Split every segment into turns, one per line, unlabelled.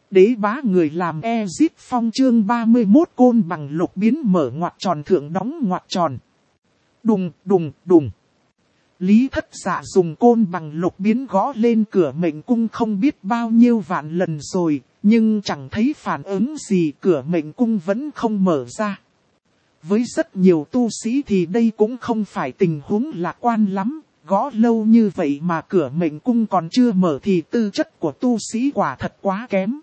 Đế bá người làm Ezit Phong chương 31 côn bằng lục biến mở ngoặc tròn thượng đóng ngoặc tròn. Đùng đùng đùng. Lý Thất Dạ dùng côn bằng lục biến gõ lên cửa mệnh cung không biết bao nhiêu vạn lần rồi, nhưng chẳng thấy phản ứng gì, cửa mệnh cung vẫn không mở ra. Với rất nhiều tu sĩ thì đây cũng không phải tình huống lạc quan lắm, gõ lâu như vậy mà cửa mệnh cung còn chưa mở thì tư chất của tu sĩ quả thật quá kém.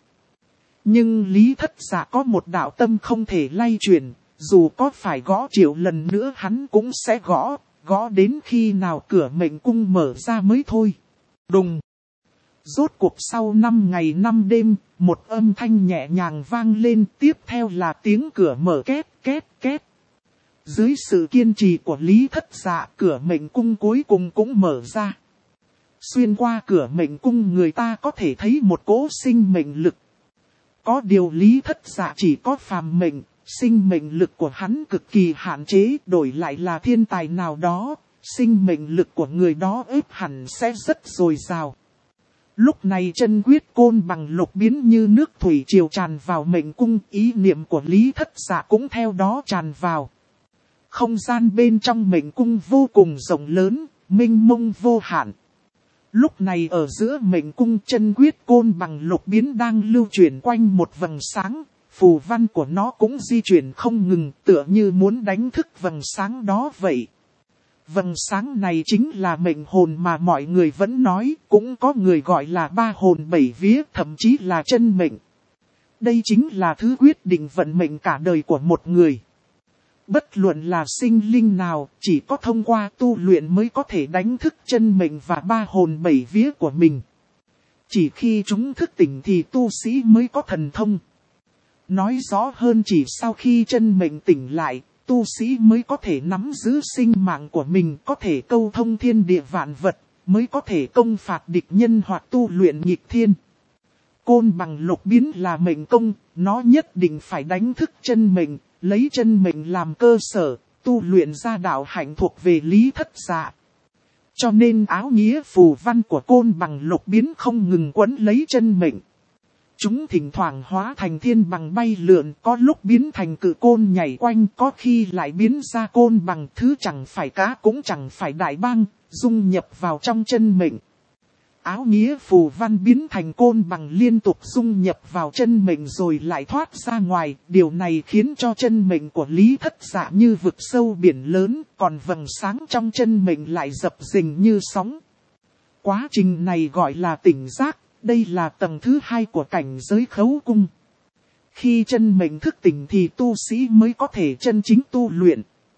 Nhưng Lý Thất Dạ có một đạo tâm không thể lay chuyển, dù có phải gõ triệu lần nữa hắn cũng sẽ gõ đến khi nào cửa mệnh cung mở ra mới thôi. Đùng! Rốt cuộc sau 5 ngày 5 đêm, một âm thanh nhẹ nhàng vang lên, tiếp theo là tiếng cửa mở két két két. Dưới sự kiên trì của Lý Thất Dạ, cửa mệnh cung cuối cùng cũng mở ra. Xuyên qua cửa mệnh cung người ta có thể thấy một cỗ sinh mệnh lực. Có điều Lý Thất Dạ chỉ có phàm mệnh, sinh mệnh lực của hắn cực kỳ hạn chế, đổi lại là thiên tài nào đó, sinh mệnh lực của người đó ếp hẳn sẽ rất dồi dào. Lúc này chân quyết côn bằng lục biến như nước thủy triều tràn vào mệnh cung, ý niệm của Lý Thất Dạ cũng theo đó tràn vào. Không gian bên trong mệnh cung vô cùng rộng lớn, mênh mông vô hạn. Lúc này ở giữa mệnh cung chân quyết côn bằng lục biến đang lưu chuyển quanh một vầng sáng, phù văn của nó cũng di chuyển không ngừng, tựa như muốn đánh thức vầng sáng đó vậy. Vầng sáng này chính là mệnh hồn mà mọi người vẫn nói, cũng có người gọi là ba hồn bảy vía, thậm chí là chân mệnh. Đây chính là thứ quyết định vận mệnh cả đời của một người. Bất luận là sinh linh nào, chỉ có thông qua tu luyện mới có thể đánh thức chân mệnh và ba hồn bảy vía của mình. Chỉ khi chúng thức tỉnh thì tu sĩ mới có thần thông. Nói rõ hơn, chỉ sau khi chân mệnh tỉnh lại, tu sĩ mới có thể nắm giữ sinh mạng của mình, có thể câu thông thiên địa vạn vật, mới có thể công phạt địch nhân hoặc tu luyện nghịch thiên. Côn bằng lục biến là mệnh công, nó nhất định phải đánh thức chân mệnh, lấy chân mệnh làm cơ sở, tu luyện ra đạo hạnh thuộc về Lý Thất Dạ. Cho nên áo nghĩa phù văn của côn bằng lục biến không ngừng quấn lấy chân mệnh. Chúng thỉnh thoảng hóa thành thiên bằng bay lượn, có lúc biến thành cự côn nhảy quanh, có khi lại biến ra côn bằng thứ chẳng phải cá cũng chẳng phải đại bang, dung nhập vào trong chân mệnh. Áo nghĩa phù văn biến thành côn bằng liên tục dung nhập vào chân mệnh rồi lại thoát ra ngoài, điều này khiến cho chân mệnh của Lý Thất Dạ như vực sâu biển lớn, còn vầng sáng trong chân mệnh lại dập dình như sóng. Quá trình này gọi là tỉnh giác. Đây là tầng thứ 2 của cảnh giới khấu cung. Khi chân mệnh thức tỉnh thì tu sĩ mới có thể chân chính tu luyện.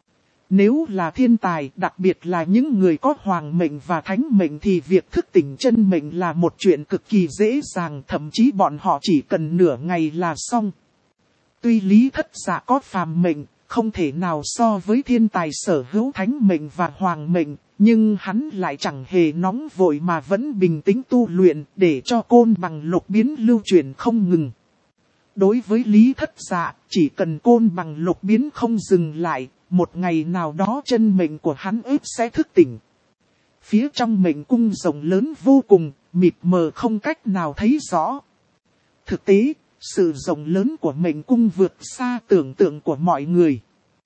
Nếu là thiên tài, đặc biệt là những người có hoàng mệnh và thánh mệnh thì việc thức tỉnh chân mệnh là một chuyện cực kỳ dễ dàng, thậm chí bọn họ chỉ cần nửa ngày là xong. Tuy Lý Thất Dạ có phàm mệnh, không thể nào so với thiên tài sở hữu thánh mệnh và hoàng mệnh, nhưng hắn lại chẳng hề nóng vội mà vẫn bình tĩnh tu luyện để cho côn bằng lục biến lưu chuyển không ngừng. Đối với Lý Thất Dạ, chỉ cần côn bằng lục biến không dừng lại, một ngày nào đó chân mệnh của hắn ếp sẽ thức tỉnh. Phía trong mệnh cung rộng lớn vô cùng, mịt mờ không cách nào thấy rõ. Thực tế, sự rộng lớn của mệnh cung vượt xa tưởng tượng của mọi người.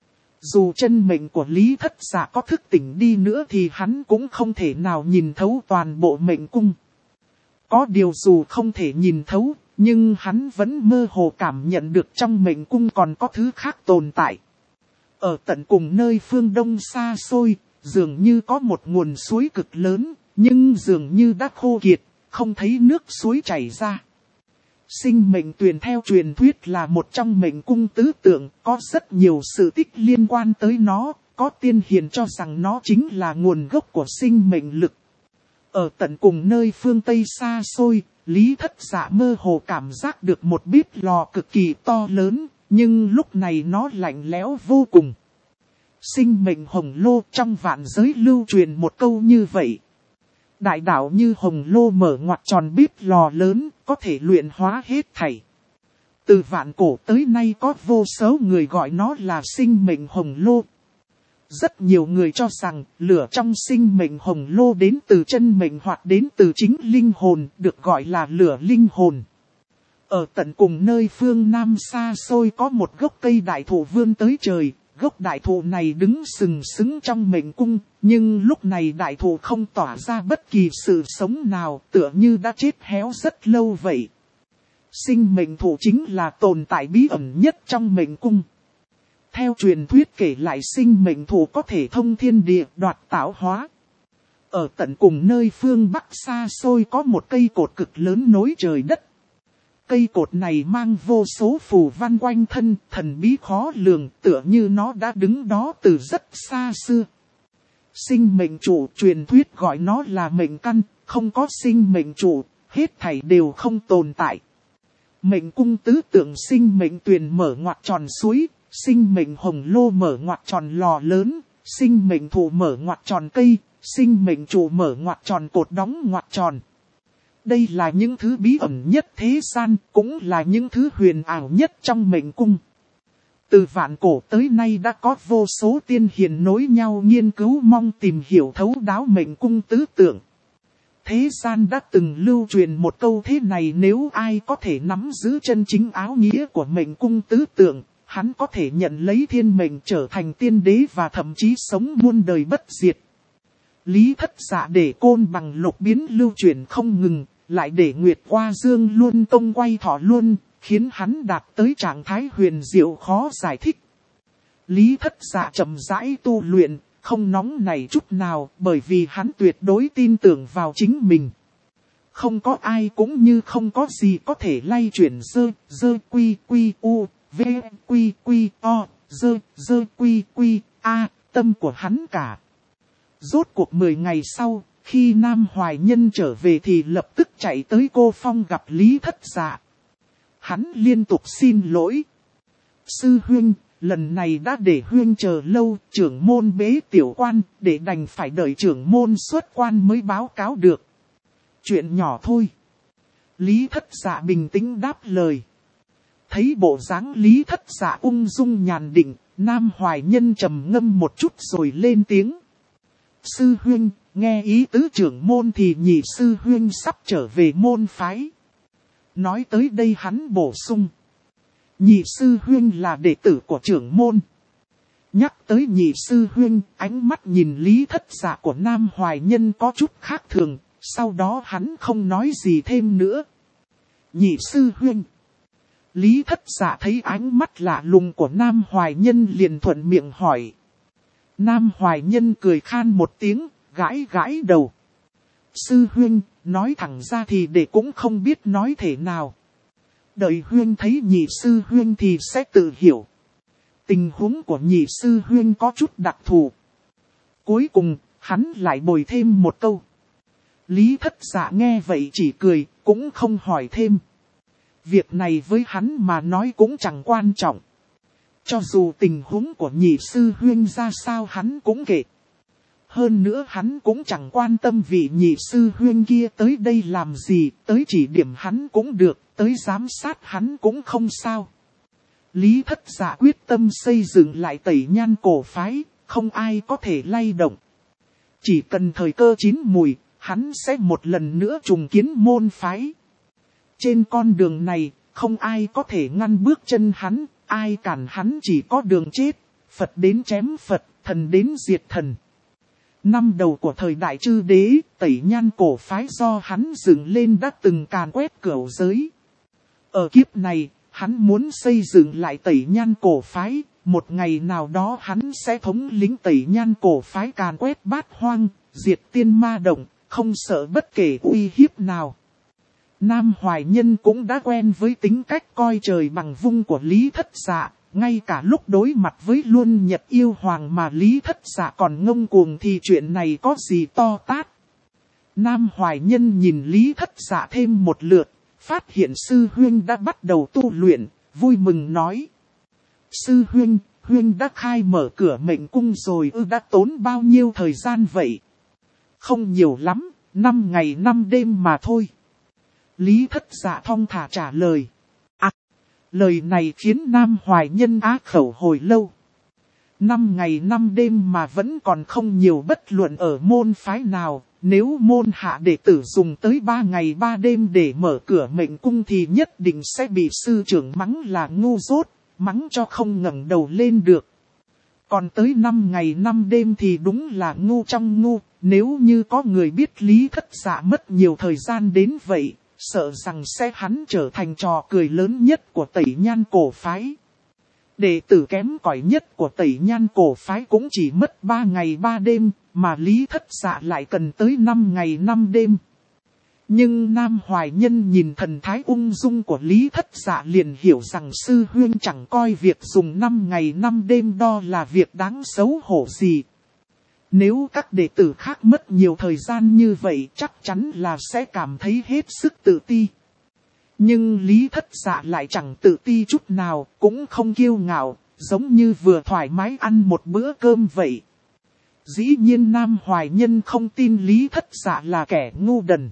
Dù chân mệnh của Lý Thất Dạ có thức tỉnh đi nữa thì hắn cũng không thể nào nhìn thấu toàn bộ mệnh cung. Có điều dù không thể nhìn thấu, nhưng hắn vẫn mơ hồ cảm nhận được trong mệnh cung còn có thứ khác tồn tại. Ở tận cùng nơi phương đông xa xôi, dường như có một nguồn suối cực lớn, nhưng dường như đã khô kiệt, không thấy nước suối chảy ra. Sinh mệnh tuyền theo truyền thuyết là một trong mệnh cung tứ tượng, có rất nhiều sự tích liên quan tới nó, có tiên hiền cho rằng nó chính là nguồn gốc của sinh mệnh lực. Ở tận cùng nơi phương Tây xa xôi, Lý Thất Dạ mơ hồ cảm giác được một bếp lò cực kỳ to lớn, nhưng lúc này nó lạnh lẽo vô cùng. Sinh mệnh hồng lô, trong vạn giới lưu truyền một câu như vậy. Đại đạo như hồng lô mở ngoặc tròn bếp lò lớn, có thể luyện hóa hết thảy. Từ vạn cổ tới nay có vô số người gọi nó là sinh mệnh hồng lô. Rất nhiều người cho rằng lửa trong sinh mệnh hồng lô đến từ chân mệnh hoặc đến từ chính linh hồn, được gọi là lửa linh hồn. Ở tận cùng nơi phương Nam xa xôi có một gốc cây đại thụ vươn tới trời, gốc đại thụ này đứng sừng sững trong mệnh cung, nhưng lúc này đại thụ không tỏa ra bất kỳ sự sống nào, tựa như đã chết héo rất lâu vậy. Sinh mệnh thụ chính là tồn tại bí ẩn nhất trong mệnh cung. Theo truyền thuyết kể lại sinh mệnh thụ có thể thông thiên địa, đoạt tạo hóa. Ở tận cùng nơi phương Bắc xa xôi có một cây cột cực lớn nối trời đất. Cây cột này mang vô số phù văn quanh thân, thần bí khó lường, tựa như nó đã đứng đó từ rất xa xưa. Sinh mệnh chủ, truyền thuyết gọi nó là mệnh căn, không có sinh mệnh chủ, hết thảy đều không tồn tại. Mệnh cung tứ tượng sinh mệnh tuyền mở ngoặc tròn suối, sinh mệnh hồng lô mở ngoặc tròn lò lớn, sinh mệnh thụ mở ngoặc tròn cây, sinh mệnh chủ mở ngoặc tròn cột đóng ngoặc tròn. Đây là những thứ bí ẩn nhất thế gian, cũng là những thứ huyền ảo nhất trong mệnh cung. Từ vạn cổ tới nay đã có vô số tiên hiền nối nhau nghiên cứu mong tìm hiểu thấu đáo mệnh cung tứ tượng. Thế gian đã từng lưu truyền một câu thế này: nếu ai có thể nắm giữ chân chính áo nghĩa của mệnh cung tứ tượng, hắn có thể nhận lấy thiên mệnh trở thành tiên đế và thậm chí sống muôn đời bất diệt. Lý Thất Dạ để côn bằng lục biến lưu truyền không ngừng, lại để Nguyệt Hoa Dương luôn tông quay thọ luôn, khiến hắn đạt tới trạng thái huyền diệu khó giải thích. Lý Thất Dạ chậm rãi tu luyện, không nóng nảy chút nào, bởi vì hắn tuyệt đối tin tưởng vào chính mình. Không có ai cũng như không có gì có thể lay chuyển dơ quy quy u, v quy quy o, dơ quy quy a, tâm của hắn cả. Rốt cuộc 10 ngày sau, khi Nam Hoài Nhân trở về thì lập tức chạy tới Cô Phong gặp Lý Thất Dạ. Hắn liên tục xin lỗi. Sư huynh, lần này đã để huynh chờ lâu, trưởng môn bế tiểu quan, để đành phải đợi trưởng môn xuất quan mới báo cáo được. Chuyện nhỏ thôi. Lý Thất Dạ bình tĩnh đáp lời. Thấy bộ dáng Lý Thất Dạ ung dung nhàn định, Nam Hoài Nhân trầm ngâm một chút rồi lên tiếng. Sư huynh, nghe ý tứ trưởng môn thì nhị sư huynh sắp trở về môn phái. Nói tới đây hắn bổ sung. Nhị sư huynh là đệ tử của trưởng môn. Nhắc tới nhị sư huynh, ánh mắt nhìn Lý Thất Dạ của Nam Hoài Nhân có chút khác thường, sau đó hắn không nói gì thêm nữa. Nhị sư huynh. Lý Thất Dạ thấy ánh mắt lạ lùng của Nam Hoài Nhân liền thuận miệng hỏi. Nam Hoài Nhân cười khan một tiếng, gãi gãi đầu. Sư huynh, nói thẳng ra thì đệ cũng không biết nói thế nào. Đợi huynh thấy nhị sư huynh thì sẽ tự hiểu. Tình huống của nhị sư huynh có chút đặc thù. Cuối cùng, hắn lại bồi thêm một câu. Lý Thất Dạ nghe vậy chỉ cười, cũng không hỏi thêm. Việc này với hắn mà nói cũng chẳng quan trọng. Cho dù tình huống của nhị sư huynh ra sao hắn cũng kệ. Hơn nữa hắn cũng chẳng quan tâm vị nhị sư huynh kia tới đây làm gì, tới chỉ điểm hắn cũng được, tới giám sát hắn cũng không sao. Lý Thất Dạ quyết tâm xây dựng lại Tẩy Nhan cổ phái, không ai có thể lay động. Chỉ cần thời cơ chín mùi, hắn sẽ một lần nữa trùng kiến môn phái. Trên con đường này, không ai có thể ngăn bước chân hắn, ai cản hắn chỉ có đường chết, Phật đến chém Phật, thần đến diệt thần. Năm đầu của thời đại chư đế, Tẩy Nhan cổ phái do hắn dựng lên đã từng càn quét cửu giới. Ở kiếp này, hắn muốn xây dựng lại Tẩy Nhan cổ phái, một ngày nào đó hắn sẽ thống lĩnh Tẩy Nhan cổ phái càn quét bát hoang, diệt tiên ma động, không sợ bất kể uy hiếp nào. Nam Hoài Nhân cũng đã quen với tính cách coi trời bằng vung của Lý Thất Dạ, ngay cả lúc đối mặt với Luân Nhật Yêu Hoàng mà Lý Thất Dạ còn ngông cuồng thì chuyện này có gì to tát. Nam Hoài Nhân nhìn Lý Thất Dạ thêm một lượt, phát hiện sư huynh đã bắt đầu tu luyện, vui mừng nói. Sư huynh, huynh đã khai mở cửa mệnh cung rồi đã tốn bao nhiêu thời gian vậy? Không nhiều lắm, 5 ngày 5 đêm mà thôi. Lý Thất Dạ thong thả trả lời. Lời này khiến Nam Hoài Nhân á khẩu hồi lâu. 5 ngày 5 đêm mà vẫn còn không nhiều bất luận ở môn phái nào, nếu môn hạ đệ tử dùng tới 3 ngày 3 đêm để mở cửa mệnh cung thì nhất định sẽ bị sư trưởng mắng là ngu dốt, mắng cho không ngẩng đầu lên được. Còn tới 5 ngày 5 đêm thì đúng là ngu trong ngu, nếu như có người biết Lý Thất Dạ mất nhiều thời gian đến vậy, sợ rằng sẽ hắn trở thành trò cười lớn nhất của Tẩy Nhan cổ phái. Đệ tử kém cỏi nhất của Tẩy Nhan cổ phái cũng chỉ mất 3 ngày 3 đêm, mà Lý Thất Dạ lại cần tới 5 ngày 5 đêm. Nhưng Nam Hoài Nhân nhìn thần thái ung dung của Lý Thất Dạ liền hiểu rằng sư huynh chẳng coi việc dùng 5 ngày 5 đêm đo là việc đáng xấu hổ gì. Nếu các đệ tử khác mất nhiều thời gian như vậy chắc chắn là sẽ cảm thấy hết sức tự ti. Nhưng Lý Thất Dạ lại chẳng tự ti chút nào, cũng không kiêu ngạo, giống như vừa thoải mái ăn một bữa cơm vậy. Dĩ nhiên Nam Hoài Nhân không tin Lý Thất Dạ là kẻ ngu đần.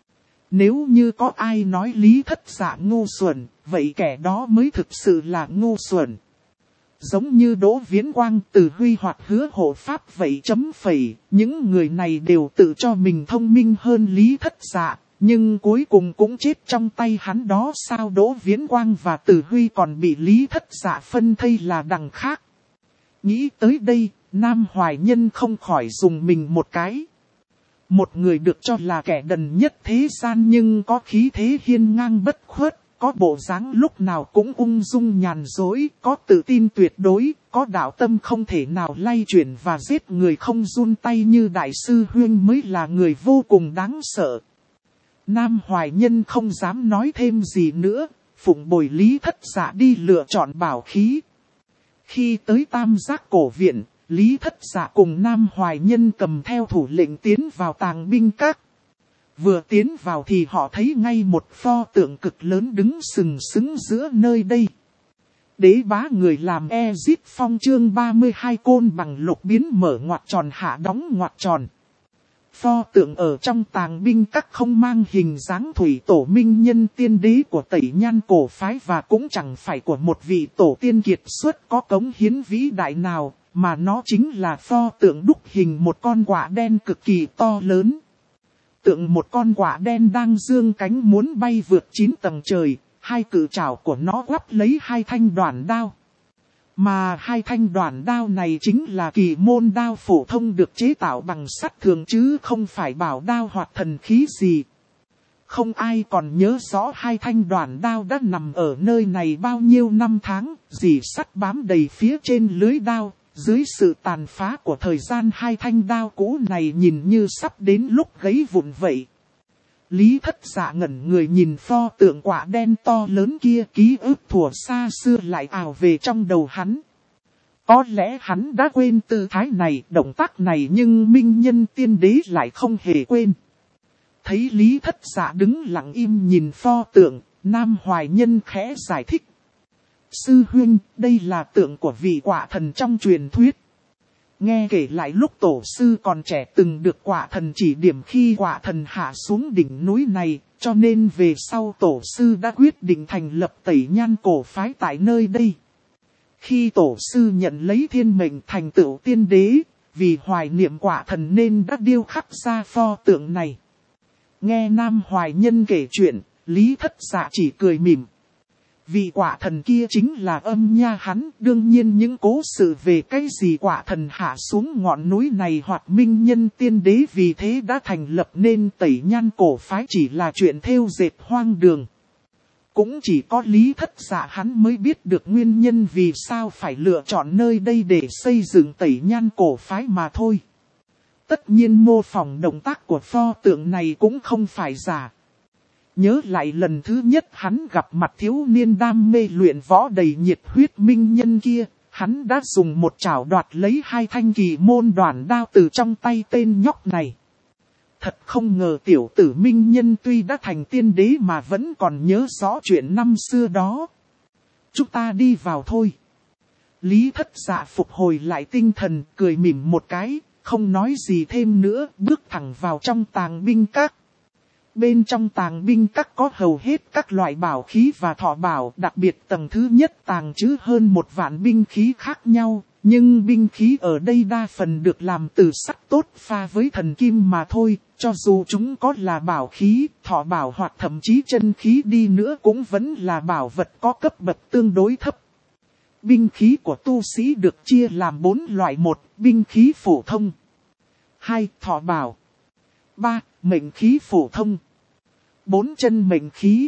Nếu như có ai nói Lý Thất Dạ ngu xuẩn, vậy kẻ đó mới thực sự là ngu xuẩn. Giống như Đỗ Viễn Quang, Từ Huy hoặc Hứa Hộ Pháp vậy chấm phẩy, những người này đều tự cho mình thông minh hơn Lý Thất Dạ, nhưng cuối cùng cũng chết trong tay hắn đó. Sao Đỗ Viễn Quang và Từ Huy còn bị Lý Thất Dạ phân thây là đằng khác. Nghĩ tới đây, Nam Hoài Nhân không khỏi dùng mình một cái. Một người được cho là kẻ đần nhất thế gian nhưng có khí thế hiên ngang bất khuất, có bộ dáng lúc nào cũng ung dung nhàn dối, có tự tin tuyệt đối, có đạo tâm không thể nào lay chuyển và giết người không run tay như Đại sư Huynh mới là người vô cùng đáng sợ. Nam Hoài Nhân không dám nói thêm gì nữa, phụng bồi Lý Thất Dạ đi lựa chọn bảo khí. Khi tới Tam Giác Cổ Viện, Lý Thất Dạ cùng Nam Hoài Nhân cầm theo thủ lệnh tiến vào Tàng Binh Các. Vừa tiến vào thì họ thấy ngay một pho tượng cực lớn đứng sừng sững giữa nơi đây. Đế bá người làm Ezit Phong chương 32 côn bằng lục biến mở ngoặc tròn hạ đóng ngoặc tròn. Pho tượng ở trong Tàng Binh Các không mang hình dáng thủy tổ minh nhân tiên đế của Tẩy Nhan cổ phái và cũng chẳng phải của một vị tổ tiên kiệt xuất có cống hiến vĩ đại nào, mà nó chính là pho tượng đúc hình một con quạ đen cực kỳ to lớn. Tượng một con quạ đen đang dương cánh muốn bay vượt 9 tầng trời, hai cự trảo của nó quắp lấy hai thanh đoản đao. Mà hai thanh đoản đao này chính là kỳ môn đao phổ thông được chế tạo bằng sắt thường chứ không phải bảo đao hoặc thần khí gì. Không ai còn nhớ rõ hai thanh đoản đao đã nằm ở nơi này bao nhiêu năm tháng, dì sắt bám đầy phía trên lưới đao. Dưới sự tàn phá của thời gian hai thanh đao cũ này nhìn như sắp đến lúc gãy vụn vậy. Lý Thất Dạ ngẩn người nhìn pho tượng quạ đen to lớn kia, ký ức thuở xa xưa lại ào về trong đầu hắn. Có lẽ hắn đã quên tư thái này, động tác này nhưng minh nhân tiên đế lại không hề quên. Thấy Lý Thất Dạ đứng lặng im nhìn pho tượng, Nam Hoài Nhân khẽ giải thích. Sư huynh, đây là tượng của vị quạ thần trong truyền thuyết. Nghe kể lại lúc tổ sư còn trẻ từng được quạ thần chỉ điểm khi quạ thần hạ xuống đỉnh núi này, cho nên về sau tổ sư đã quyết định thành lập Tẩy Nhan cổ phái tại nơi đây. Khi tổ sư nhận lấy thiên mệnh thành tựu tiên đế, vì hoài niệm quạ thần nên đã điêu khắc ra pho tượng này. Nghe Nam Hoài Nhân kể chuyện, Lý Thất Dạ chỉ cười mỉm. Vị quạ thần kia chính là âm nha hắn, đương nhiên những cố sự về cái gì quạ thần hạ xuống ngọn núi này hoặc minh nhân tiên đế vì thế đã thành lập nên Tẩy Nhan cổ phái chỉ là chuyện thêu dệt hoang đường. Cũng chỉ có Lý Thất Dạ hắn mới biết được nguyên nhân vì sao phải lựa chọn nơi đây để xây dựng Tẩy Nhan cổ phái mà thôi. Tất nhiên mô phỏng động tác của pho tượng này cũng không phải giả. Nhớ lại lần thứ nhất hắn gặp mặt thiếu niên đam mê luyện võ đầy nhiệt huyết minh nhân kia, hắn đã dùng một chảo đoạt lấy hai thanh kỳ môn đoản đao từ trong tay tên nhóc này. Thật không ngờ tiểu tử minh nhân tuy đã thành tiên đế mà vẫn còn nhớ rõ chuyện năm xưa đó. Chúng ta đi vào thôi. Lý Thất Dạ phục hồi lại tinh thần, cười mỉm một cái, không nói gì thêm nữa, bước thẳng vào trong Tàng Binh Các. Bên trong Tàng Binh Các có hầu hết các loại bảo khí và thọ bảo, đặc biệt tầng thứ nhất tàng trữ hơn 1 vạn binh khí khác nhau, Nhưng binh khí ở đây đa phần được làm từ sắt tốt pha với thần kim mà thôi, cho dù chúng có là bảo khí, thọ bảo hoặc thậm chí chân khí đi nữa cũng vẫn là bảo vật có cấp bậc tương đối thấp. Binh khí của tu sĩ được chia làm 4 loại: 1. Binh khí phổ thông. 2. Thọ bảo. 3. Mệnh khí phổ thông. 4. Chân mệnh khí.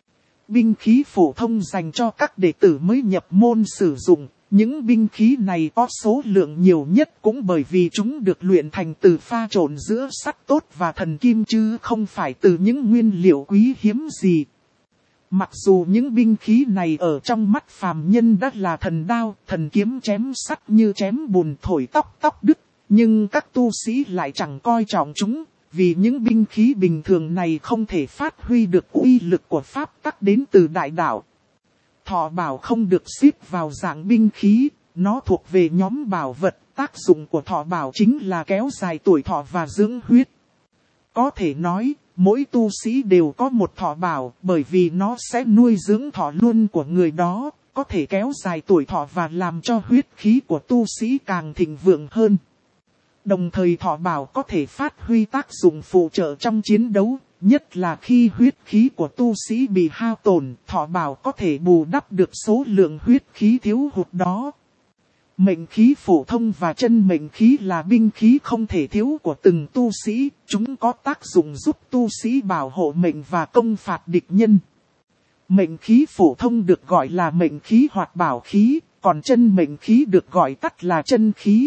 Binh khí phổ thông dành cho các đệ tử mới nhập môn sử dụng. Những binh khí này có số lượng nhiều nhất cũng bởi vì chúng được luyện thành từ pha trộn giữa sắt tốt và thần kim chứ không phải từ những nguyên liệu quý hiếm gì. Mặc dù những binh khí này ở trong mắt phàm nhân đã là thần đao, thần kiếm chém sắt như chém bùn thổi tóc đứt, nhưng các tu sĩ lại chẳng coi trọng chúng, vì những binh khí bình thường này không thể phát huy được uy lực của pháp tắc đến từ đại đạo. Thọ bảo không được xếp vào dạng binh khí, nó thuộc về nhóm bảo vật, tác dụng của thọ bảo chính là kéo dài tuổi thọ và dưỡng huyết. Có thể nói, mỗi tu sĩ đều có một thọ bảo, bởi vì nó sẽ nuôi dưỡng thọ luân của người đó, có thể kéo dài tuổi thọ và làm cho huyết khí của tu sĩ càng thịnh vượng hơn. Đồng thời thọ bảo có thể phát huy tác dụng phụ trợ trong chiến đấu, nhất là khi huyết khí của tu sĩ bị hao tổn, thọ bảo có thể bù đắp được số lượng huyết khí thiếu hụt đó. Mệnh khí phổ thông và chân mệnh khí là binh khí không thể thiếu của từng tu sĩ, chúng có tác dụng giúp tu sĩ bảo hộ mệnh và công phạt địch nhân. Mệnh khí phổ thông được gọi là mệnh khí hoặc bảo khí, còn chân mệnh khí được gọi tắt là chân khí.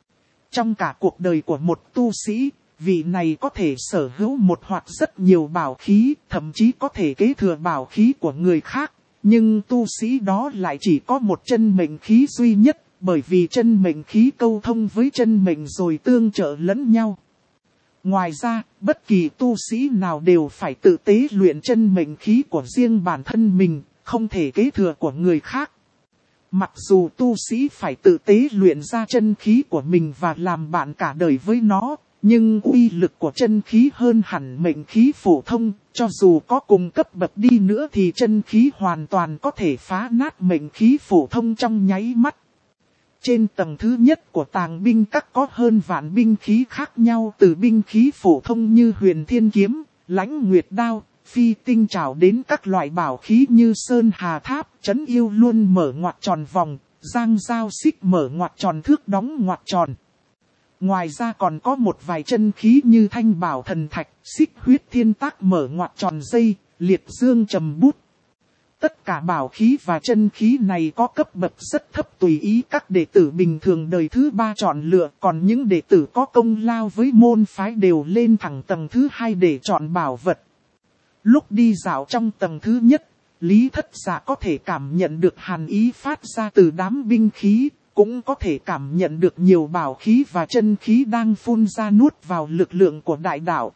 Trong cả cuộc đời của một tu sĩ, vị này có thể sở hữu một hoặc rất nhiều bảo khí, thậm chí có thể kế thừa bảo khí của người khác, nhưng tu sĩ đó lại chỉ có một chân mệnh khí duy nhất. Bởi vì chân mệnh khí câu thông với chân mệnh rồi tương trợ lẫn nhau. Ngoài ra, bất kỳ tu sĩ nào đều phải tự tế luyện chân mệnh khí của riêng bản thân mình, không thể kế thừa của người khác. Mặc dù tu sĩ phải tự tế luyện ra chân khí của mình và làm bạn cả đời với nó, nhưng uy lực của chân khí hơn hẳn mệnh khí phổ thông, cho dù có cùng cấp bậc đi nữa thì chân khí hoàn toàn có thể phá nát mệnh khí phổ thông trong nháy mắt. Trên tầng thứ nhất của tàng binh các có hơn vạn binh khí khác nhau, từ binh khí phổ thông như huyền thiên kiếm, lãnh nguyệt đao, phi tinh trảo đến các loại bảo khí như sơn hà tháp, trấn yêu luôn mở ngoặc tròn vòng, giang giao xích mở ngoặc tròn thước đóng ngoặc tròn. Ngoài ra còn có một vài chân khí như thanh bảo thần thạch, xích huyết thiên tác mở ngoặc tròn dây, liệt dương trầm bút. Tất cả bảo khí và chân khí này có cấp bậc rất thấp, tùy ý các đệ tử bình thường đời thứ 3 chọn lựa, còn những đệ tử có công lao với môn phái đều lên thẳng tầng thứ 2 để chọn bảo vật. Lúc đi dạo trong tầng thứ nhất, Lý Thất Dạ có thể cảm nhận được hàn ý phát ra từ đám binh khí, cũng có thể cảm nhận được nhiều bảo khí và chân khí đang phun ra nuốt vào lực lượng của đại đạo.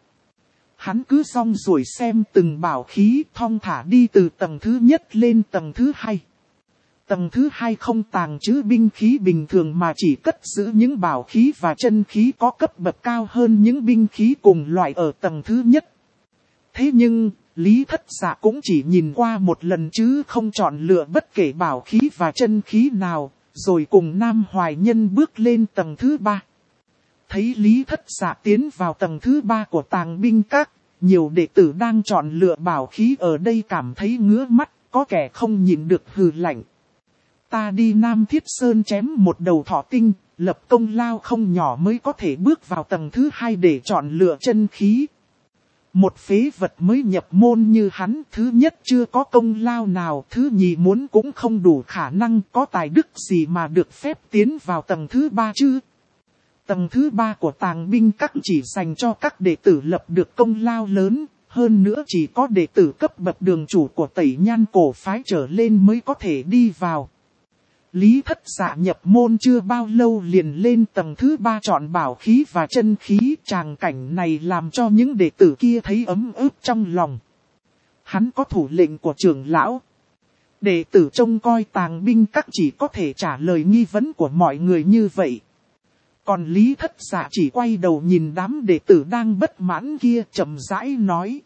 Hắn cứ song ruổi xem từng bảo khí thong thả đi từ tầng thứ nhất lên tầng thứ 2. Tầng thứ 2 không tàng trữ binh khí bình thường mà chỉ cất giữ những bảo khí và chân khí có cấp bậc cao hơn những binh khí cùng loại ở tầng thứ nhất. Thế nhưng, Lý Thất Dạ cũng chỉ nhìn qua một lần chứ không chọn lựa bất kể bảo khí và chân khí nào, rồi cùng Nam Hoài Nhân bước lên tầng thứ 3. Thấy Lý Thất Dạ tiến vào tầng thứ 3 của tàng binh các, nhiều đệ tử đang chọn lựa bảo khí ở đây cảm thấy ngứa mắt, có kẻ không nhìn được hừ lạnh. Ta đi Nam Thiết Sơn chém một đầu thỏ tinh, lập công lao không nhỏ mới có thể bước vào tầng thứ 2 để chọn lựa chân khí. Một phế vật mới nhập môn như hắn, thứ nhất chưa có công lao nào, thứ nhì muốn cũng không đủ khả năng, có tài đức gì mà được phép tiến vào tầng thứ 3 chứ. Tầng thứ 3 của tàng binh các chỉ dành cho các đệ tử lập được công lao lớn, hơn nữa chỉ có đệ tử cấp bậc đường chủ của Tẩy Nhan cổ phái trở lên mới có thể đi vào. Lý Thất Dạ nhập môn chưa bao lâu liền lên tầng thứ 3 chọn bảo khí và chân khí, tràng cảnh này làm cho những đệ tử kia thấy ấm ức trong lòng. Hắn có thủ lệnh của trưởng lão. Đệ tử trông coi tàng binh các chỉ có thể trả lời nghi vấn của mọi người như vậy. Còn Lý Thất Dạ chỉ quay đầu nhìn đám đệ tử đang bất mãn kia, chậm rãi nói.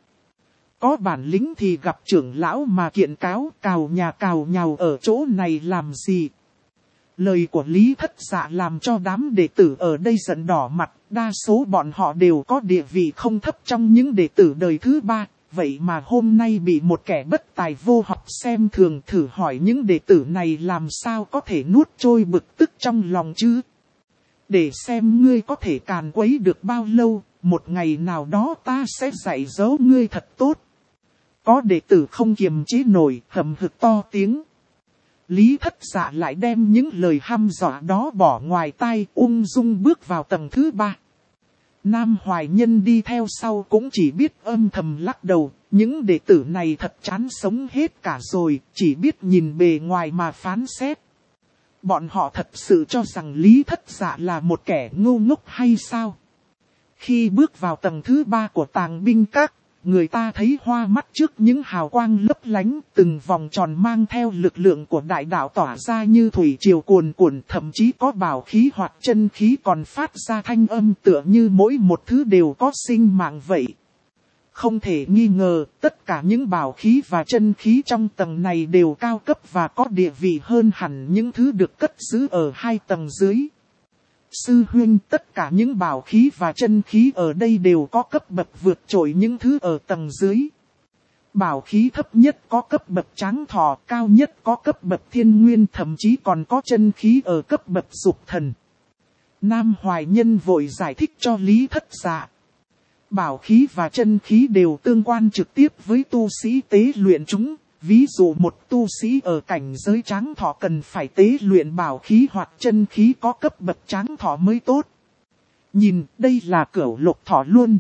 Có bản lĩnh thì gặp trưởng lão mà kiện cáo, cào nhà cào nhào ở chỗ này làm gì? Lời của Lý Thất Dạ làm cho đám đệ tử ở đây giận đỏ mặt, đa số bọn họ đều có địa vị không thấp trong những đệ tử đời thứ ba, vậy mà hôm nay bị một kẻ bất tài vô học xem thường, thử hỏi những đệ tử này làm sao có thể nuốt trôi bực tức trong lòng chứ. Để xem ngươi có thể càn quấy được bao lâu, một ngày nào đó ta sẽ dạy dỗ ngươi thật tốt. Có đệ tử không kiềm chế nổi, hầm hực to tiếng. Lý Thất Dạ lại đem những lời hăm dọa đó bỏ ngoài tai, ung dung bước vào tầng thứ ba. Nam Hoài Nhân đi theo sau cũng chỉ biết âm thầm lắc đầu, những đệ tử này thật chán sống hết cả rồi, chỉ biết nhìn bề ngoài mà phán xét. Bọn họ thật sự cho rằng Lý Thất Dạ là một kẻ ngu ngốc hay sao? Khi bước vào tầng thứ ba của Tàng Binh Các, người ta thấy hoa mắt trước những hào quang lấp lánh, từng vòng tròn mang theo lực lượng của đại đạo tỏa ra như thủy triều cuồn cuộn, thậm chí có bảo khí hoặc chân khí còn phát ra thanh âm tựa như mỗi một thứ đều có sinh mạng vậy. Không thể nghi ngờ, tất cả những bảo khí và chân khí trong tầng này đều cao cấp và có địa vị hơn hẳn những thứ được cất giữ ở hai tầng dưới. Sư huynh, tất cả những bảo khí và chân khí ở đây đều có cấp bậc vượt trội những thứ ở tầng dưới. Bảo khí thấp nhất có cấp bậc Tráng Thọ, cao nhất có cấp bậc Thiên Nguyên, thậm chí còn có chân khí ở cấp bậc Dục Thần. Nam Hoài Nhân vội giải thích cho Lý Thất Dạ. Bảo khí và chân khí đều tương quan trực tiếp với tu sĩ tế luyện chúng. Ví dụ một tu sĩ ở cảnh giới Tráng Thọ cần phải tế luyện bảo khí hoặc chân khí có cấp bậc Tráng Thọ mới tốt. Nhìn, đây là Cửu Lục Thọ Luân.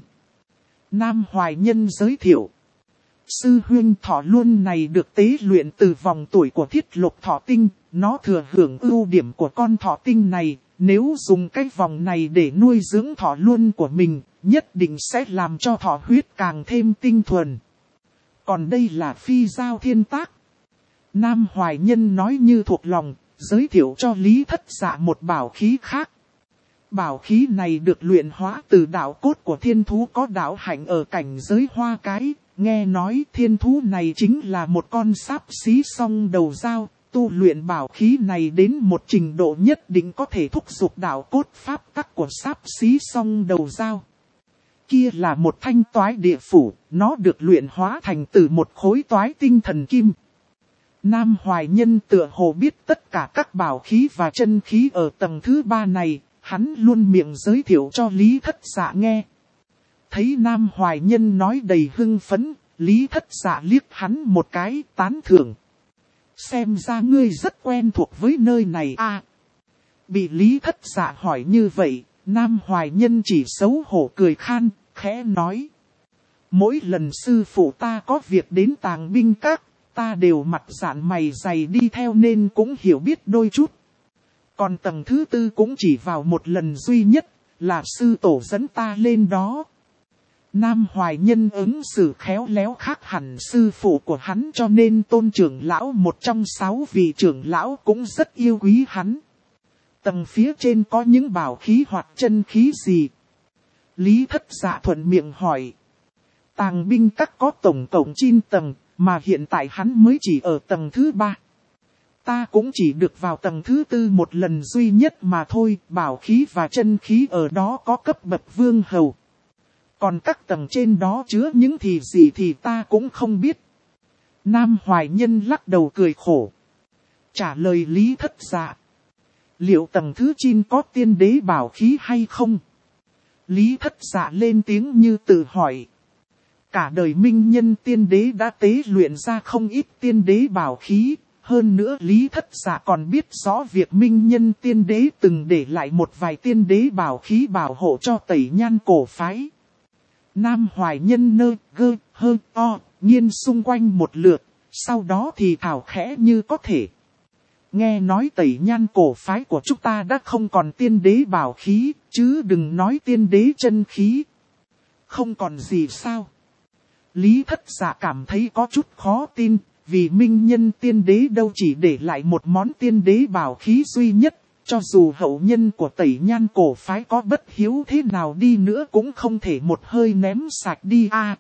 Nam Hoài Nhân giới thiệu. Sư huynh Thọ Luân này được tế luyện từ vòng tuổi của Thiết Lục Thọ Tinh. Nó thừa hưởng ưu điểm của con Thọ Tinh này. Nếu dùng cái vòng này để nuôi dưỡng Thọ Luân của mình, nhất định sẽ làm cho thọ huyết càng thêm tinh thuần. Còn đây là phi giao thiên tác. Nam Hoài Nhân nói như thuộc lòng, giới thiệu cho Lý Thất Dạ một bảo khí khác. Bảo khí này được luyện hóa từ đạo cốt của thiên thú có đạo hạnh ở cảnh giới Hoa Cái. Nghe nói thiên thú này chính là một con sáp xí song đầu dao. Tu luyện bảo khí này đến một trình độ nhất định có thể thúc giục đạo cốt pháp tắc của sáp xí song đầu dao. Kia là một thanh toái địa phủ, nó được luyện hóa thành từ một khối toái tinh thần kim. Nam Hoài Nhân tựa hồ biết tất cả các bảo khí và chân khí ở tầng thứ ba này, hắn luôn miệng giới thiệu cho Lý Thất Dạ nghe. Thấy Nam Hoài Nhân nói đầy hưng phấn, Lý Thất Dạ liếc hắn một cái tán thưởng. Xem ra ngươi rất quen thuộc với nơi này à. Bị Lý Thất Dạ hỏi như vậy, Nam Hoài Nhân chỉ xấu hổ cười khan, khẽ nói. Mỗi lần sư phụ ta có việc đến Tàng Binh Các, ta đều mặt dạn mày dày đi theo nên cũng hiểu biết đôi chút. Còn tầng thứ tư cũng chỉ vào một lần duy nhất, là sư tổ dẫn ta lên đó. Nam Hoài Nhân ứng xử khéo léo khác hẳn sư phụ của hắn, cho nên Tôn trưởng lão một trong 6 vị trưởng lão cũng rất yêu quý hắn. Tầng phía trên có những bảo khí hoặc chân khí gì? Lý Thất Dạ thuận miệng hỏi. Tàng Binh Các có tổng cộng 9 tầng, mà hiện tại hắn mới chỉ ở tầng thứ 3. Ta cũng chỉ được vào tầng thứ 4 một lần duy nhất mà thôi, bảo khí và chân khí ở đó có cấp bậc vương hầu. Còn các tầng trên đó chứa những thì gì thì ta cũng không biết. Nam Hoài Nhân lắc đầu cười khổ. Trả lời Lý Thất Dạ. Liệu tầng thứ 9 có tiên đế bảo khí hay không? Lý Thất Dạ lên tiếng như tự hỏi. Cả đời minh nhân tiên đế đã tế luyện ra không ít tiên đế bảo khí. Hơn nữa Lý Thất Dạ còn biết rõ việc minh nhân tiên đế từng để lại một vài tiên đế bảo khí bảo hộ cho Tẩy Nhan cổ phái. Nam Hoài Nhân nơ gơ hơ o nghiên xung quanh một lượt, sau đó thì thảo khẽ như có thể. Nghe nói Tẩy Nhan cổ phái của chúng ta đã không còn tiên đế bảo khí, chứ đừng nói tiên đế chân khí. Không còn gì sao? Lý Thất Dạ cảm thấy có chút khó tin, vì minh nhân tiên đế đâu chỉ để lại một món tiên đế bảo khí duy nhất, cho dù hậu nhân của Tẩy Nhan cổ phái có bất hiếu thế nào đi nữa cũng không thể một hơi ném sạch đi a.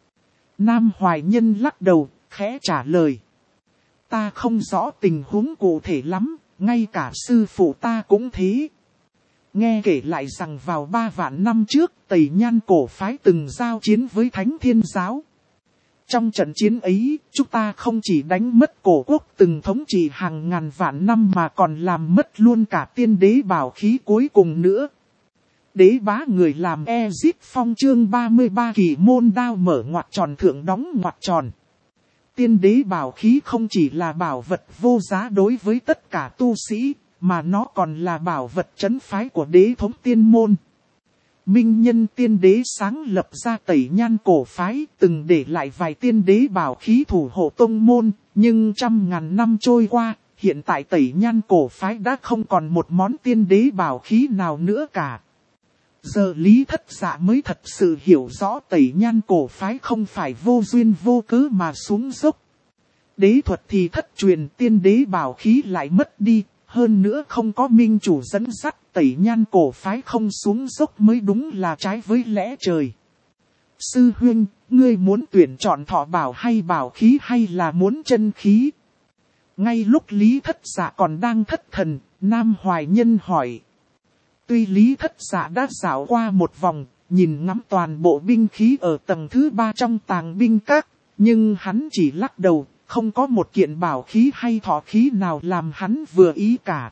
Nam Hoài Nhân lắc đầu, khẽ trả lời. Ta không rõ tình huống cụ thể lắm, ngay cả sư phụ ta cũng thế. Nghe kể lại rằng vào 3 vạn năm trước, Tây Nhan cổ phái từng giao chiến với Thánh Thiên Giáo. Trong trận chiến ấy, chúng ta không chỉ đánh mất cổ quốc từng thống trị hàng ngàn vạn năm mà còn làm mất luôn cả tiên đế bảo khí cuối cùng nữa. Đế bá người làm Ezip Phong chương 33 kỳ môn đao mở ngoặc tròn thượng đóng ngoặc tròn. Tiên đế bảo khí không chỉ là bảo vật vô giá đối với tất cả tu sĩ, mà nó còn là bảo vật trấn phái của đế thống tiên môn. Minh nhân tiên đế sáng lập ra Tây Nhan cổ phái, từng để lại vài tiên đế bảo khí thủ hộ tông môn, nhưng trăm ngàn năm trôi qua, hiện tại Tây Nhan cổ phái đã không còn một món tiên đế bảo khí nào nữa cả. Giờ Lý Thất Dạ mới thật sự hiểu rõ Tây Nhan cổ phái không phải vô duyên vô cớ mà xuống dốc. Đế thuật thì thất truyền, tiên đế bảo khí lại mất đi, hơn nữa không có minh chủ dẫn dắt, Tây Nhan cổ phái không xuống dốc mới đúng là trái với lẽ trời. Sư huynh, ngươi muốn tuyển chọn thọ bảo hay bảo khí hay là muốn chân khí? Ngay lúc Lý Thất Dạ còn đang thất thần, Nam Hoài Nhân hỏi. Tuy Lý Thất Dạ đã dạo qua một vòng, nhìn ngắm toàn bộ binh khí ở tầng thứ 3 trong tàng binh các, nhưng hắn chỉ lắc đầu, không có một kiện bảo khí hay thọ khí nào làm hắn vừa ý cả.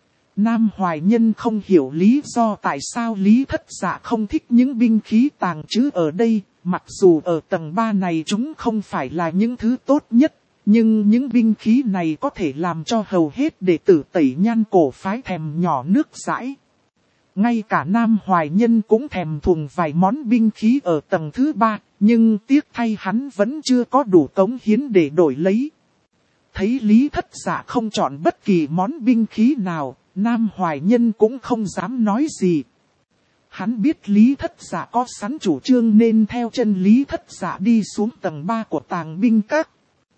Nam Hoài Nhân không hiểu lý do tại sao Lý Thất Dạ không thích những binh khí tàng trữ ở đây, mặc dù ở tầng 3 này chúng không phải là những thứ tốt nhất, nhưng những binh khí này có thể làm cho hầu hết đệ tử Tây Nhan cổ phái thèm nhỏ nước dãi. Ngay cả Nam Hoài Nhân cũng thèm thuồng vài món binh khí ở tầng thứ 3, nhưng tiếc thay hắn vẫn chưa có đủ cống hiến để đổi lấy. Thấy Lý Thất Dạ không chọn bất kỳ món binh khí nào, Nam Hoài Nhân cũng không dám nói gì. Hắn biết Lý Thất Dạ có sẵn chủ trương nên theo chân Lý Thất Dạ đi xuống tầng 3 của tàng binh các.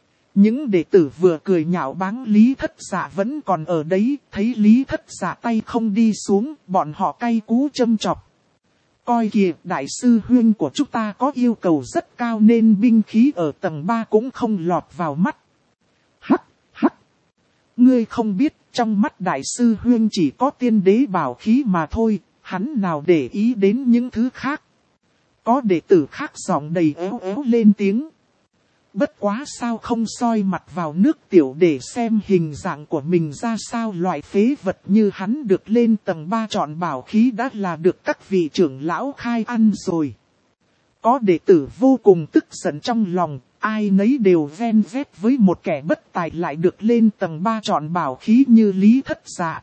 Những đệ tử vừa cười nhạo báng Lý Thất Dạ vẫn còn ở đấy, thấy Lý Thất Dạ tay không đi xuống, bọn họ cay cú châm chọc. Coi kìa, đại sư huynh của chúng ta có yêu cầu rất cao nên binh khí ở tầng 3 cũng không lọt vào mắt. Hắc, hắc. Ngươi không biết, trong mắt đại sư huynh chỉ có tiên đế bảo khí mà thôi, hắn nào để ý đến những thứ khác. Có đệ tử khác giọng đầy éo éo lên tiếng. Bất quá sao không soi mặt vào nước tiểu để xem hình dạng của mình ra sao, loại phế vật như hắn được lên tầng 3 chọn bảo khí đã là được các vị trưởng lão khai ăn rồi. Có đệ tử vô cùng tức giận trong lòng, ai nấy đều ven vét với một kẻ bất tài lại được lên tầng 3 chọn bảo khí như Lý Thất Dạ.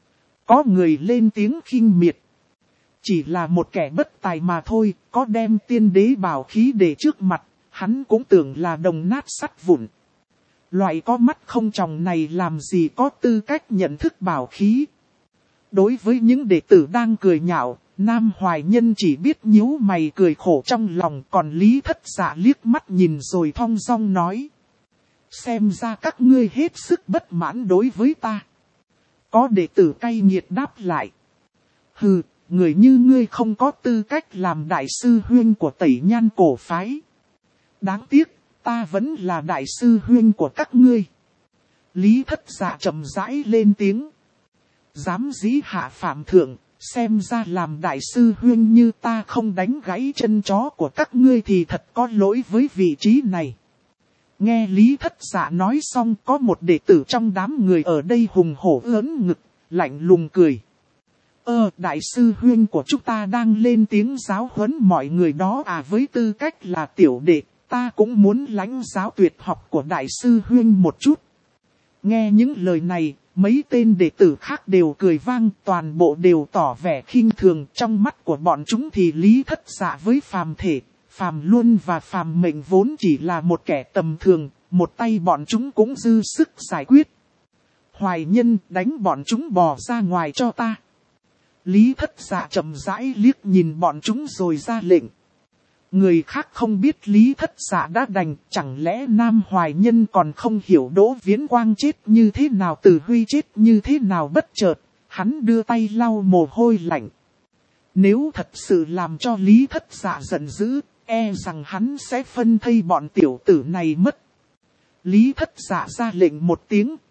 Có người lên tiếng khinh miệt. Chỉ là một kẻ bất tài mà thôi, có đem tiên đế bảo khí để trước mặt. Hắn cũng tưởng là đồng nát sắt vụn. Loại có mắt không tròng này làm gì có tư cách nhận thức bảo khí. Đối với những đệ tử đang cười nhạo, Nam Hoài Nhân chỉ biết nhíu mày cười khổ trong lòng, còn Lý Thất Dạ liếc mắt nhìn rồi thong dong nói. Xem ra các ngươi hết sức bất mãn đối với ta. Có đệ tử cay nghiệt đáp lại. Hừ, người như ngươi không có tư cách làm đại sư huynh của Tây Nhan cổ phái. Đáng tiếc, ta vẫn là đại sư huynh của các ngươi. Lý Thất Dạ chậm rãi lên tiếng. Dám dĩ hạ phạm thượng, xem ra làm đại sư huynh như ta không đánh gãy chân chó của các ngươi thì thật có lỗi với vị trí này. Nghe Lý Thất Dạ nói xong, có một đệ tử trong đám người ở đây hùng hổ ớn ngực, lạnh lùng cười. Đại sư huynh của chúng ta đang lên tiếng giáo huấn mọi người đó à, với tư cách là tiểu đệ. Ta cũng muốn lãnh giáo tuyệt học của đại sư huynh một chút. Nghe những lời này, mấy tên đệ tử khác đều cười vang, toàn bộ đều tỏ vẻ khinh thường. Trong mắt của bọn chúng thì Lý Thất Dạ với phàm thể, phàm luân và phàm mệnh vốn chỉ là một kẻ tầm thường, một tay bọn chúng cũng dư sức giải quyết. Hoài Nhân, đánh bọn chúng bò ra ngoài cho ta. Lý Thất Dạ chậm rãi liếc nhìn bọn chúng rồi ra lệnh. Người khác không biết Lý Thất Dạ đã đành, chẳng lẽ Nam Hoài Nhân còn không hiểu Đỗ Viễn Quang chết như thế nào, Từ Huy chết như thế nào bất chợt, hắn đưa tay lau mồ hôi lạnh. Nếu thật sự làm cho Lý Thất Dạ giận dữ, e rằng hắn sẽ phân thây bọn tiểu tử này mất. Lý Thất Dạ ra lệnh một tiếng,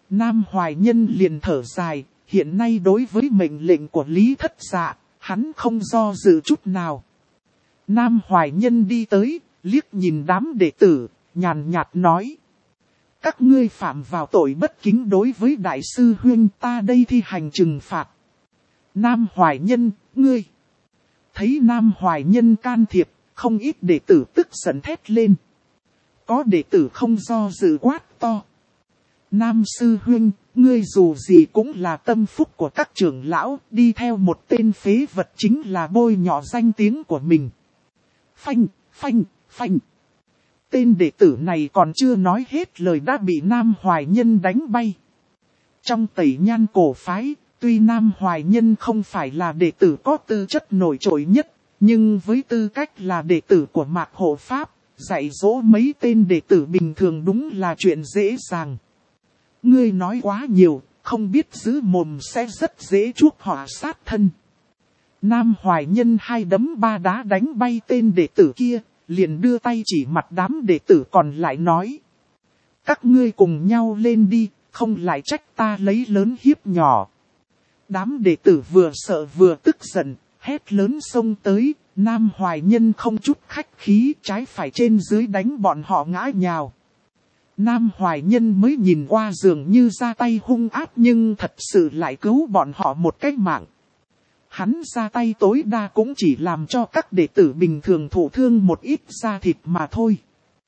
Nam Hoài Nhân liền thở dài, hiện nay đối với mệnh lệnh của Lý Thất Dạ, hắn không do dự chút nào. Nam Hoài Nhân đi tới, liếc nhìn đám đệ tử, nhàn nhạt nói. Các ngươi phạm vào tội bất kính đối với đại sư huynh, ta đây thi hành trừng phạt. Nam Hoài Nhân, ngươi. Thấy Nam Hoài Nhân can thiệp, không ít đệ tử tức giận thét lên. Có đệ tử không do dự quát to. Nam sư huynh, ngươi dù gì cũng là tâm phúc của các trưởng lão, đi theo một tên phế vật chính là bôi nhọ danh tiếng của mình. Phanh, phanh, phanh. Tên đệ tử này còn chưa nói hết lời đã bị Nam Hoài Nhân đánh bay. Trong Tẩy Nhan cổ phái, tuy Nam Hoài Nhân không phải là đệ tử có tư chất nổi trội nhất, nhưng với tư cách là đệ tử của Mạc Hộ Pháp, dạy dỗ mấy tên đệ tử bình thường đúng là chuyện dễ dàng. Ngươi nói quá nhiều, không biết giữ mồm sẽ rất dễ chuốc họa sát thân. Nam Hoài Nhân hai đấm ba đá đánh bay tên đệ tử kia, liền đưa tay chỉ mặt đám đệ tử còn lại nói. Các ngươi cùng nhau lên đi, không lại trách ta lấy lớn hiếp nhỏ. Đám đệ tử vừa sợ vừa tức giận, hét lớn xông tới, Nam Hoài Nhân không chút khách khí trái phải trên dưới đánh bọn họ ngã nhào. Nam Hoài Nhân mới nhìn qua dường như ra tay hung ác nhưng thật sự lại cứu bọn họ một cái mạng. Hắn ra tay tối đa cũng chỉ làm cho các đệ tử bình thường thụ thương một ít da thịt mà thôi.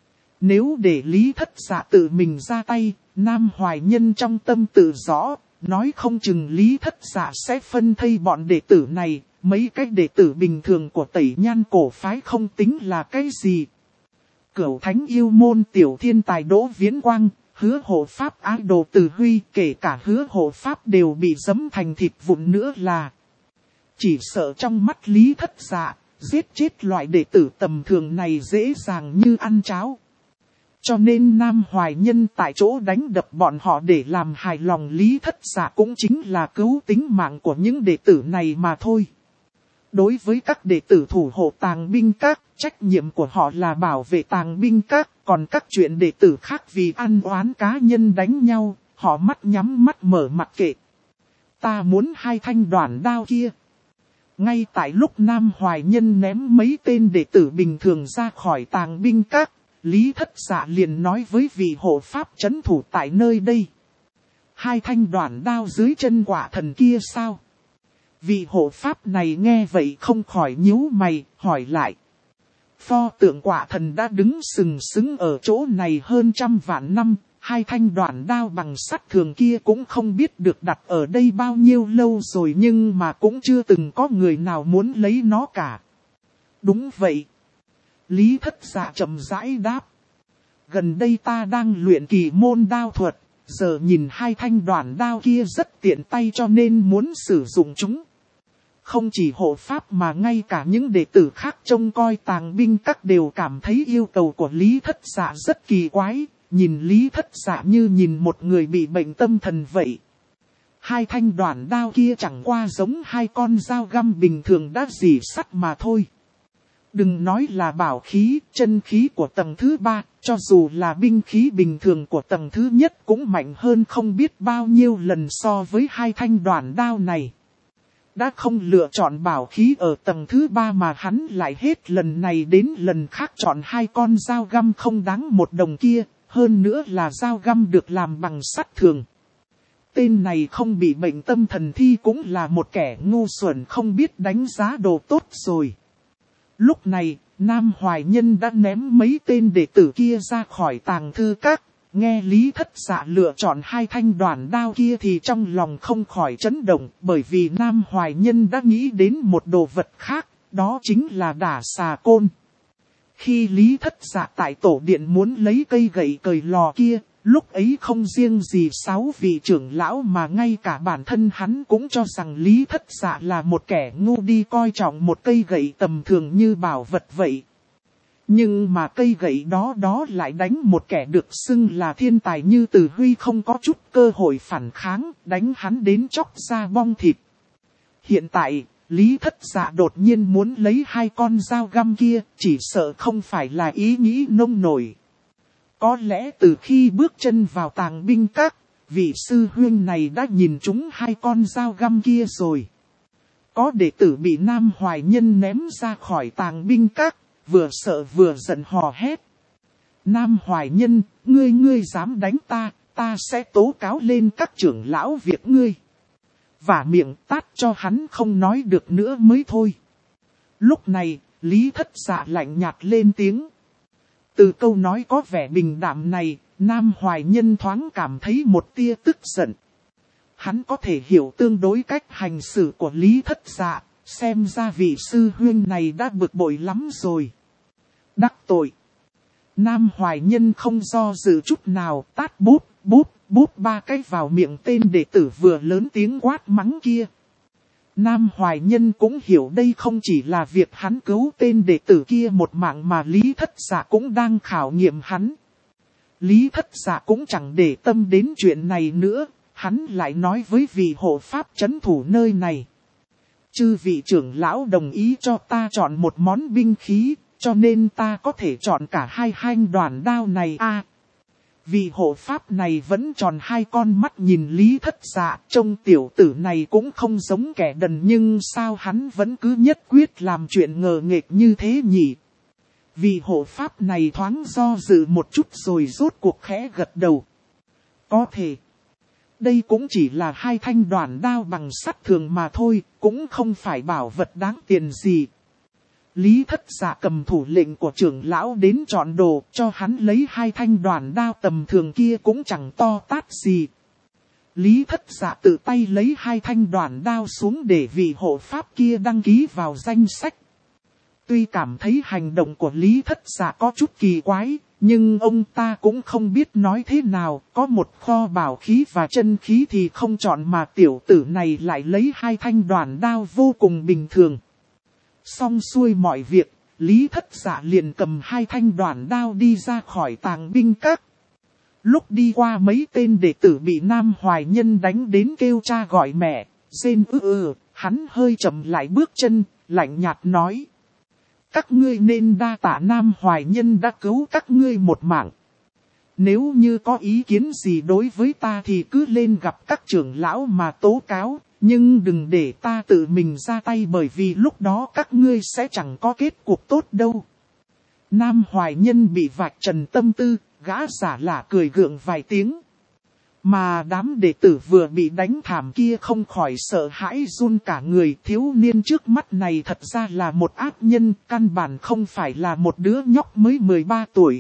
Nếu để Lý Thất Dạ tự mình ra tay, Nam Hoài Nhân trong tâm tự rõ, nói không chừng Lý Thất Dạ sẽ phân thây bọn đệ tử này, mấy cái đệ tử bình thường của Tẩy Nhan cổ phái không tính là cái gì. Cửu Thánh yêu môn tiểu thiên tài Đỗ Viễn Quang, Hứa Hộ Pháp ái đồ Từ Huy, kể cả Hứa Hộ Pháp đều bị giẫm thành thịt vụn nữa là. Chỉ sợ trong mắt Lý Thất Dạ, giết chết loại đệ tử tầm thường này dễ dàng như ăn cháo. Cho nên Nam Hoài Nhân tại chỗ đánh đập bọn họ để làm hài lòng Lý Thất Dạ cũng chính là cứu tính mạng của những đệ tử này mà thôi. Đối với các đệ tử thủ hộ Tàng Binh Các, trách nhiệm của họ là bảo vệ Tàng Binh Các, còn các chuyện đệ tử khác vì ăn oán cá nhân đánh nhau, họ mắt nhắm mắt mở mặc kệ. Ta muốn hai thanh đoản đao kia. Ngay tại lúc Nam Hoài Nhân ném mấy tên đệ tử bình thường ra khỏi Tàng Binh Các, Lý Thất Dạ liền nói với vị hộ pháp trấn thủ tại nơi đây. Hai thanh đoản đao dưới chân quả thần kia sao? Vị hộ pháp này nghe vậy không khỏi nhíu mày, hỏi lại. Pho tượng quả thần đã đứng sừng sững ở chỗ này hơn 100 vạn năm, hai thanh đoản đao bằng sắt thường kia cũng không biết được đặt ở đây bao nhiêu lâu rồi nhưng mà cũng chưa từng có người nào muốn lấy nó cả. Đúng vậy. Lý Thất Dạ chậm rãi đáp. Gần đây ta đang luyện kỳ môn đao thuật, giờ nhìn hai thanh đoản đao kia rất tiện tay cho nên muốn sử dụng chúng. Không chỉ hộ pháp mà ngay cả những đệ tử khác trông coi Tàng Binh Các đều cảm thấy yêu cầu của Lý Thất Dạ rất kỳ quái, nhìn Lý Thất Dạ như nhìn một người bị bệnh tâm thần vậy. Hai thanh đoản đao kia chẳng qua giống hai con dao găm bình thường đã rỉ sắt mà thôi. Đừng nói là bảo khí, chân khí của tầng thứ 3, cho dù là binh khí bình thường của tầng thứ nhất cũng mạnh hơn không biết bao nhiêu lần so với hai thanh đoản đao này. Đã không lựa chọn bảo khí ở tầng thứ 3 mà hắn lại hết lần này đến lần khác chọn hai con dao găm không đáng một đồng kia, hơn nữa là dao găm được làm bằng sắt thường. Tên này không bị bệnh tâm thần thì cũng là một kẻ ngu xuẩn không biết đánh giá đồ tốt rồi. Lúc này, Nam Hoài Nhân đã ném mấy tên đệ tử kia ra khỏi Tàng Thư Các. Nghe Lý Thất Dạ lựa chọn hai thanh đoản đao kia thì trong lòng không khỏi chấn động, bởi vì Nam Hoài Nhân đã nghĩ đến một đồ vật khác, đó chính là đả xà côn. Khi Lý Thất Dạ tại tổ điện muốn lấy cây gậy cời lò kia, lúc ấy không riêng gì 6 vị trưởng lão mà ngay cả bản thân hắn cũng cho rằng Lý Thất Dạ là một kẻ ngu đi coi trọng một cây gậy tầm thường như bảo vật vậy. Nhưng mà cây gậy đó lại đánh một kẻ được xưng là thiên tài như Từ Huy không có chút cơ hội phản kháng, đánh hắn đến chóc ra bong thịt. Hiện tại, Lý Thất Dạ đột nhiên muốn lấy hai con dao găm kia, chỉ sợ không phải là ý nghĩ nông nổi. Có lẽ từ khi bước chân vào Tàng Binh Các, vị sư huynh này đã nhìn trúng hai con dao găm kia rồi. Có đệ tử bị Nam Hoài Nhân ném ra khỏi tàng binh các, vừa sợ vừa giận hò hét. Nam Hoài Nhân, ngươi dám đánh ta sẽ tố cáo lên các trưởng lão việc ngươi. Vả miệng tát cho hắn không nói được nữa mới thôi. Lúc này, Lý Thất Dạ lạnh nhạt lên tiếng. Từ câu nói có vẻ bình đạm này, Nam Hoài Nhân thoáng cảm thấy một tia tức giận. Hắn có thể hiểu tương đối cách hành xử của Lý Thất Dạ, xem ra vị sư huynh này đã bực bội lắm rồi. Đắc tội. Nam Hoài Nhân không do dự chút nào, tát bút ba cái vào miệng tên đệ tử vừa lớn tiếng quát mắng kia. Nam Hoài Nhân cũng hiểu đây không chỉ là việc hắn cứu tên đệ tử kia một mạng mà Lý Thất Dạ cũng đang khảo nghiệm hắn. Lý Thất Dạ cũng chẳng để tâm đến chuyện này nữa, hắn lại nói với vị hộ pháp trấn thủ nơi này. Chư vị trưởng lão đồng ý cho ta chọn một món binh khí, cho nên ta có thể chọn cả hai thanh đoản đao này Vị hộ pháp này vẫn tròn hai con mắt nhìn Lý Thất Dạ, trông tiểu tử này cũng không giống kẻ đần nhưng sao hắn vẫn cứ nhất quyết làm chuyện ngờ nghệch như thế nhỉ? Vị hộ pháp này thoáng do dự một chút rồi rốt cuộc khẽ gật đầu. Có thể. Đây cũng chỉ là hai thanh đoản đao bằng sắt thường mà thôi, cũng không phải bảo vật đáng tiền gì. Lý Thất Dạ cầm thủ lệnh của trưởng lão đến chọn đồ, cho hắn lấy hai thanh đoản đao tầm thường kia cũng chẳng to tát gì. Lý Thất Dạ tự tay lấy hai thanh đoản đao xuống để vị hộ pháp kia đăng ký vào danh sách. Tuy cảm thấy hành động của Lý Thất Dạ có chút kỳ quái, nhưng ông ta cũng không biết nói thế nào, có một kho bảo khí và chân khí thì không chọn mà tiểu tử này lại lấy hai thanh đoản đao vô cùng bình thường. Xong xuôi mọi việc, Lý Thất Dạ liền cầm hai thanh đoản đao đi ra khỏi tàng binh các. Lúc đi qua mấy tên đệ tử bị Nam Hoài Nhân đánh đến kêu cha gọi mẹ, rên hắn hơi chậm lại bước chân, lạnh nhạt nói. Các ngươi nên đa tạ Nam Hoài Nhân đã cứu các ngươi một mạng. Nếu như có ý kiến gì đối với ta thì cứ lên gặp các trưởng lão mà tố cáo. Nhưng đừng để ta tự mình ra tay bởi vì lúc đó các ngươi sẽ chẳng có kết cục tốt đâu. Nam Hoài Nhân bị vạch trần tâm tư, gã giả lả cười gượng vài tiếng. Mà đám đệ tử vừa bị đánh thảm kia không khỏi sợ hãi run cả người. Thiếu niên trước mắt này thật ra là một ác nhân, căn bản không phải là một đứa nhóc mới 13 tuổi.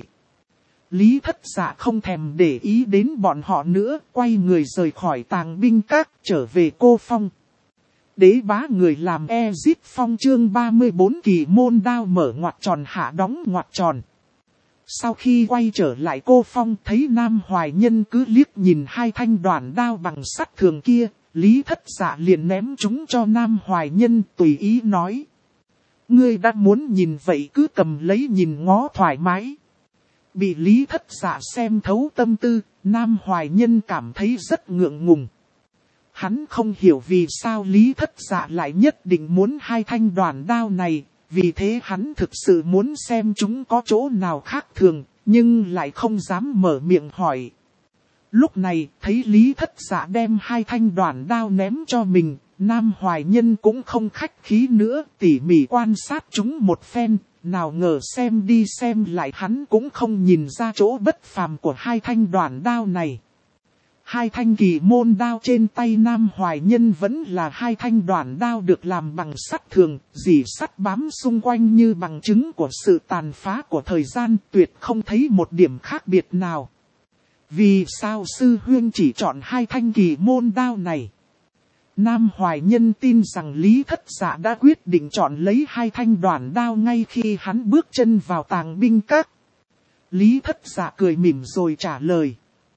Lý Thất Dạ không thèm để ý đến bọn họ nữa, quay người rời khỏi tàng binh các, trở về Cô Phong. Đế bá người làm Ezip Phong chương 34 kỳ môn đao mở ngoặc tròn hạ đóng ngoặc tròn. Sau khi quay trở lại Cô Phong thấy Nam Hoài Nhân cứ liếc nhìn hai thanh đoản đao bằng sắt thường kia, Lý Thất Dạ liền ném chúng cho Nam Hoài Nhân tùy ý nói. Ngươi đã muốn nhìn vậy cứ cầm lấy nhìn ngó thoải mái. Bị Lý Thất Dạ xem thấu tâm tư, Nam Hoài Nhân cảm thấy rất ngượng ngùng. Hắn không hiểu vì sao Lý Thất Dạ lại nhất định muốn hai thanh đoản đao này, vì thế hắn thực sự muốn xem chúng có chỗ nào khác thường, nhưng lại không dám mở miệng hỏi. Lúc này, thấy Lý Thất Dạ đem hai thanh đoản đao ném cho mình, Nam Hoài Nhân cũng không khách khí nữa, tỉ mỉ quan sát chúng một phen. Nào ngờ xem đi xem lại hắn cũng không nhìn ra chỗ bất phàm của hai thanh đoản đao này. Hai thanh kỳ môn đao trên tay Nam Hoài Nhân vẫn là hai thanh đoản đao được làm bằng sắt thường, dỉ sắt bám xung quanh như bằng chứng của sự tàn phá của thời gian, tuyệt không thấy một điểm khác biệt nào. Vì sao sư huynh chỉ chọn hai thanh kỳ môn đao này? Nam Hoài Nhân tin rằng Lý Thất Dạ đã quyết định chọn lấy hai thanh đoản đao ngay khi hắn bước chân vào tàng binh các. Lý Thất Dạ cười mỉm rồi trả lời.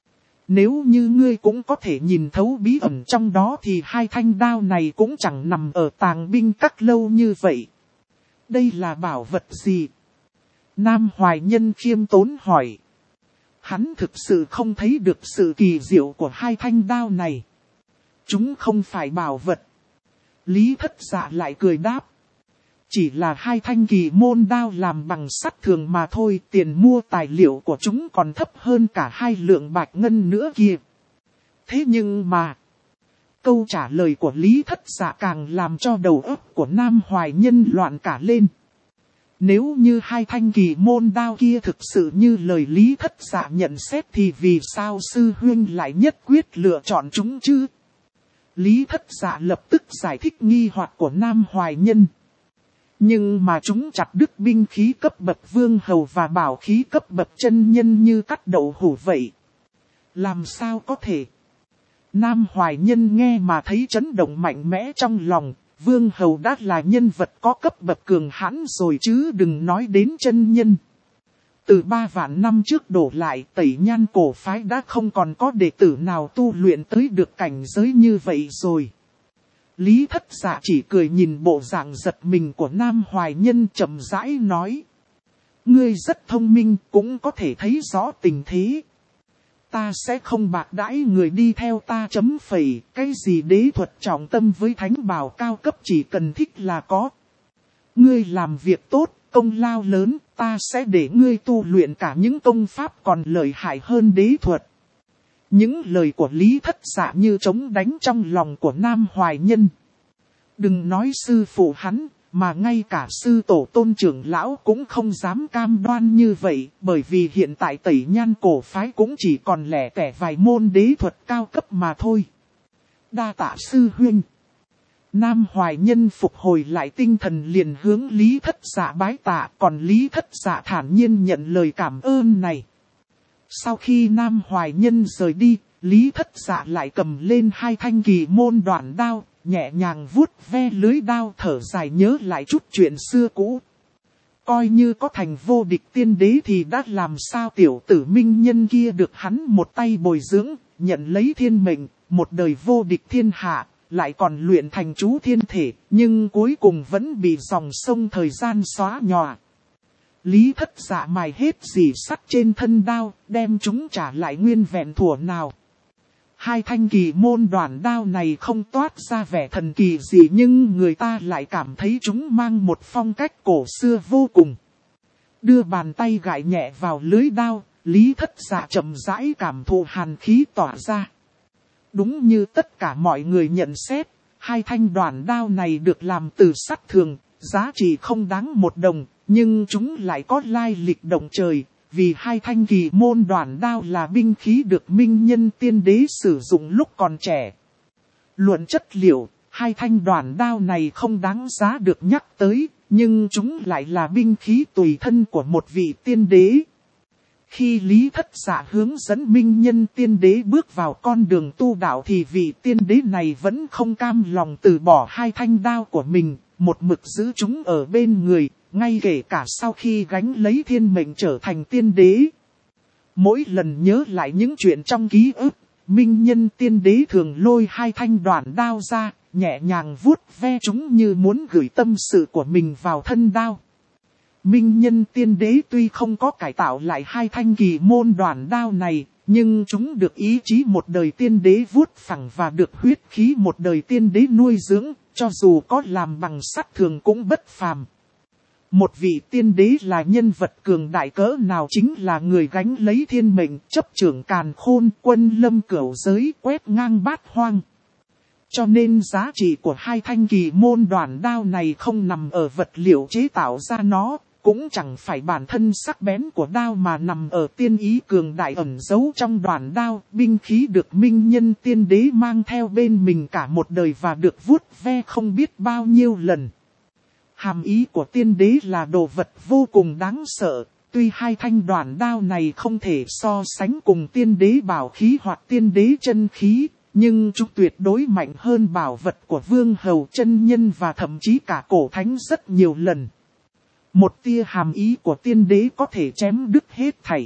Nếu như ngươi cũng có thể nhìn thấu bí ẩn trong đó thì hai thanh đao này cũng chẳng nằm ở tàng binh các lâu như vậy. Đây là bảo vật gì? Nam Hoài Nhân khiêm tốn hỏi. Hắn thực sự không thấy được sự kỳ diệu của hai thanh đao này. Chúng không phải bảo vật. Lý Thất Dạ lại cười đáp. Chỉ là hai thanh kỳ môn đao làm bằng sắt thường mà thôi, tiền mua tài liệu của chúng còn thấp hơn cả 2 lượng bạch ngân nữa kìa. Thế nhưng mà, câu trả lời của Lý Thất Dạ càng làm cho đầu óc của Nam Hoài Nhân loạn cả lên. Nếu như hai thanh kỳ môn đao kia thực sự như lời Lý Thất Dạ nhận xét thì vì sao sư huynh lại nhất quyết lựa chọn chúng chứ? Lý Thất Dạ lập tức giải thích nghi hoặc của Nam Hoài Nhân. Nhưng mà chúng chặt đứt binh khí cấp bậc vương hầu và bảo khí cấp bậc chân nhân như cắt đậu hũ vậy. Làm sao có thể? Nam Hoài Nhân nghe mà thấy chấn động mạnh mẽ trong lòng. Vương hầu đã là nhân vật có cấp bậc cường hãn rồi chứ đừng nói đến chân nhân. Từ 3 vạn năm trước đổ lại, Tẩy Nhan cổ phái đã không còn có đệ tử nào tu luyện tới được cảnh giới như vậy rồi. Lý Thất Dạ chỉ cười nhìn bộ dạng giật mình của Nam Hoài Nhân chậm rãi nói. Ngươi rất thông minh, cũng có thể thấy rõ tình thế. Ta sẽ không bạc đãi người đi theo ta chấm phẩy, cái gì đế thuật trọng tâm với thánh bảo cao cấp chỉ cần thích là có. Ngươi làm việc tốt, công lao lớn, ta sẽ để ngươi tu luyện cả những công pháp còn lợi hại hơn đế thuật. Những lời của Lý Thất Dạ như trống đánh trong lòng của Nam Hoài Nhân. Đừng nói sư phụ hắn, mà ngay cả sư tổ tôn trưởng lão cũng không dám cam đoan như vậy, bởi vì hiện tại Tẩy Nhan cổ phái cũng chỉ còn lẻ tẻ vài môn đế thuật cao cấp mà thôi. Đa tạ sư huynh. Nam Hoài Nhân phục hồi lại tinh thần liền hướng Lý Thất Dạ bái tạ, còn Lý Thất Dạ thản nhiên nhận lời cảm ơn này. Sau khi Nam Hoài Nhân rời đi, Lý Thất Dạ lại cầm lên hai thanh kỳ môn đoạn đao, nhẹ nhàng vuốt ve lưới đao thở dài nhớ lại chút chuyện xưa cũ. Coi như có thành vô địch tiên đế thì đã làm sao tiểu tử minh nhân kia được hắn một tay bồi dưỡng, nhận lấy thiên mệnh, một đời vô địch thiên hạ, lại còn luyện thành chú thiên thể, nhưng cuối cùng vẫn bị dòng sông thời gian xóa nhòa. Lý Thất Dạ mài hết dì sắt trên thân đao, đem chúng trả lại nguyên vẹn thuở nào. Hai thanh kỳ môn đoạn đao này không toát ra vẻ thần kỳ gì nhưng người ta lại cảm thấy chúng mang một phong cách cổ xưa vô cùng. Đưa bàn tay gãi nhẹ vào lưới đao, Lý Thất Dạ chậm rãi cảm thụ hàn khí tỏa ra. Đúng như tất cả mọi người nhận xét, hai thanh đoạn đao này được làm từ sắt thường, giá trị không đáng một đồng, nhưng chúng lại có lai lịch động trời. Vì hai thanh kỳ môn đoạn đao là binh khí được minh nhân tiên đế sử dụng lúc còn trẻ. Luận chất liệu, hai thanh đoạn đao này không đáng giá được nhắc tới, nhưng chúng lại là binh khí tùy thân của một vị tiên đế. Khi Lý Thất Dạ hướng dẫn minh nhân tiên đế bước vào con đường tu đạo thì vị tiên đế này vẫn không cam lòng từ bỏ hai thanh đao của mình, một mực giữ chúng ở bên người. Ngay kể cả sau khi gánh lấy thiên mệnh trở thành tiên đế. Mỗi lần nhớ lại những chuyện trong ký ức, minh nhân tiên đế thường lôi hai thanh đoạn đao ra, nhẹ nhàng vuốt ve chúng như muốn gửi tâm sự của mình vào thân đao. Minh nhân tiên đế tuy không có cải tạo lại hai thanh kỳ môn đoạn đao này, nhưng chúng được ý chí một đời tiên đế vuốt phẳng và được huyết khí một đời tiên đế nuôi dưỡng, cho dù có làm bằng sắt thường cũng bất phàm. Một vị tiên đế là nhân vật cường đại cỡ nào chính là người gánh lấy thiên mệnh, chấp trưởng càn khôn, quân lâm cửu giới, quét ngang bát hoang. Cho nên giá trị của hai thanh kỳ môn đoạn đao này không nằm ở vật liệu chế tạo ra nó, cũng chẳng phải bản thân sắc bén của đao mà nằm ở tiên ý cường đại ẩn giấu trong đoạn đao, binh khí được minh nhân tiên đế mang theo bên mình cả một đời và được vuốt ve không biết bao nhiêu lần. Hàm ý của tiên đế là đồ vật vô cùng đáng sợ, tuy hai thanh đoạn đao này không thể so sánh cùng tiên đế bảo khí hoặc tiên đế chân khí, nhưng chúng tuyệt đối mạnh hơn bảo vật của vương hầu chân nhân và thậm chí cả cổ thánh rất nhiều lần. Một tia hàm ý của tiên đế có thể chém đứt hết thảy.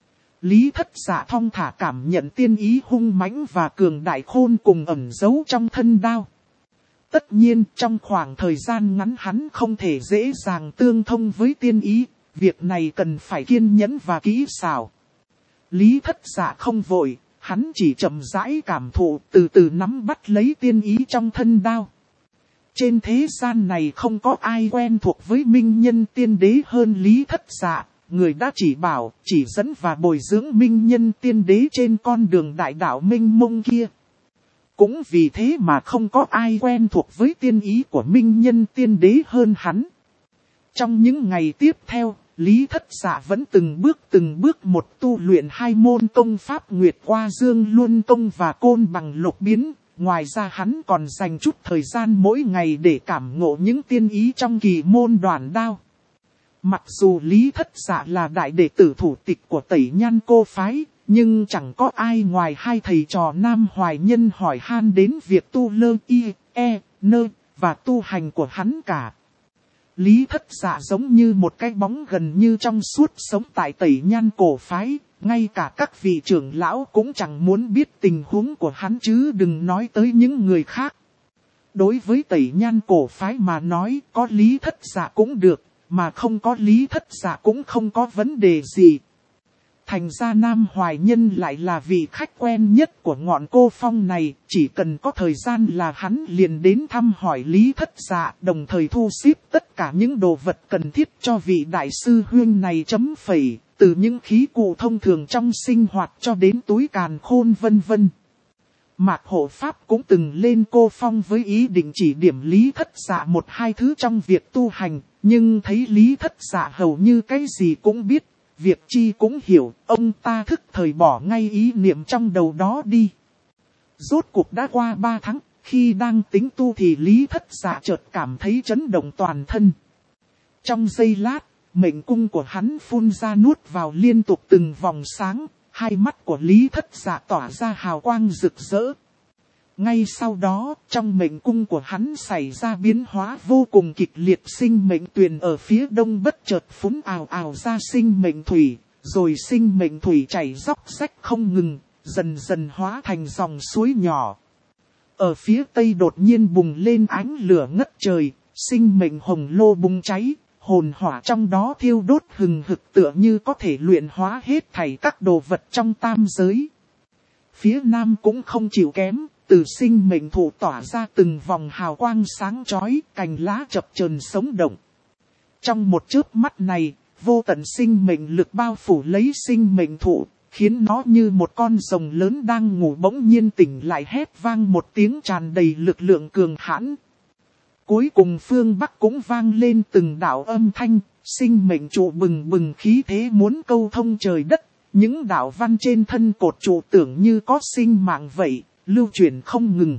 Lý Thất Dạ thong thả cảm nhận tiên ý hung mãnh và cường đại khôn cùng ẩn giấu trong thân đao. Tất nhiên trong khoảng thời gian ngắn hắn không thể dễ dàng tương thông với tiên ý, việc này cần phải kiên nhẫn và kỹ xảo. Lý Thất Dạ không vội, hắn chỉ chậm rãi cảm thụ từ từ nắm bắt lấy tiên ý trong thân đao. Trên thế gian này không có ai quen thuộc với minh nhân tiên đế hơn Lý Thất Dạ, người đã chỉ bảo, chỉ dẫn và bồi dưỡng minh nhân tiên đế trên con đường đại đạo minh mông kia. Cũng vì thế mà không có ai quen thuộc với tiên ý của minh nhân tiên đế hơn hắn. Trong những ngày tiếp theo, Lý Thất Dạ vẫn từng bước một tu luyện hai môn công pháp Nguyệt Qua Dương Luân Công và Côn Bằng Lục Biến. Ngoài ra hắn còn dành chút thời gian mỗi ngày để cảm ngộ những tiên ý trong kỳ môn Đoản Đao. Mặc dù Lý Thất Dạ là đại đệ tử thủ tịch của Tẩy Nhan Cô Phái, nhưng chẳng có ai ngoài hai thầy trò Nam Hoài Nhân hỏi han đến việc tu lơ y, e, nơ và tu hành của hắn cả. Lý Thất Dạ giống như một cái bóng gần như trong suốt sống tại Tẩy Nhan Cổ Phái, ngay cả các vị trưởng lão cũng chẳng muốn biết tình huống của hắn chứ đừng nói tới những người khác. Đối với Tẩy Nhan Cổ Phái mà nói có Lý Thất Dạ cũng được, mà không có Lý Thất Dạ cũng không có vấn đề gì. Thành ra Nam Hoài Nhân lại là vị khách quen nhất của ngọn cô phong này, chỉ cần có thời gian là hắn liền đến thăm hỏi Lý Thất Dạ, đồng thời thu xếp tất cả những đồ vật cần thiết cho vị đại sư huynh này chấm phẩy, từ những khí cụ thông thường trong sinh hoạt cho đến túi càn khôn vân vân. Mạc Hộ Pháp cũng từng lên cô phong với ý định chỉ điểm Lý Thất Dạ một hai thứ trong việc tu hành, nhưng thấy Lý Thất Dạ hầu như cái gì cũng biết. Việc chi cũng hiểu, ông ta thức thời bỏ ngay ý niệm trong đầu đó đi. Rốt cuộc đã qua 3 tháng, khi đang tính tu thì Lý Thất Dạ chợt cảm thấy chấn động toàn thân. Trong giây lát, mệnh cung của hắn phun ra nuốt vào liên tục từng vòng sáng, hai mắt của Lý Thất Dạ tỏa ra hào quang rực rỡ. Ngay sau đó, trong mệnh cung của hắn xảy ra biến hóa vô cùng kịch liệt, sinh mệnh tuyền ở phía đông bất chợt phúng ào ào ra sinh mệnh thủy, rồi sinh mệnh thủy chảy róc rách không ngừng, dần dần hóa thành dòng suối nhỏ. Ở phía tây đột nhiên bùng lên ánh lửa ngất trời, sinh mệnh hồng lô bùng cháy, hồn hỏa trong đó thiêu đốt hừng hực tựa như có thể luyện hóa hết thảy các đồ vật trong tam giới. Phía nam cũng không chịu kém. Từ sinh mệnh thụ tỏa ra từng vòng hào quang sáng chói, cành lá chập chờn sống động. Trong một chớp mắt này, vô tận sinh mệnh lực bao phủ lấy sinh mệnh thụ, khiến nó như một con rồng lớn đang ngủ bỗng nhiên tỉnh lại hét vang một tiếng tràn đầy lực lượng cường hãn. Cuối cùng phương Bắc cũng vang lên từng đạo âm thanh, sinh mệnh trụ bừng bừng khí thế muốn câu thông trời đất, những đạo văn trên thân cột trụ tưởng như có sinh mạng vậy. Lưu chuyển không ngừng.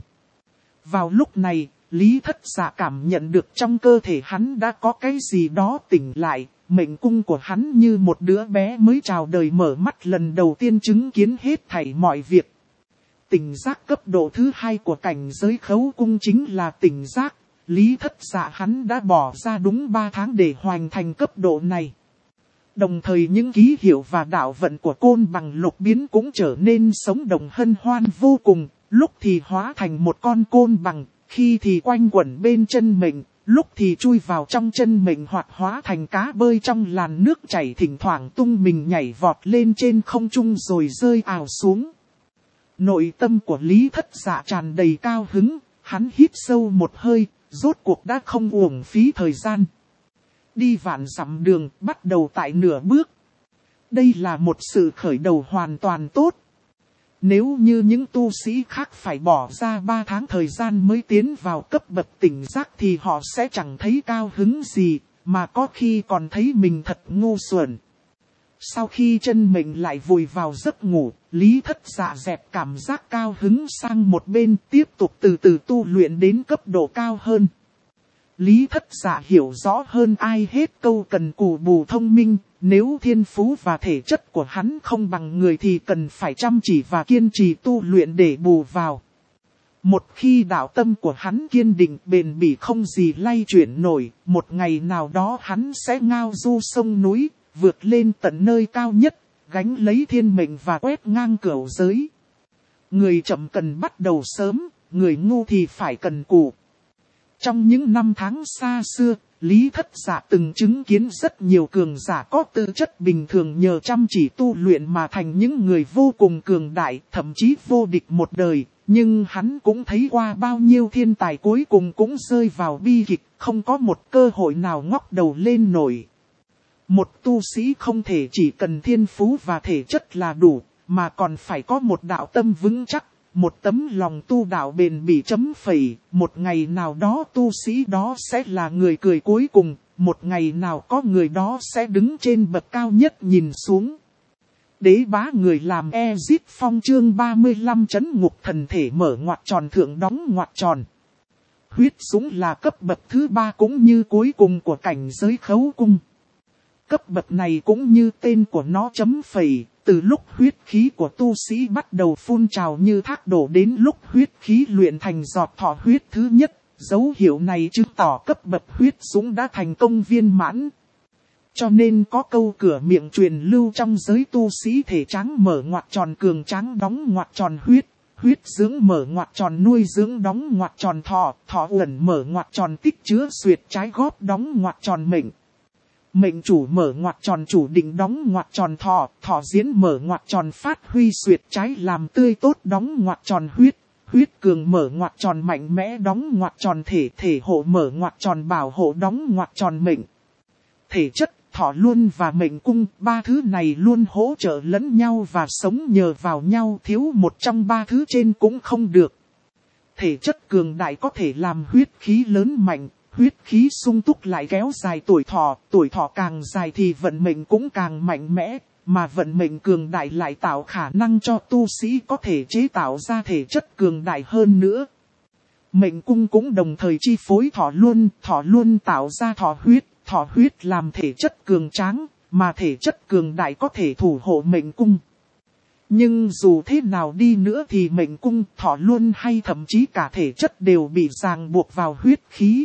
Vào lúc này, Lý Thất Dạ cảm nhận được trong cơ thể hắn đã có cái gì đó tỉnh lại, mệnh cung của hắn như một đứa bé mới chào đời mở mắt lần đầu tiên chứng kiến hết thảy mọi việc. Tỉnh giác cấp độ thứ 2 của cảnh giới khấu cung chính là tỉnh giác, Lý Thất Dạ hắn đã bỏ ra đúng 3 tháng để hoàn thành cấp độ này. Đồng thời những ký hiệu và đạo vận của Côn Bằng Lục Biến cũng trở nên sống động hân hoan vô cùng, lúc thì hóa thành một con côn bằng, khi thì quanh quẩn bên chân mệnh, lúc thì chui vào trong chân mệnh hoặc hóa thành cá bơi trong làn nước chảy thỉnh thoảng tung mình nhảy vọt lên trên không trung rồi rơi ào xuống. Nội tâm của Lý Thất Dạ tràn đầy cao hứng, hắn hít sâu một hơi, rốt cuộc đã không uổng phí thời gian. Đi vạn dặm đường, bắt đầu tại nửa bước. Đây là một sự khởi đầu hoàn toàn tốt. Nếu như những tu sĩ khác phải bỏ ra 3 tháng thời gian mới tiến vào cấp bậc tỉnh giác thì họ sẽ chẳng thấy cao hứng gì, mà có khi còn thấy mình thật ngu xuẩn. Sau khi chân mệnh lại vùi vào giấc ngủ, Lý Thất Dạ dẹp cảm giác cao hứng sang một bên, tiếp tục từ từ tu luyện đến cấp độ cao hơn. Lý Thất Dạ hiểu rõ hơn ai hết câu cần cù bù thông minh, nếu thiên phú và thể chất của hắn không bằng người thì cần phải chăm chỉ và kiên trì tu luyện để bù vào. Một khi đạo tâm của hắn kiên định bền bỉ không gì lay chuyển nổi, một ngày nào đó hắn sẽ ngao du sông núi, vượt lên tận nơi cao nhất, gánh lấy thiên mệnh và quét ngang cửu giới. Người chậm cần bắt đầu sớm, người ngu thì phải cần cù. Trong những năm tháng xa xưa, Lý Thất Dạ từng chứng kiến rất nhiều cường giả có tư chất bình thường nhờ chăm chỉ tu luyện mà thành những người vô cùng cường đại, thậm chí vô địch một đời. Nhưng hắn cũng thấy qua bao nhiêu thiên tài cuối cùng cũng rơi vào bi kịch, không có một cơ hội nào ngóc đầu lên nổi. Một tu sĩ không thể chỉ cần thiên phú và thể chất là đủ, mà còn phải có một đạo tâm vững chắc, một tấm lòng tu đạo bền bỉ chấm phẩy. Một ngày nào đó tu sĩ đó sẽ là người cười cuối cùng, một ngày nào có người đó sẽ đứng trên bậc cao nhất nhìn xuống. Đế bá người làm Ezic Phong chương 35 trấn ngục thần thể mở ngoặc tròn thượng đóng ngoặc tròn. Huyết súng là cấp bậc thứ 3 cũng như cuối cùng của cảnh giới khấu cung. Cấp bậc này cũng như tên của nó chấm phẩy, từ lúc huyết khí của tu sĩ bắt đầu phun trào như thác đổ đến lúc huyết khí luyện thành giọt thọ huyết thứ nhất, dấu hiệu này chứng tỏ cấp bậc huyết súng đã thành công viên mãn. Cho nên có câu cửa miệng truyền lưu trong giới tu sĩ thể tráng mở ngoặc tròn cường tráng đóng ngoặc tròn huyết, huyết dưỡng mở ngoặc tròn nuôi dưỡng đóng ngoặc tròn thọ, thọ uẩn mở ngoặc tròn tích chứa xuyệt trái góp đóng ngoặc tròn mệnh. Mệnh chủ mở ngoặc tròn chủ định đóng ngoặc tròn thọ, thọ diễn mở ngoặc tròn phát huy xuyệt trái làm tươi tốt đóng ngoặc tròn huyết, huyết cường mở ngoặc tròn mạnh mẽ đóng ngoặc tròn thể, thể hộ mở ngoặc tròn bảo hộ đóng ngoặc tròn mệnh. Thể chất, thọ luân và mệnh cung, ba thứ này luôn hỗ trợ lẫn nhau và sống nhờ vào nhau, thiếu một trong ba thứ trên cũng không được. Thể chất cường đại có thể làm huyết khí lớn mạnh, huyết khí sung túc lại kéo dài tuổi thọ càng dài thì vận mệnh cũng càng mạnh mẽ, mà vận mệnh cường đại lại tạo khả năng cho tu sĩ có thể chế tạo ra thể chất cường đại hơn nữa. Mệnh cung cũng đồng thời chi phối thọ luân tạo ra thọ huyết làm thể chất cường tráng, mà thể chất cường đại có thể thủ hộ mệnh cung. Nhưng dù thế nào đi nữa thì mệnh cung, thọ luân hay thậm chí cả thể chất đều bị ràng buộc vào huyết khí.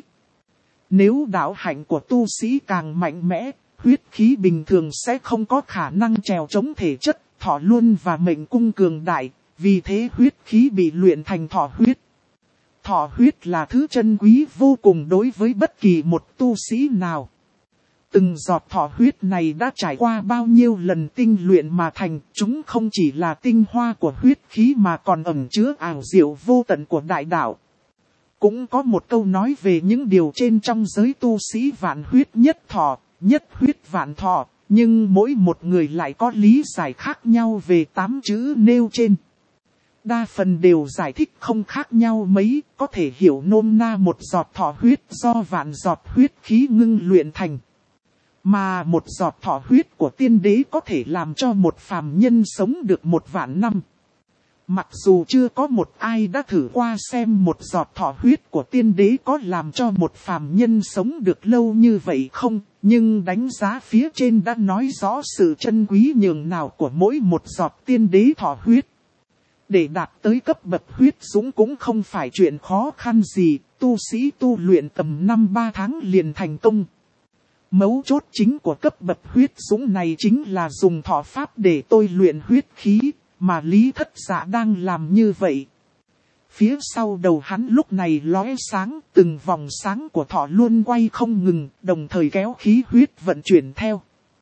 Nếu đạo hạnh của tu sĩ càng mạnh mẽ, huyết khí bình thường sẽ không có khả năng trèo chống thể chất, thọ luân và mệnh cung cường đại, vì thế huyết khí bị luyện thành thọ huyết. Thọ huyết là thứ chân quý vô cùng đối với bất kỳ một tu sĩ nào. Từng giọt thọ huyết này đã trải qua bao nhiêu lần tinh luyện mà thành, chúng không chỉ là tinh hoa của huyết khí mà còn ẩn chứa ảo diệu vô tận của đại đạo. Cũng có một câu nói về những điều trên trong giới tu sĩ vạn huyết nhất huyết vạn thọ, nhưng mỗi một người lại có lý giải khác nhau về 8 chữ nêu trên. Đa phần đều giải thích không khác nhau mấy, có thể hiểu nôm na một giọt thọ huyết do vạn giọt huyết khí ngưng luyện thành. Mà một giọt thọ huyết của tiên đế có thể làm cho một phàm nhân sống được 1 vạn năm. Mặc dù chưa có một ai đã thử qua xem một giọt thọ huyết của tiên đế có làm cho một phàm nhân sống được lâu như vậy không, nhưng đánh giá phía trên đã nói rõ sự chân quý nhường nào của mỗi một giọt tiên đế thọ huyết. Để đạt tới cấp bậc huyết dũng cũng không phải chuyện khó khăn gì, tu sĩ tu luyện tầm 5-3 tháng liền thành công. Mấu chốt chính của cấp bậc huyết dũng này chính là dùng thọ pháp để tôi luyện huyết khí, mà Lý Thất Dạ đang làm như vậy. Phía sau đầu hắn lúc này lóe sáng, từng vòng sáng của thọ luôn quay không ngừng, đồng thời kéo khí huyết vận chuyển theo.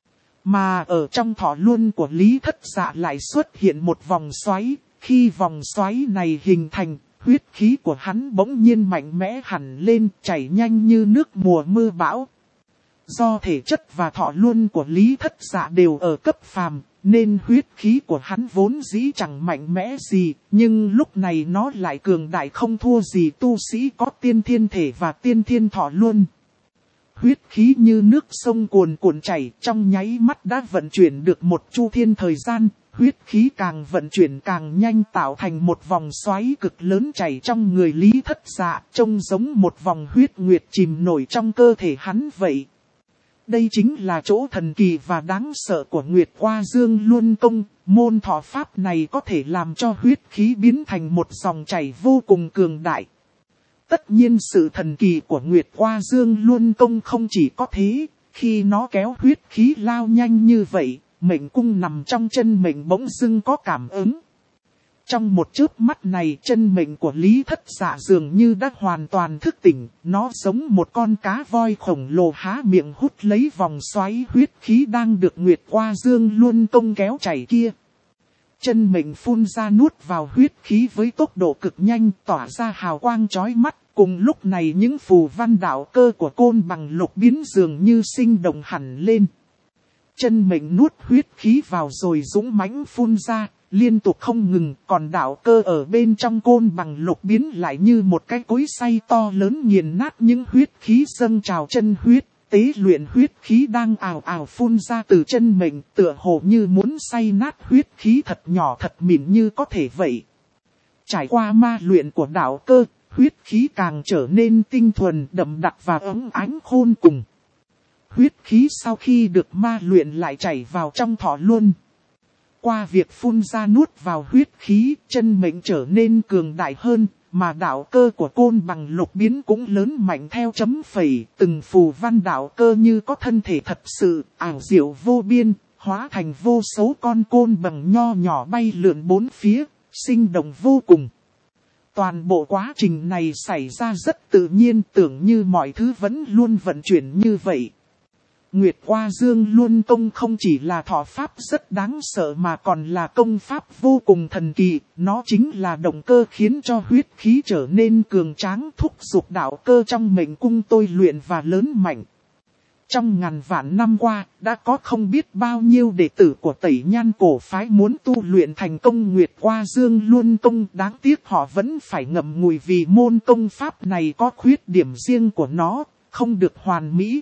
Mà ở trong thọ luân của Lý Thất Dạ lại xuất hiện một vòng xoáy, khi vòng xoáy này hình thành, huyết khí của hắn bỗng nhiên mạnh mẽ hẳn lên, chảy nhanh như nước mùa mưa bão. Do thể chất và thọ luân của Lý Thất Dạ đều ở cấp phàm, nên huyết khí của hắn vốn dĩ chẳng mạnh mẽ gì, nhưng lúc này nó lại cường đại không thua gì tu sĩ có tiên thiên thể và tiên thiên thọ luân. Huyết khí như nước sông cuồn cuộn chảy, trong nháy mắt đã vận chuyển được một chu thiên thời gian, huyết khí càng vận chuyển càng nhanh tạo thành một vòng xoáy cực lớn chảy trong người Lý Thất Dạ, trông giống một vòng huyết nguyệt chìm nổi trong cơ thể hắn vậy. Đây chính là chỗ thần kỳ và đáng sợ của Nguyệt Hoa Dương Luân Công, môn thọ pháp này có thể làm cho huyết khí biến thành một dòng chảy vô cùng cường đại. Tất nhiên sự thần kỳ của Nguyệt Hoa Dương Luân Công không chỉ có thế, khi nó kéo huyết khí lao nhanh như vậy, mệnh cung nằm trong chân mệnh bỗng dưng có cảm ứng. Trong một chớp mắt này chân mệnh của Lý Thất Dạ dường như đã hoàn toàn thức tỉnh, nó giống một con cá voi khổng lồ há miệng hút lấy vòng xoáy huyết khí đang được Nguyệt Hoa Dương Luân Công kéo chảy kia. Chân mệnh phun ra nuốt vào huyết khí với tốc độ cực nhanh tỏa ra hào quang chói mắt, cùng lúc này những phù văn đạo cơ của côn bằng lục biến dường như sinh động hẳn lên. Chân mệnh nuốt huyết khí vào rồi dũng mãnh phun ra, liên tục không ngừng, còn đạo cơ ở bên trong côn bằng lục biến lại như một cái cối xay to lớn nghiền nát những huyết khí dâng trào chân huyết. Tế luyện huyết khí đang ào ào phun ra từ chân mệnh, tựa hồ như muốn xay nát huyết khí thật nhỏ thật mịn như có thể vậy. Trải qua ma luyện của đạo cơ, huyết khí càng trở nên tinh thuần, đậm đặc và óng ánh khôn cùng. Huyết khí sau khi được ma luyện lại chảy vào trong thọ luân. Qua việc phun ra nuốt vào huyết khí, chân mệnh trở nên cường đại hơn, mà đạo cơ của côn bằng lục biến cũng lớn mạnh theo chấm phẩy. Từng phù văn đạo cơ như có thân thể thật sự, ảo diệu vô biên, hóa thành vô số con côn bằng nho nhỏ bay lượn bốn phía, sinh động vô cùng. Toàn bộ quá trình này xảy ra rất tự nhiên, tưởng như mọi thứ vẫn luôn vận chuyển như vậy. Nguyệt Hoa Dương Luân Công không chỉ là thọ pháp rất đáng sợ mà còn là công pháp vô cùng thần kỳ, nó chính là động cơ khiến cho huyết khí trở nên cường tráng, thúc giục đạo cơ trong mệnh cung tôi luyện và lớn mạnh. Trong ngàn vạn năm qua, đã có không biết bao nhiêu đệ tử của Tẩy Nhan cổ phái muốn tu luyện thành công Nguyệt Hoa Dương Luân Công, đáng tiếc họ vẫn phải ngậm ngùi vì môn công pháp này có khuyết điểm riêng của nó, không được hoàn mỹ.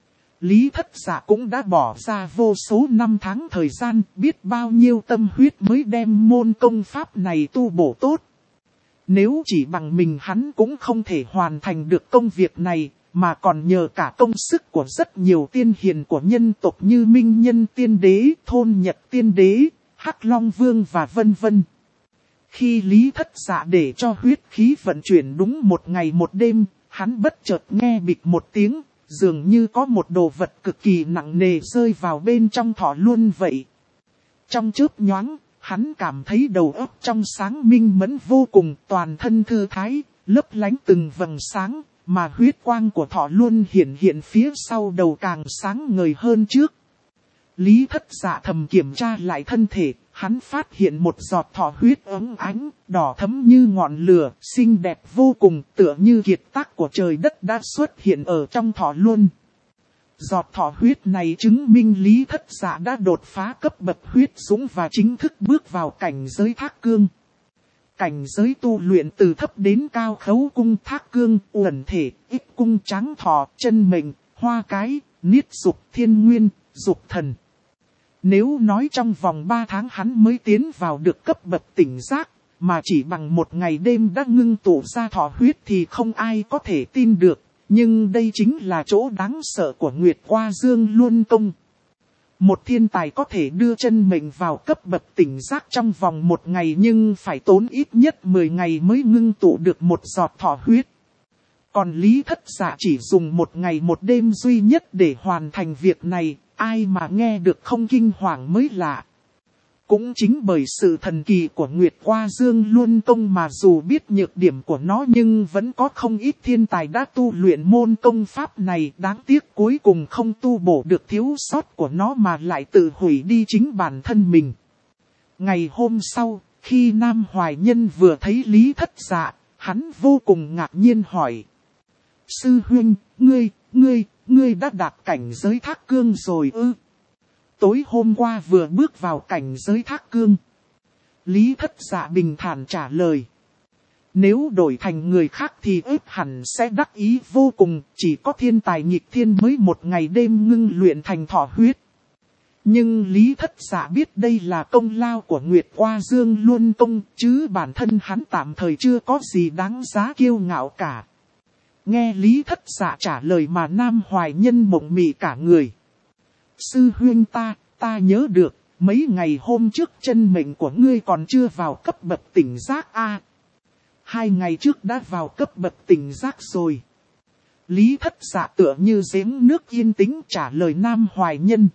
Lý Thất Dạ cũng đã bỏ ra vô số năm tháng thời gian, biết bao nhiêu tâm huyết mới đem môn công pháp này tu bổ tốt. Nếu chỉ bằng mình hắn cũng không thể hoàn thành được công việc này, mà còn nhờ cả công sức của rất nhiều tiên hiền của nhân tộc như Minh Nhân Tiên Đế, Thôn Nhật Tiên Đế, Hắc Long Vương và vân vân. Khi Lý Thất Dạ để cho huyết khí vận chuyển đúng một ngày một đêm, hắn bất chợt nghe bịch một tiếng. Dường như có một đồ vật cực kỳ nặng nề rơi vào bên trong thọ luân vậy. Trong chớp nhoáng, hắn cảm thấy đầu óc trong sáng minh mẫn vô cùng, toàn thân thư thái, lấp lánh từng vầng sáng, mà huyết quang của thọ luân hiện phía sau đầu càng sáng ngời hơn trước. Lý Thất Dạ thầm kiểm tra lại thân thể, hắn phát hiện một giọt thọ huyết óng ánh, đỏ thẫm như ngọn lửa, xinh đẹp vô cùng, tựa như kiệt tác của trời đất đã xuất hiện ở trong thọ luân. Giọt thọ huyết này chứng minh Lý Thất Dạ đã đột phá cấp bậc huyết dũng và chính thức bước vào cảnh giới thác cương. Cảnh giới tu luyện từ thấp đến cao khấu cung thác cương, uẩn thể, ích cung tráng thọ, chân mệnh, hoa cái, niết dục, thiên nguyên, dục thần. Nếu nói trong vòng 3 tháng hắn mới tiến vào được cấp bậc tỉnh giác, mà chỉ bằng một ngày đêm đã ngưng tụ ra thọ huyết thì không ai có thể tin được. Nhưng đây chính là chỗ đáng sợ của Nguyệt Hoa Dương Luân Công. Một thiên tài có thể đưa chân mệnh vào cấp bậc tỉnh giác trong vòng một ngày nhưng phải tốn ít nhất 10 ngày mới ngưng tụ được một giọt thọ huyết. Còn Lý Thất Dạ chỉ dùng một ngày một đêm duy nhất để hoàn thành việc này. Ai mà nghe được không kinh hoàng mới lạ. Cũng chính bởi sự thần kỳ của Nguyệt Hoa Dương Luân Công mà dù biết nhược điểm của nó nhưng vẫn có không ít thiên tài đã tu luyện môn công pháp này. Đáng tiếc cuối cùng không tu bổ được thiếu sót của nó mà lại tự hủy đi chính bản thân mình. Ngày hôm sau, khi Nam Hoài Nhân vừa thấy Lý Thất Dạ, hắn vô cùng ngạc nhiên hỏi. Sư huynh, ngươi đã đạt cảnh giới thác cương rồi ư? Tối hôm qua vừa bước vào cảnh giới thác cương. Lý Thất Dạ bình thản trả lời. Nếu đổi thành người khác thì ếp hẳn sẽ đắc ý vô cùng, chỉ có thiên tài nghịch thiên mới một ngày đêm ngưng luyện thành thọ huyết. Nhưng Lý Thất Dạ biết đây là công lao của Nguyệt Hoa Dương Luân Công, chứ bản thân hắn tạm thời chưa có gì đáng giá kiêu ngạo cả. Nghe Lý Thất Dạ trả lời mà Nam Hoài Nhân mộng mị cả người. Sư huynh ta nhớ được, mấy ngày hôm trước chân mệnh của ngươi còn chưa vào cấp bậc tỉnh giác a. 2 ngày trước đã vào cấp bậc tỉnh giác rồi. Lý Thất Dạ tựa như giếng nước yên tĩnh trả lời Nam Hoài Nhân.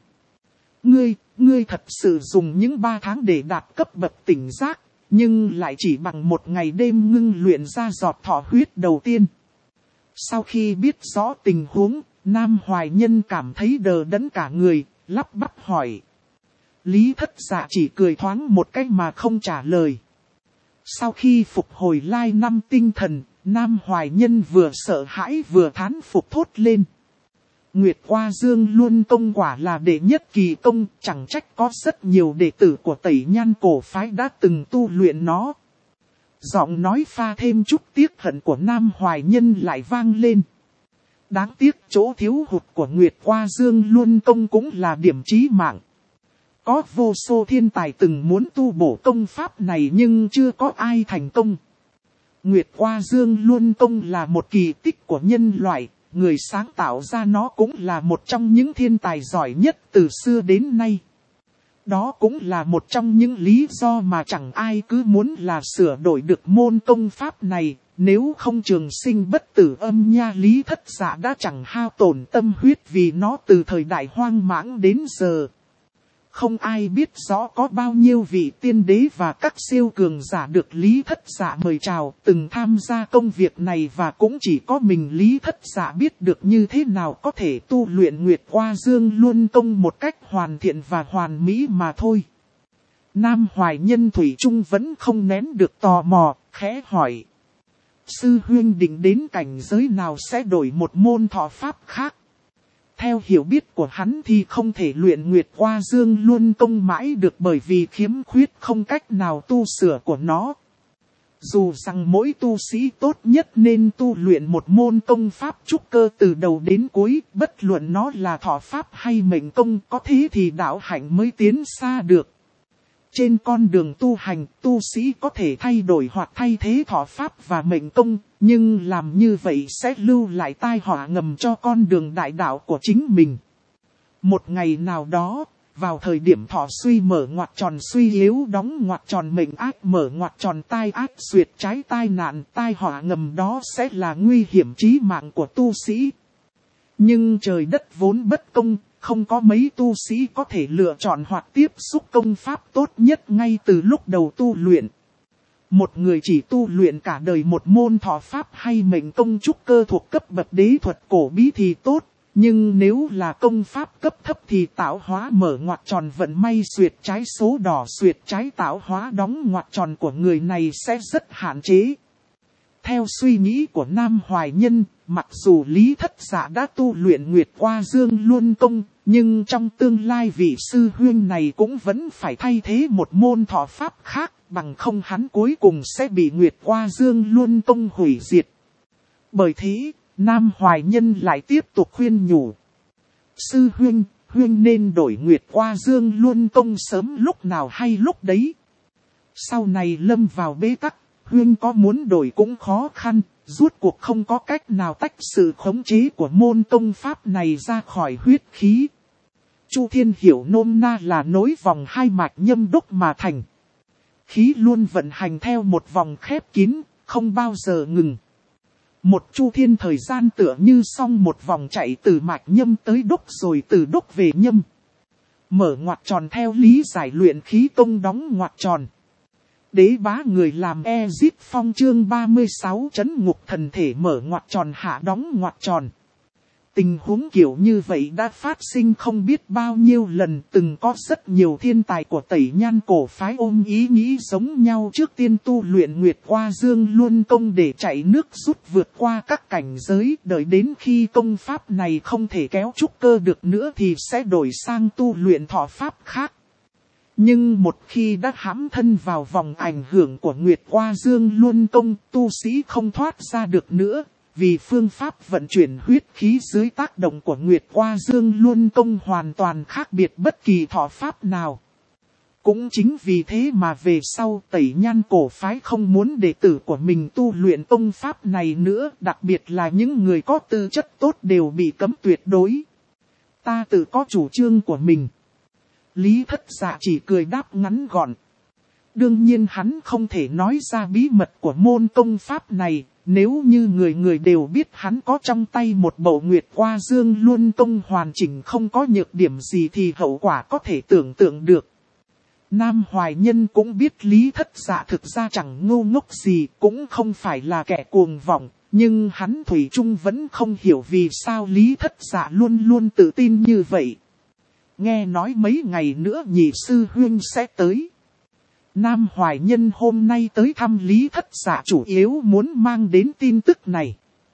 Ngươi thật sự dùng những 3 tháng để đạt cấp bậc tỉnh giác, nhưng lại chỉ bằng một ngày đêm ngưng luyện ra giọt thọ huyết đầu tiên. Sau khi biết rõ tình huống, Nam Hoài Nhân cảm thấy đờ đẫn cả người, lắp bắp hỏi. Lý Thất Dạ chỉ cười thoáng một cách mà không trả lời. Sau khi phục hồi lai năm tinh thần, Nam Hoài Nhân vừa sợ hãi vừa thán phục thốt lên. Nguyệt Qua Dương Luân Công quả là đệ nhất kỳ công, chẳng trách có rất nhiều đệ tử của Tẩy Nhan cổ phái đã từng tu luyện nó. Giọng nói pha thêm chút tiếc hận của Nam Hoài Nhân lại vang lên. Đáng tiếc chỗ thiếu hụt của Nguyệt Qua Dương Luân Công cũng là điểm chí mạng. Có vô số thiên tài từng muốn tu bổ công pháp này nhưng chưa có ai thành công. Nguyệt Qua Dương Luân Công là một kỳ tích của nhân loại, người sáng tạo ra nó cũng là một trong những thiên tài giỏi nhất từ xưa đến nay. Đó cũng là một trong những lý do mà chẳng ai cứ muốn là sửa đổi được môn công pháp này, nếu không trường sinh bất tử Âm Nha Lý Thất Dạ đã chẳng hao tổn tâm huyết vì nó từ thời đại hoang mãng đến giờ. Không ai biết rõ có bao nhiêu vị tiên đế và các siêu cường giả được Lý Thất Dạ mời chào từng tham gia công việc này và cũng chỉ có mình Lý Thất Dạ biết được như thế nào có thể tu luyện Nguyệt Qua Dương Luân Công một cách hoàn thiện và hoàn mỹ mà thôi. Nam Hoài Nhân thủy chung vẫn không nén được tò mò, khẽ hỏi. Sư huynh định đến cảnh giới nào sẽ đổi một môn thọ pháp khác? Theo hiểu biết của hắn thì không thể luyện Nguyệt Qua Dương Luân Công mãi được bởi vì khiếm khuyết không cách nào tu sửa của nó. Dù rằng mỗi tu sĩ tốt nhất nên tu luyện một môn công pháp trúc cơ từ đầu đến cuối, bất luận nó là thọ pháp hay mệnh công, có thế thì đạo hạnh mới tiến xa được. Trên con đường tu hành, tu sĩ có thể thay đổi hoặc thay thế thọ pháp và mệnh công, nhưng làm như vậy sẽ lưu lại tai họa ngầm cho con đường đại đạo của chính mình. Một ngày nào đó, vào thời điểm thọ suy mở ngoặc tròn suy yếu đóng ngoặc tròn mệnh ác mở ngoặc tròn tai ác xuyệt trái tai nạn, tai họa ngầm đó sẽ là nguy hiểm chí mạng của tu sĩ. Nhưng trời đất vốn bất công. Không có mấy tu sĩ có thể lựa chọn hoặc tiếp xúc công pháp tốt nhất ngay từ lúc đầu tu luyện. Một người chỉ tu luyện cả đời một môn thọ pháp hay mệnh công trúc cơ thuộc cấp bậc đế thuật cổ bí thì tốt. Nhưng nếu là công pháp cấp thấp thì tạo hóa mở ngoặc tròn vận may xuyệt trái số đỏ xuyệt trái tạo hóa đóng ngoặc tròn của người này sẽ rất hạn chế. Theo suy nghĩ của Nam Hoài Nhân, mặc dù Lý Thất Dạ đã tu luyện Nguyệt Qua Dương Luân Công, nhưng trong tương lai vị sư huynh này cũng vẫn phải thay thế một môn thọ pháp khác, bằng không hắn cuối cùng sẽ bị Nguyệt Qua Dương Luân Công hủy diệt. Bởi thế, Nam Hoài Nhân lại tiếp tục khuyên nhủ. Sư huynh nên đổi Nguyệt Qua Dương Luân Công sớm lúc nào hay lúc đấy. Sau này lâm vào bế tắc. Huynh có muốn đổi cũng khó khăn, rốt cuộc không có cách nào tách sự khống chế của môn công pháp này ra khỏi huyết khí. Chu Thiên hiểu nôm na là nối vòng hai mạch nhâm đúc mà thành. Khí luôn vận hành theo một vòng khép kín, không bao giờ ngừng. Một Chu Thiên thời gian tựa như xong một vòng chạy từ mạch nhâm tới đúc rồi từ đúc về nhâm. Mở ngoặc tròn theo lý giải luyện khí công đóng ngoặc tròn. Đế bá người làm Ezip Phong chương 36 trấn ngục thần thể mở ngoặc tròn hạ đóng ngoặc tròn. Tình huống kiểu như vậy đã phát sinh không biết bao nhiêu lần, từng có rất nhiều thiên tài của Tẩy Nhan cổ phái ôm ý nghĩ giống nhau trước tiên tu luyện Nguyệt Qua Dương Luân Công để chạy nước rút vượt qua các cảnh giới, đợi đến khi công pháp này không thể kéo trúc cơ được nữa thì sẽ đổi sang tu luyện thọ pháp khác. Nhưng một khi đã hãm thân vào vòng ảnh hưởng của Nguyệt Qua Dương Luân Công, tu sĩ không thoát ra được nữa, vì phương pháp vận chuyển huyết khí dưới tác động của Nguyệt Qua Dương Luân Công hoàn toàn khác biệt bất kỳ thọ pháp nào. Cũng chính vì thế mà về sau Tẩy Nhan cổ phái không muốn đệ tử của mình tu luyện công pháp này nữa, đặc biệt là những người có tư chất tốt đều bị cấm tuyệt đối. Ta tự có chủ trương của mình. Lý Thất Dạ chỉ cười đáp ngắn gọn. Đương nhiên hắn không thể nói ra bí mật của môn công pháp này, nếu như người người đều biết hắn có trong tay một bộ Nguyệt Qua Dương Luân Công hoàn chỉnh không có nhược điểm gì thì hậu quả có thể tưởng tượng được. Nam Hoài Nhân cũng biết Lý Thất Dạ thực ra chẳng ngu ngốc gì, cũng không phải là kẻ cuồng vọng, nhưng hắn thủy chung vẫn không hiểu vì sao Lý Thất Dạ luôn luôn tự tin như vậy. Nghe nói mấy ngày nữa nhị sư huynh sẽ tới. Nam Hoài Nhân hôm nay tới thăm Lý Thất Dạ chủ yếu muốn mang đến tin tức này.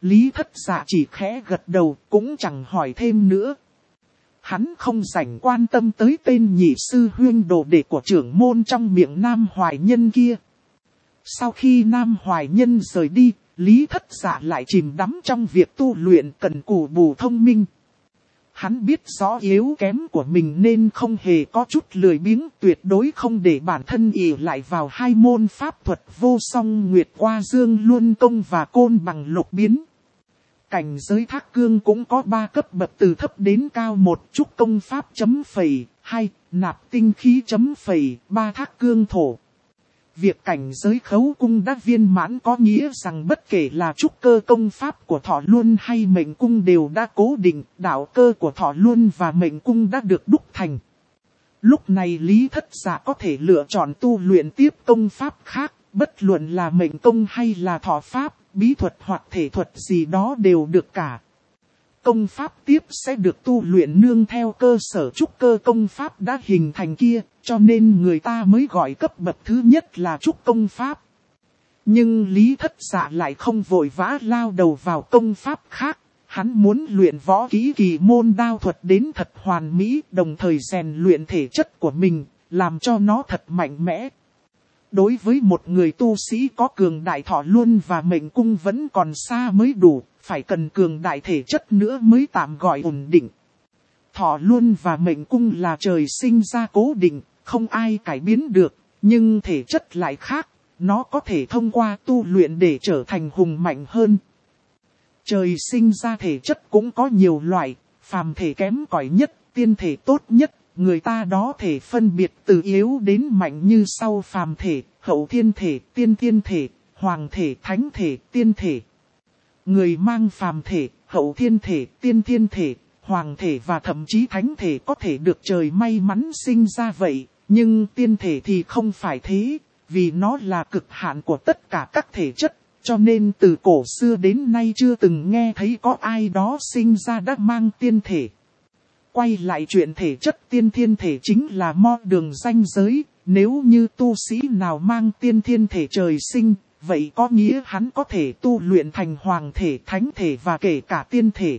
Lý Thất Dạ chỉ khẽ gật đầu, cũng chẳng hỏi thêm nữa. Hắn không rảnh quan tâm tới tên nhị sư huynh đồ đệ của trưởng môn trong miệng Nam Hoài Nhân kia. Sau khi Nam Hoài Nhân rời đi, Lý Thất Dạ lại chìm đắm trong việc tu luyện cần cù bù thông minh. Hắn biết rõ yếu kém của mình nên không hề có chút lười biếng, tuyệt đối không để bản thân ỷ lại vào hai môn pháp thuật vô song Nguyệt Qua Dương Luân Công và Côn Bằng Lục Biến. Cảnh giới Thác Cương cũng có 3 cấp bậc từ thấp đến cao: 1 trúc công pháp chấm phẩy, 2 nạp tinh khí chấm phẩy, 3 Thác Cương thổ. Việc cảnh giới Khấu Cung đã viên mãn có nghĩa rằng bất kể là trúc cơ công pháp của Thọ Luân hay Mệnh Cung đều đã cố định, đạo cơ của Thọ Luân và Mệnh Cung đã được đúc thành. Lúc này Lý Thất Dạ có thể lựa chọn tu luyện tiếp công pháp khác, bất luận là Mệnh Công hay là Thọ Pháp, bí thuật hoặc thể thuật gì đó đều được cả. Công pháp tiếp sẽ được tu luyện nương theo cơ sở trúc cơ công pháp đã hình thành kia, cho nên người ta mới gọi cấp bậc thứ nhất là trúc công pháp. Nhưng Lý Thất Dạ lại không vội vã lao đầu vào công pháp khác, hắn muốn luyện võ kỹ kỳ môn đao thuật đến thật hoàn mỹ, đồng thời rèn luyện thể chất của mình, làm cho nó thật mạnh mẽ. Đối với một người tu sĩ có cường đại Thọ Luân và Mệnh Cung vẫn còn xa mới đủ, phải cần cường đại thể chất nữa mới tạm gọi ổn định. Thọ Luân và Mệnh Cung là trời sinh ra cố định, không ai cải biến được, nhưng thể chất lại khác, nó có thể thông qua tu luyện để trở thành hùng mạnh hơn. Trời sinh ra thể chất cũng có nhiều loại, phàm thể kém cỏi nhất, tiên thể tốt nhất. Người ta đó thể phân biệt từ yếu đến mạnh như sau: phàm thể, hậu thiên thể, tiên thiên thể, hoàng thể, thánh thể, tiên thể. Người mang phàm thể, hậu thiên thể, tiên thiên thể, hoàng thể và thậm chí thánh thể có thể được trời may mắn sinh ra vậy, nhưng tiên thể thì không phải thế, vì nó là cực hạn của tất cả các thể chất, cho nên từ cổ xưa đến nay chưa từng nghe thấy có ai đó sinh ra đã mang tiên thể. Quay lại chuyện thể chất, tiên thiên thể chính là mo đường ranh giới, nếu như tu sĩ nào mang tiên thiên thể trời sinh, vậy có nghĩa hắn có thể tu luyện thành hoàng thể, thánh thể và kể cả tiên thể.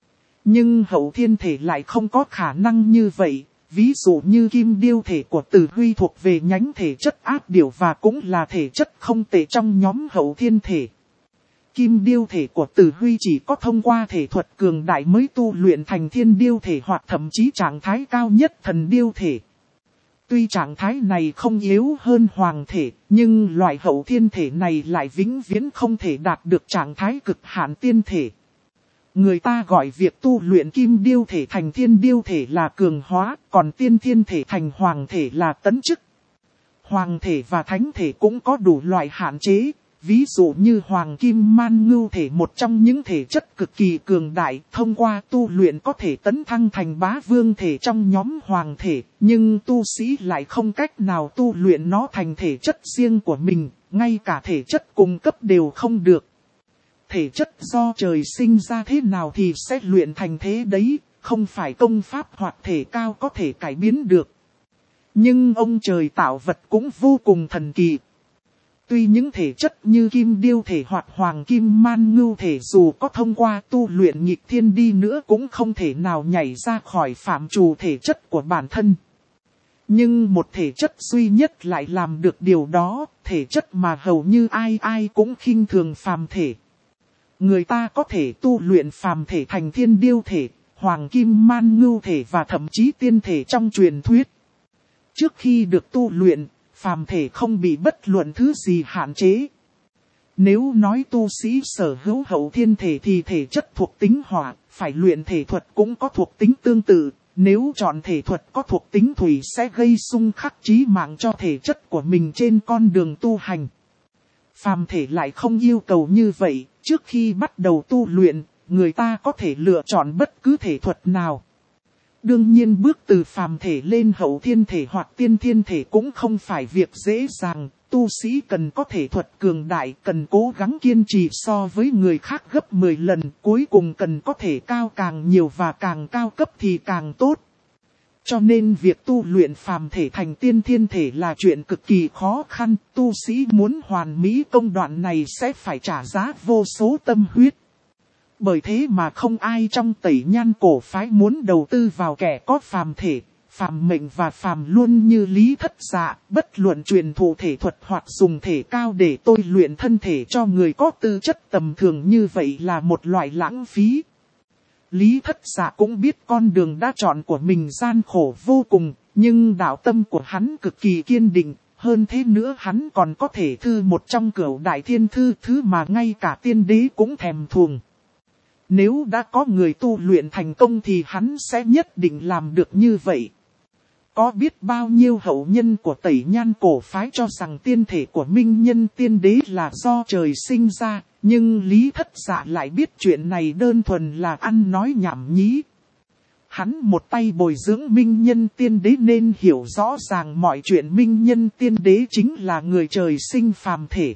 Nhưng hậu thiên thể lại không có khả năng như vậy, ví dụ như kim điêu thể của Tử Huy thuộc về nhánh thể chất áp điểu và cũng là thể chất không tệ trong nhóm hậu thiên thể. Kim điêu thể của Tử Huy chỉ có thông qua thể thuật cường đại mới tu luyện thành thiên điêu thể hoặc thậm chí trạng thái cao nhất thần điêu thể. Tuy trạng thái này không yếu hơn hoàng thể, nhưng loại hậu thiên thể này lại vĩnh viễn không thể đạt được trạng thái cực hạn tiên thể. Người ta gọi việc tu luyện kim điêu thể thành thiên điêu thể là cường hóa, còn tiên thiên thể thành hoàng thể là tấn chức. Hoàng thể và thánh thể cũng có đủ loại hạn chế. Ví dụ như Hoàng Kim Man Ngưu thể, một trong những thể chất cực kỳ cường đại, thông qua tu luyện có thể tấn thăng thành bá vương thể trong nhóm hoàng thể, nhưng tu sĩ lại không cách nào tu luyện nó thành thể chất riêng của mình, ngay cả thể chất cung cấp đều không được. Thể chất do trời sinh ra thế nào thì sẽ luyện thành thế đấy, không phải công pháp hoặc thể cao có thể cải biến được. Nhưng ông trời tạo vật cũng vô cùng thần kỳ. Tuy những thể chất như kim điêu thể hoặc hoàng kim man ngưu thể dù có thông qua tu luyện nghịch thiên đi nữa cũng không thể nào nhảy ra khỏi phạm trù thể chất của bản thân. Nhưng một thể chất duy nhất lại làm được điều đó, thể chất mà hầu như ai ai cũng khinh thường phàm thể. Người ta có thể tu luyện phàm thể thành thiên điêu thể, hoàng kim man ngưu thể và thậm chí tiên thể trong truyền thuyết. Trước khi được tu luyện, phàm thể không bị bất luận thứ gì hạn chế. Nếu nói tu sĩ sở hữu hậu thiên thể thì thể chất thuộc tính hỏa, phải luyện thể thuật cũng có thuộc tính tương tự. Nếu chọn thể thuật có thuộc tính thủy sẽ gây xung khắc chí mạng cho thể chất của mình trên con đường tu hành. Phàm thể lại không yêu cầu như vậy, trước khi bắt đầu tu luyện, người ta có thể lựa chọn bất cứ thể thuật nào. Đương nhiên bước từ phàm thể lên hậu thiên thể hoặc tiên thiên thể cũng không phải việc dễ dàng, tu sĩ cần có thể thuật cường đại, cần cố gắng kiên trì so với người khác gấp 10 lần, cuối cùng cần có thể cao càng nhiều và càng cao cấp thì càng tốt. Cho nên việc tu luyện phàm thể thành tiên thiên thể là chuyện cực kỳ khó khăn, tu sĩ muốn hoàn mỹ công đoạn này sẽ phải trả giá vô số tâm huyết. Bởi thế mà không ai trong Tẩy Nhan cổ phái muốn đầu tư vào kẻ có phàm thể, phàm mệnh và phàm luân như Lý Thất Dạ, bất luận truyền thụ thể thuật hoặc dùng thể cao để tôi luyện thân thể cho người có tư chất tầm thường như vậy là một loại lãng phí. Lý Thất Dạ cũng biết con đường đã chọn của mình gian khổ vô cùng, nhưng đạo tâm của hắn cực kỳ kiên định, hơn thế nữa hắn còn có thể thư một trong cửu đại thiên thư, thứ mà ngay cả tiên đế cũng thèm thuồng. Nếu đã có người tu luyện thành công thì hắn sẽ nhất định làm được như vậy. Có biết bao nhiêu hậu nhân của Tẩy Nhan cổ phái cho rằng tiên thể của minh nhân tiên đế là do trời sinh ra, nhưng Lý Thất Dạ lại biết chuyện này đơn thuần là ăn nói nhảm nhí. Hắn một tay bồi dưỡng minh nhân tiên đế nên hiểu rõ ràng mọi chuyện minh nhân tiên đế chính là người trời sinh phàm thể.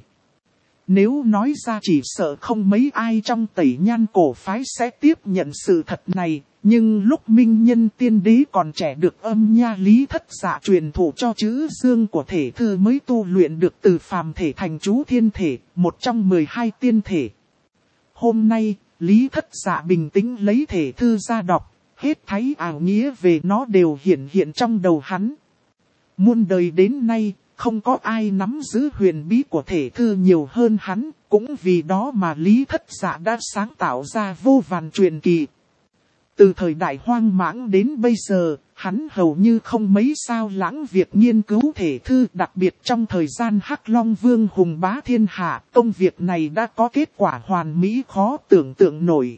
Nếu nói ra chỉ sợ không mấy ai trong Tẩy Nhan cổ phái sẽ tiếp nhận sự thật này, nhưng lúc minh nhân tiên đế còn trẻ được Âm Nha Lý Thất Dạ truyền thụ cho chữ dương của thể thư mới tu luyện được từ phàm thể thành chú thiên thể, một trong 12 tiên thể. Hôm nay, Lý Thất Dạ bình tĩnh lấy thể thư ra đọc, hết thảy ảo nghĩa về nó đều hiện hiện trong đầu hắn. Muôn đời đến nay, không có ai nắm giữ huyền bí của thể thư nhiều hơn hắn, cũng vì đó mà Lý Thất Dạ đã sáng tạo ra vô vàn truyền kỳ. Từ thời đại hoang mãng đến bây giờ, hắn hầu như không mấy sao lãng việc nghiên cứu thể thư, đặc biệt trong thời gian Hắc Long Vương hùng bá thiên hạ, công việc này đã có kết quả hoàn mỹ khó tưởng tượng nổi.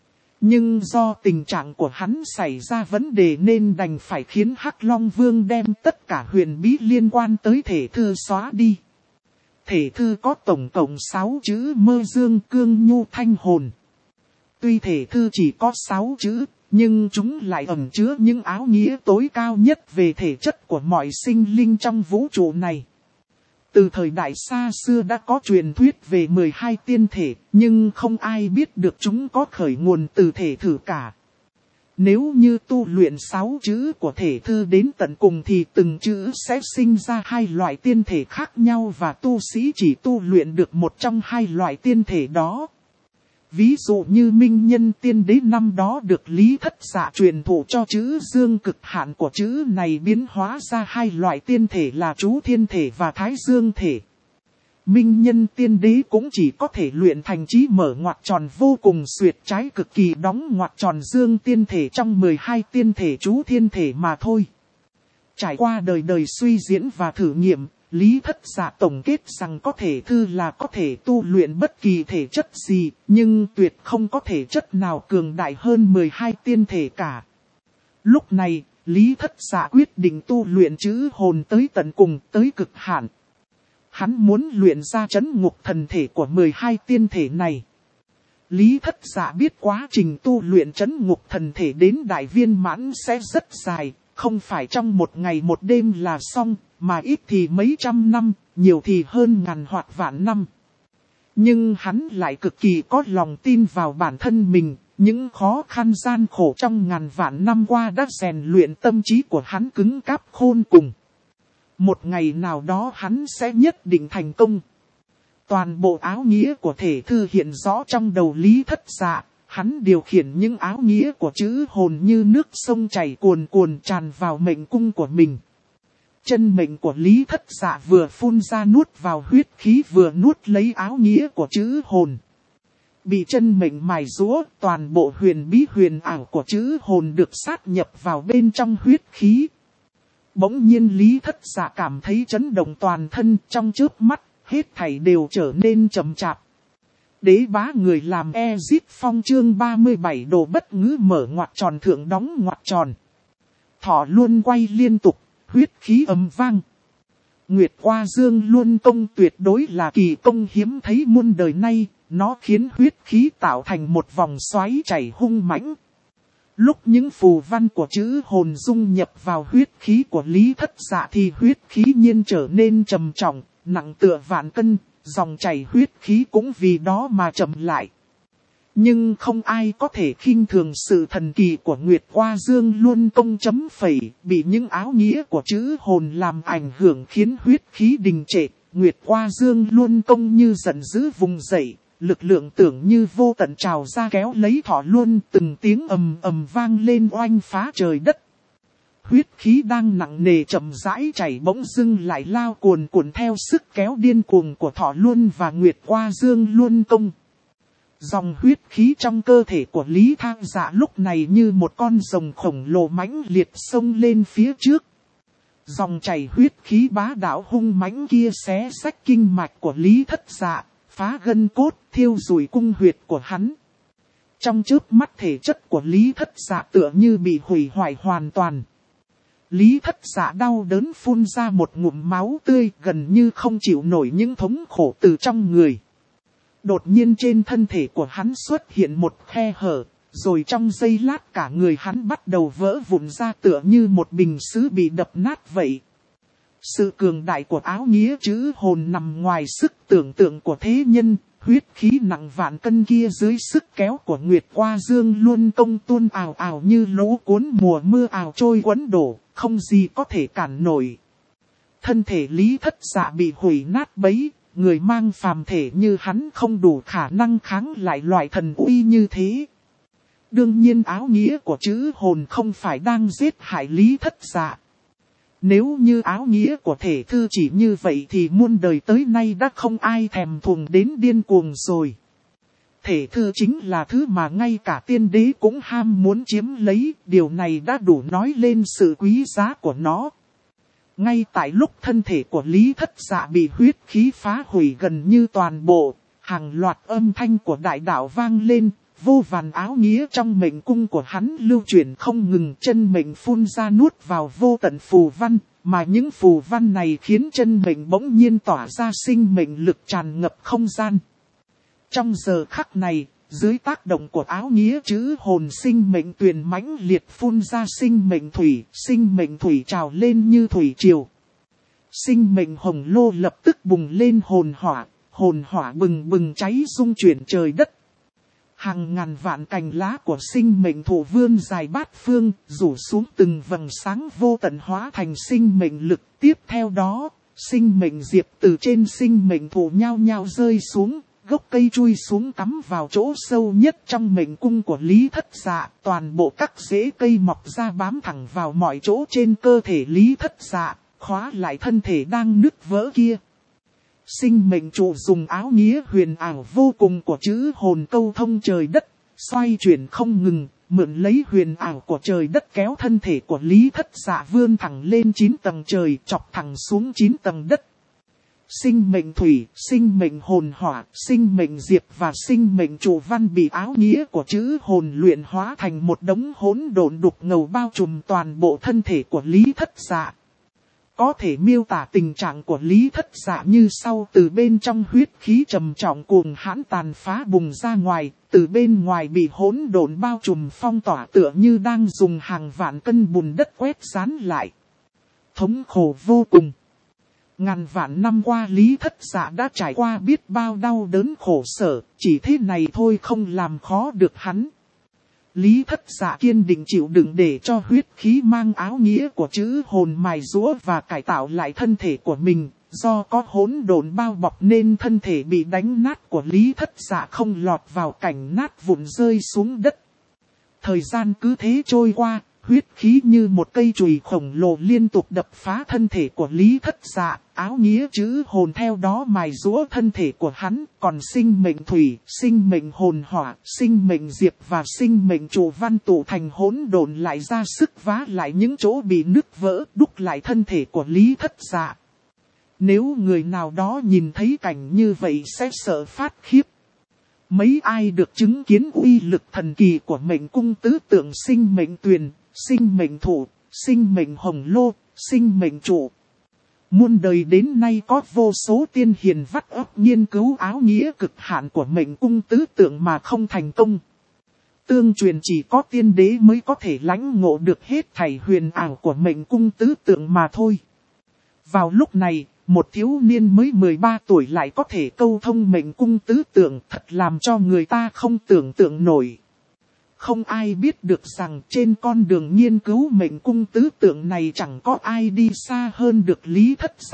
Nhưng do tình trạng của hắn xảy ra vấn đề nên đành phải khiến Hắc Long Vương đem tất cả huyền bí liên quan tới thể thư xóa đi. Thể thư có tổng cộng 6 chữ mơ dương cương nhu thanh hồn. Tuy thể thư chỉ có 6 chữ, nhưng chúng lại ẩn chứa những áo nghĩa tối cao nhất về thể chất của mọi sinh linh trong vũ trụ này. Từ thời đại xa xưa đã có truyền thuyết về 12 tiên thể, nhưng không ai biết được chúng có khởi nguồn từ thể thử cả. Nếu như tu luyện 6 chữ của thể thư đến tận cùng thì từng chữ sẽ sinh ra 2 loại tiên thể khác nhau và tu sĩ chỉ tu luyện được một trong 2 loại tiên thể đó. Ví dụ như minh nhân tiên đế năm đó được Lý Thất Dạ truyền thụ cho chữ dương, cực hạn của chữ này biến hóa ra 2 loại tiên thể là chú thiên thể và thái dương thể. Minh nhân tiên đế cũng chỉ có thể luyện thành chí mở ngoặc tròn vô cùng xuyệt trái cực kỳ đóng ngoặc tròn dương tiên thể trong 12 tiên thể chú thiên thể mà thôi. Trải qua đời đời suy diễn và thử nghiệm, Lý Thất Dạ tổng kết rằng có thể thư là có thể tu luyện bất kỳ thể chất gì, nhưng tuyệt không có thể chất nào cường đại hơn 12 tiên thể cả. Lúc này, Lý Thất Dạ quyết định tu luyện chữ hồn tới tận cùng, tới cực hạn. Hắn muốn luyện ra chấn ngục thần thể của 12 tiên thể này. Lý Thất Dạ biết quá trình tu luyện chấn ngục thần thể đến đại viên mãn sẽ rất dài, không phải trong một ngày một đêm là xong, mà ít thì mấy trăm năm, nhiều thì hơn ngàn hoặc vạn năm. Nhưng hắn lại cực kỳ có lòng tin vào bản thân mình, những khó khăn gian khổ trong ngàn vạn năm qua đã rèn luyện tâm trí của hắn cứng cáp khôn cùng. Một ngày nào đó hắn sẽ nhất định thành công. Toàn bộ áo nghĩa của thể thư hiện rõ trong đầu Lý Thất Dạ, hắn điều khiển những áo nghĩa của chữ hồn như nước sông chảy cuồn cuồn tràn vào mệnh cung của mình. Chân mệnh của Lý Thất Dạ vừa phun ra nuốt vào huyết khí vừa nuốt lấy áo nghĩa của chữ hồn. Bị chân mệnh mài giũa, toàn bộ huyền bí huyền ảo của chữ hồn được sát nhập vào bên trong huyết khí. Bỗng nhiên Lý Thất Dạ cảm thấy chấn động toàn thân, trong chớp mắt, hết thảy đều trở nên chậm chạp. Đế bá người làm Ezip Phong chương 37 đồ bất ngữ mở ngoặc tròn thượng đóng ngoặc tròn. Thỏ luôn quay liên tục, huyết khí ầm vang. Nguyệt Hoa Dương Luân công tuyệt đối là kỳ công hiếm thấy muôn đời nay, nó khiến huyết khí tạo thành một vòng xoáy chảy hung mãnh. Lúc những phù văn của chữ hồn dung nhập vào huyết khí của Lý Thất Dạ thì huyết khí nhiên trở nên trầm trọng, nặng tựa vạn cân, dòng chảy huyết khí cũng vì đó mà chậm lại. Nhưng không ai có thể khinh thường sự thần kỳ của Nguyệt Hoa Dương Luân công chấm phẩy, bị những áo nghĩa của chữ hồn làm ảnh hưởng khiến huyết khí đình trệ. Nguyệt Hoa Dương Luân công như giận dữ vùng dậy, lực lượng tưởng như vô tận trào ra kéo lấy Thỏ Luân, từng tiếng ầm ầm vang lên oanh phá trời đất. Huyết khí đang nặng nề chậm rãi chảy bỗng dưng lại lao cuồn cuộn theo sức kéo điên cuồng của Thỏ Luân và Nguyệt Qua Dương Luân Công. Dòng huyết khí trong cơ thể của Lý Thang Dạ lúc này như một con rồng khổng lồ mãnh liệt xông lên phía trước. Dòng chảy huyết khí bá đạo hung mãnh kia xé rách kinh mạch của Lý Thất Dạ, phá gân cốt, thiêu rụi cung huyệt của hắn. Trong chớp mắt thể chất của Lý Thất Dạ tựa như bị hủy hoại hoàn toàn. Lý Thất Dạ đau đớn phun ra một ngụm máu tươi, gần như không chịu nổi những thống khổ từ trong người. Đột nhiên trên thân thể của hắn xuất hiện một khe hở, rồi trong giây lát cả người hắn bắt đầu vỡ vụn ra tựa như một bình sứ bị đập nát vậy. Sự cường đại của áo nghĩa chữ hồn nằm ngoài sức tưởng tượng của thế nhân, huyết khí nặng vạn cân kia dưới sức kéo của Nguyệt Qua Dương Luân Công tuôn ào ào như lũ cuốn mùa mưa ào trôi quấn đổ, không gì có thể cản nổi. Thân thể Lý Thất Dạ bị hủy nát bấy, người mang phàm thể như hắn không đủ khả năng kháng lại loại thần uy như thế. Đương nhiên áo nghĩa của chữ hồn không phải đang giết hại Lý Thất Dạ. Nếu như áo nghĩa của thể thư chỉ như vậy thì muôn đời tới nay đã không ai thèm thuồng đến điên cuồng rồi. Thể thư chính là thứ mà ngay cả tiên đế cũng ham muốn chiếm lấy, điều này đã đủ nói lên sự quý giá của nó. Ngay tại lúc thân thể của Lý Thất Dạ bị huyết khí phá hủy gần như toàn bộ, hàng loạt âm thanh của đại đạo vang lên, vô vàn áo nghĩa trong mệnh cung của hắn lưu chuyển không ngừng, chân mệnh phun ra nuốt vào vô tận phù văn, mà những phù văn này khiến chân mệnh bỗng nhiên tỏa ra sinh mệnh lực tràn ngập không gian. Trong giờ khắc này, dưới tác động của áo nghĩa chữ hồn sinh mệnh tuyền mãnh liệt phun ra sinh mệnh thủy trào lên như thủy triều. Sinh mệnh hồng lô lập tức bùng lên hồn hỏa bừng bừng cháy rung chuyển trời đất. Hàng ngàn vạn cành lá của sinh mệnh thụ vươn dài bát phương, rủ xuống từng vầng sáng vô tận hóa thành sinh mệnh lực. Tiếp theo đó, sinh mệnh diệp từ trên sinh mệnh thụ nhao nhao rơi xuống, gốc cây chui xuống cắm vào chỗ sâu nhất trong mệnh cung của Lý Thất Dạ. Toàn bộ các rễ cây mọc ra bám thẳng vào mọi chỗ trên cơ thể Lý Thất Dạ, khóa lại thân thể đang nứt vỡ kia. Sinh mệnh trụ dùng áo nghĩa huyền ảo vô cùng của chữ hồn câu thông trời đất, xoay chuyển không ngừng, mượn lấy huyền ảo của trời đất kéo thân thể của Lý Thất Dạ vươn thẳng lên 9 tầng trời, chọc thẳng xuống 9 tầng đất. Sinh mệnh thủy, sinh mệnh hồn hỏa, sinh mệnh diệp và sinh mệnh trụ văn bị áo nghĩa của chữ hồn luyện hóa thành một đống hỗn độn đục ngầu bao trùm toàn bộ thân thể của Lý Thất Dạ. Có thể miêu tả tình trạng của Lý Thất Dạ như sau: từ bên trong huyết khí trầm trọng cuồng hãn tàn phá bùng ra ngoài, từ bên ngoài bị hỗn độn bao trùm phong tỏa tựa như đang dùng hàng vạn cân bùn đất quét dán lại. Thống khổ vô cùng. Ngàn vạn năm qua Lý Thất Dạ đã trải qua biết bao đau đớn khổ sở, chỉ thế này thôi không làm khó được hắn. Lý Thất Dạ kiên định chịu đựng để cho huyết khí mang áo nghĩa của chữ hồn mài giũa và cải tạo lại thân thể của mình. Do có hỗn độn bao bọc nên thân thể bị đánh nát của Lý Thất Dạ không lọt vào cảnh nát vụn rơi xuống đất. Thời gian cứ thế trôi qua, huyết khí như một cây chùy khổng lồ liên tục đập phá thân thể của Lý Thất Dạ, áo nghĩa chữ hồn theo đó mài giũa thân thể của hắn, còn sinh mệnh thủy, sinh mệnh hồn hỏa, sinh mệnh diệp và sinh mệnh trụ văn tụ thành hỗn độn lại ra sức vá lại những chỗ bị nứt vỡ, đúc lại thân thể của Lý Thất Dạ. Nếu người nào đó nhìn thấy cảnh như vậy sẽ sợ phát khiếp. Mấy ai được chứng kiến uy lực thần kỳ của mệnh cung tứ tượng sinh mệnh tuyền, sinh mệnh thụ, sinh mệnh hồng lô, sinh mệnh trụ. Muôn đời đến nay có vô số tiên hiền vắt óc nghiên cứu áo nghĩa cực hạn của mệnh cung tứ tượng mà không thành công. Tương truyền chỉ có tiên đế mới có thể lãnh ngộ được hết thảy huyền ảo của mệnh cung tứ tượng mà thôi. Vào lúc này, một thiếu niên mới 13 tuổi lại có thể câu thông mệnh cung tứ tượng, thật làm cho người ta không tưởng tượng nổi. Không ai biết được rằng trên con đường nghiên cứu mệnh cung tứ tượng này chẳng có ai đi xa hơn được Lý Thất Dạ.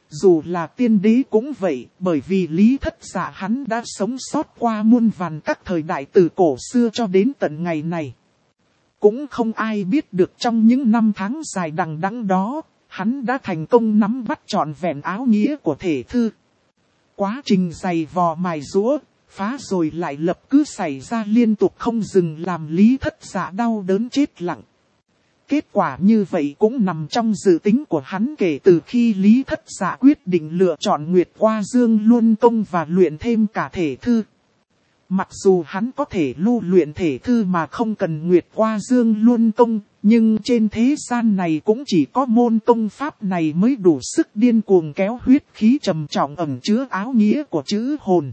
dù là tiên đế cũng vậy, bởi vì Lý Thất Dạ hắn đã sống sót qua muôn vàn các thời đại từ cổ xưa cho đến tận ngày này. Cũng không ai biết được trong những năm tháng dài đằng đẵng đó, hắn đã thành công nắm bắt trọn vẹn áo nghĩa của thể thư. Quá trình dày vò mài giũa, phá rồi lại lập cứ xảy ra liên tục không dừng làm Lý Thất Dạ đau đớn chết lặng. Kết quả như vậy cũng nằm trong dự tính của hắn kể từ khi Lý Thất Dạ quyết định lựa chọn Nguyệt Qua Dương Luân Công và luyện thêm cả thể thư. Mặc dù hắn có thể lưu luyện thể thư mà không cần Nguyệt Qua Dương Luân Công, nhưng trên thế gian này cũng chỉ có môn công pháp này mới đủ sức điên cuồng kéo huyết khí trầm trọng ẩn chứa áo nghĩa của chữ hồn.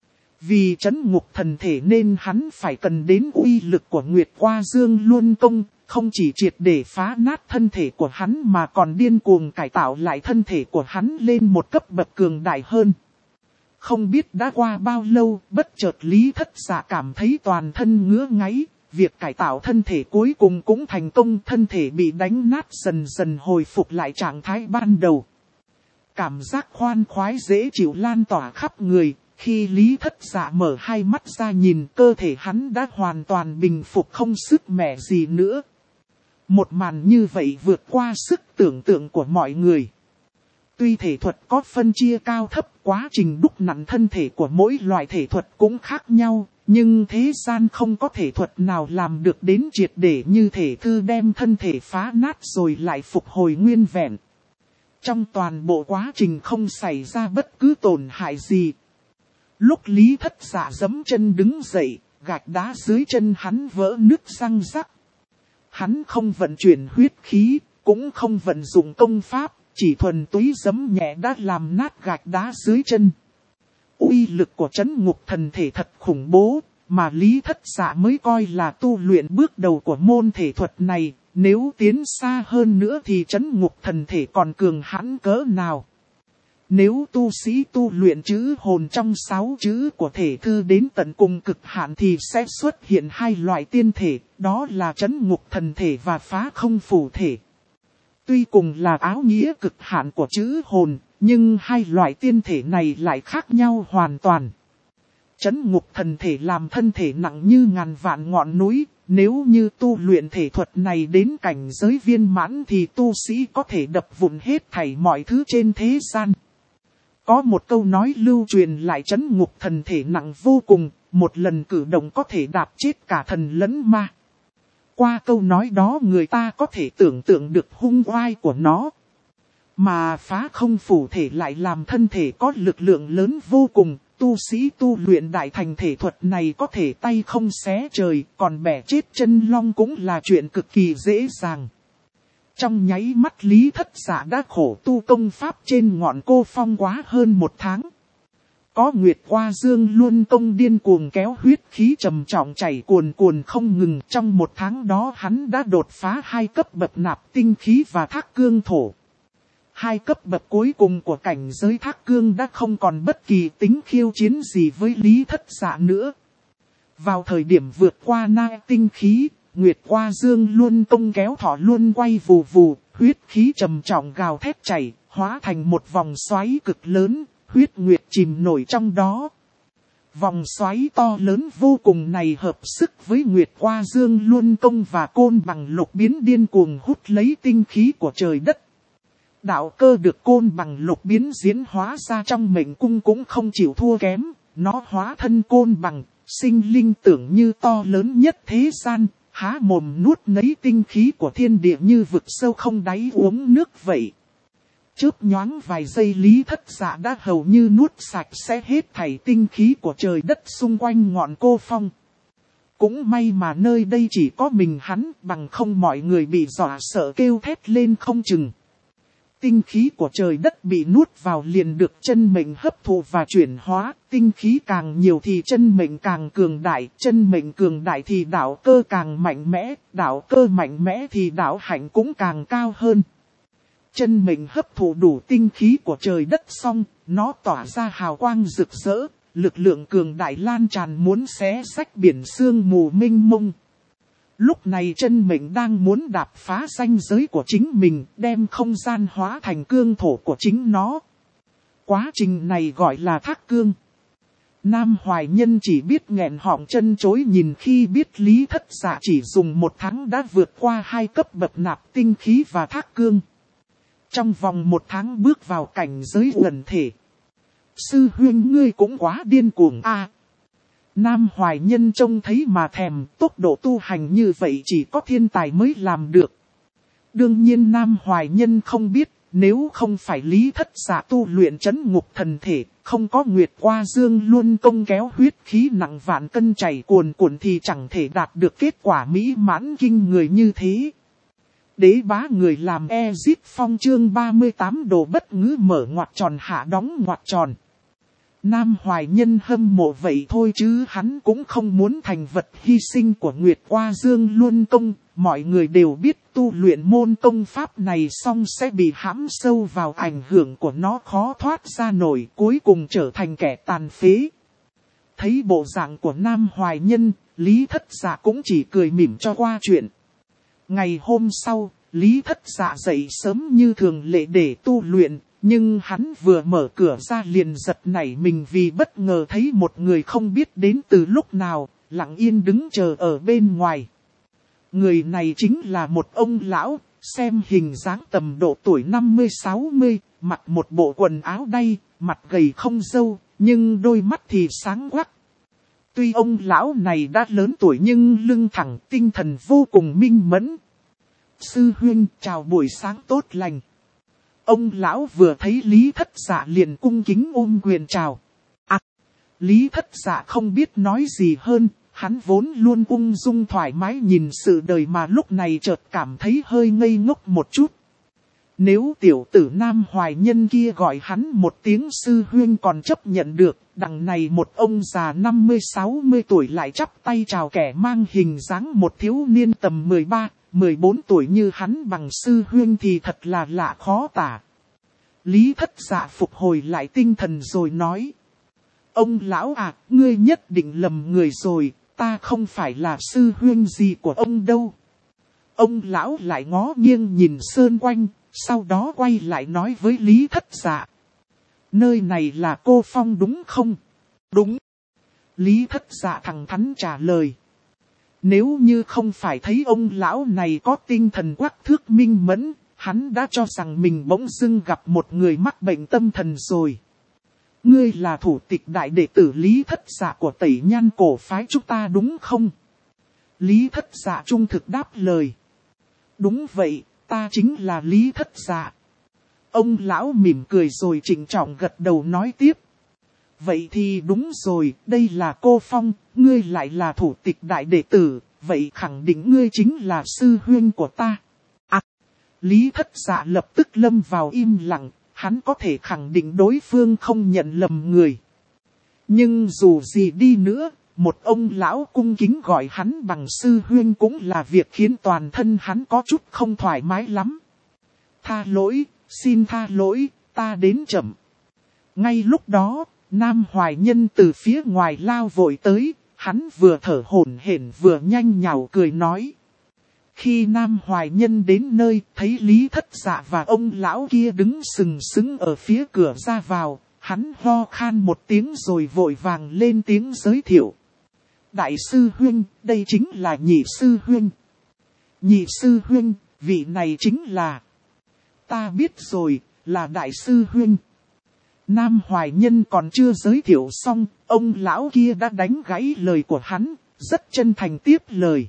Vì trấn ngục thần thể nên hắn phải cần đến uy lực của Nguyệt Qua Dương Luân Công, không chỉ triệt để phá nát thân thể của hắn mà còn điên cuồng cải tạo lại thân thể của hắn lên một cấp bậc cường đại hơn. Không biết đã qua bao lâu, bất chợt Lý Thất Dạ cảm thấy toàn thân ngứa ngáy, việc cải tạo thân thể cuối cùng cũng thành công, thân thể bị đánh nát dần dần hồi phục lại trạng thái ban đầu. Cảm giác khoan khoái dễ chịu lan tỏa khắp người, khi Lý Thất Dạ mở hai mắt ra nhìn cơ thể hắn đã hoàn toàn bình phục không sức mẻ gì nữa. Một màn như vậy vượt qua sức tưởng tượng của mọi người. Tuy thể thuật có phân chia cao thấp, quá trình đúc nặn thân thể của mỗi loại thể thuật cũng khác nhau, nhưng thế gian không có thể thuật nào làm được đến triệt để như thể thư đem thân thể phá nát rồi lại phục hồi nguyên vẹn. Trong toàn bộ quá trình không xảy ra bất cứ tổn hại gì. Lúc Lý Thất Dạ giẫm chân đứng dậy, gạch đá dưới chân hắn vỡ nứt răng rắc. Hắn không vận chuyển huyết khí, cũng không vận dụng công pháp, chỉ thuần túy giẫm nhẹ đã làm nát gạch đá dưới chân. Uy lực của trấn ngục thần thể thật khủng bố, mà Lý Thất Dạ mới coi là tu luyện bước đầu của môn thể thuật này. Nếu tiến xa hơn nữa thì trấn ngục thần thể còn cường hãn cỡ nào. Nếu tu sĩ tu luyện chữ hồn trong 6 chữ của thể thư đến tận cùng cực hạn thì sẽ xuất hiện hai loại tiên thể, đó là trấn ngục thần thể và phá không phủ thể. Tuy cùng là áo nghĩa cực hạn của chữ hồn, nhưng hai loại tiên thể này lại khác nhau hoàn toàn. Trấn ngục thần thể làm thân thể nặng như ngàn vạn ngọn núi, nếu như tu luyện thể thuật này đến cảnh giới viên mãn thì tu sĩ có thể đập vụn hết thảy mọi thứ trên thế gian. Có một câu nói lưu truyền lại trấn ngục thần thể nặng vô cùng, một lần cử động có thể đạp chết cả thần lẫn ma. Qua câu nói đó người ta có thể tưởng tượng được hung oai của nó. Mà phá không phủ thể lại làm thân thể có lực lượng lớn vô cùng, tu sĩ tu luyện đại thành thể thuật này có thể tay không xé trời, còn bẻ chết chân long cũng là chuyện cực kỳ dễ dàng. Trong nháy mắt Lý Thất Dạ đã khổ tu công pháp trên ngọn Cô Phong quá hơn 1 tháng. Có Nguyệt Qua Dương Luân Công điên cuồng kéo huyết khí trầm trọng chảy cuồn cuồn không ngừng. Trong 1 tháng đó hắn đã đột phá 2 cấp bậc nạp tinh khí và thác cương thổ. 2 cấp bậc cuối cùng của cảnh giới thác cương đã không còn bất kỳ tính khiêu chiến gì với Lý Thất Dạ nữa. Vào thời điểm vượt qua nai tinh khí, Nguyệt Qua Dương Luân Công kéo thỏ luôn quay vù vù, huyết khí trầm trọng gào thét chảy, hóa thành một vòng xoáy cực lớn, huyết nguyệt chìm nổi trong đó. Vòng xoáy to lớn vô cùng này hợp sức với Nguyệt Qua Dương Luân Công và Côn Bằng Lục biến điên cuồng hút lấy tinh khí của trời đất. Đạo cơ được Côn Bằng Lục biến diễn hóa ra trong mệnh cung cũng không chịu thua kém, nó hóa thân côn bằng, sinh linh tưởng như to lớn nhất thế gian. Há mồm nuốt nấy tinh khí của thiên địa như vực sâu không đáy uống nước vậy. Chớp nhoáng vài giây Lý Thất Dạ đã hầu như nuốt sạch sẽ hết thảy tinh khí của trời đất xung quanh ngọn Cô Phong. Cũng may mà nơi đây chỉ có mình hắn, bằng không mọi người bị dọa sợ kêu thét lên không chừng. Tinh khí của trời đất bị nuốt vào liền được chân mệnh hấp thụ và chuyển hóa, tinh khí càng nhiều thì chân mệnh càng cường đại, chân mệnh cường đại thì đạo cơ càng mạnh mẽ, đạo cơ mạnh mẽ thì đạo hạnh cũng càng cao hơn. Chân mệnh hấp thụ đủ tinh khí của trời đất xong, nó tỏa ra hào quang rực rỡ, lực lượng cường đại lan tràn muốn xé rách biển sương mù mênh mông. Lúc này chân mệnh đang muốn đạp phá ranh giới của chính mình, đem không gian hóa thành cương thổ của chính nó. Quá trình này gọi là thác cương. Nam Hoài Nhân chỉ biết nghẹn họng chân chối nhìn khi biết Lý Thất Dạ chỉ dùng 1 tháng đã vượt qua 2 cấp bậc nạp tinh khí và thác cương. Trong vòng 1 tháng bước vào cảnh giới uẩn thể. Sư huynh ngươi cũng quá điên cuồng a. Nam Hoài Nhân trông thấy mà thèm, tốc độ tu hành như vậy chỉ có thiên tài mới làm được. Đương nhiên Nam Hoài Nhân không biết, nếu không phải Lý Thất Dạ tu luyện trấn ngục thần thể, không có Nguyệt Qua Dương luôn công kéo huyết khí nặng vạn cân chảy cuồn cuộn thì chẳng thể đạt được kết quả mỹ mãn kinh người như thế. Đế bá người làm Ezit Phong chương 38 đồ bất ngữ mở ngoặc tròn hạ đóng ngoặc tròn. Nam Hoài Nhân hâm mộ vậy thôi chứ hắn cũng không muốn thành vật hy sinh của Nguyệt Qua Dương luôn công. Mọi người đều biết tu luyện môn công pháp này xong sẽ bị hãm sâu vào ảnh hưởng của nó khó thoát ra nổi, cuối cùng trở thành kẻ tàn phế. Thấy bộ dạng của Nam Hoài Nhân, Lý Thất Dạ cũng chỉ cười mỉm cho qua chuyện. Ngày hôm sau, Lý Thất Dạ dậy sớm như thường lệ để tu luyện, nhưng hắn vừa mở cửa ra liền giật nảy mình vì bất ngờ thấy một người không biết đến từ lúc nào, lặng yên đứng chờ ở bên ngoài. Người này chính là một ông lão, xem hình dáng tầm độ tuổi 50-60, mặc một bộ quần áo đay, mặt gầy không râu, nhưng đôi mắt thì sáng quắc. Tuy ông lão này đã lớn tuổi nhưng lưng thẳng, tinh thần vô cùng minh mẫn. Sư huynh, chào buổi sáng tốt lành. Ông lão vừa thấy Lý Thất Dạ liền cung kính ôm quyền chào. Lý Thất Dạ không biết nói gì hơn. Hắn vốn luôn ung dung thoải mái nhìn sự đời mà lúc này chợt cảm thấy hơi ngây ngốc một chút. Nếu tiểu tử Nam Hoài Nhân kia gọi hắn một tiếng sư huynh còn chấp nhận được, đằng này một ông già 50-60 tuổi lại chắp tay chào kẻ mang hình dáng một thiếu niên tầm 13-14 tuổi như hắn bằng sư huynh thì thật là lạ khó tả. Lý Thất Dạ phục hồi lại tinh thần rồi nói. Ông lão à, ngươi nhất định lầm người rồi. Ta không phải là sư huynh gì của ông đâu. Ông lão lại ngó nghiêng nhìn sơn quanh, sau đó quay lại nói với Lý Thất Dạ. Nơi này là Cô Phong đúng không? Đúng. Lý Thất Dạ thẳng thắn trả lời. Nếu như không phải thấy ông lão này có tinh thần quắc thước minh mẫn, hắn đã cho rằng mình bỗng dưng gặp một người mắc bệnh tâm thần rồi. Ngươi là thủ tịch đại đệ tử Lý Thất Dạ của Tẩy Nhan cổ phái chúng ta đúng không? Lý Thất Dạ trung thực đáp lời. Đúng vậy, ta chính là Lý Thất Dạ. Ông lão mỉm cười rồi trịnh trọng gật đầu nói tiếp. Vậy thì đúng rồi, đây là Cô Phong, ngươi lại là thủ tịch đại đệ tử, vậy khẳng định ngươi chính là sư huynh của ta. Lý Thất Dạ lập tức lâm vào im lặng. Hắn có thể khẳng định đối phương không nhận lầm người. Nhưng dù gì đi nữa, một ông lão cung kính gọi hắn bằng sư huynh cũng là việc khiến toàn thân hắn có chút không thoải mái lắm. Tha lỗi, xin tha lỗi, ta đến chậm. Ngay lúc đó, Nam Hoài Nhân từ phía ngoài lao vội tới, hắn vừa thở hổn hển vừa nhanh nhảu cười nói. Khi Nam Hoài Nhân đến nơi, thấy Lý Thất Dạ và ông lão kia đứng sừng sững ở phía cửa ra vào, hắn ho khan một tiếng rồi vội vàng lên tiếng giới thiệu. Đại sư huynh, đây chính là nhị sư huynh. Nhị sư huynh, vị này chính là... Ta biết rồi, là đại sư huynh. Nam Hoài Nhân còn chưa giới thiệu xong, ông lão kia đã đánh gãy lời của hắn, rất chân thành tiếp lời.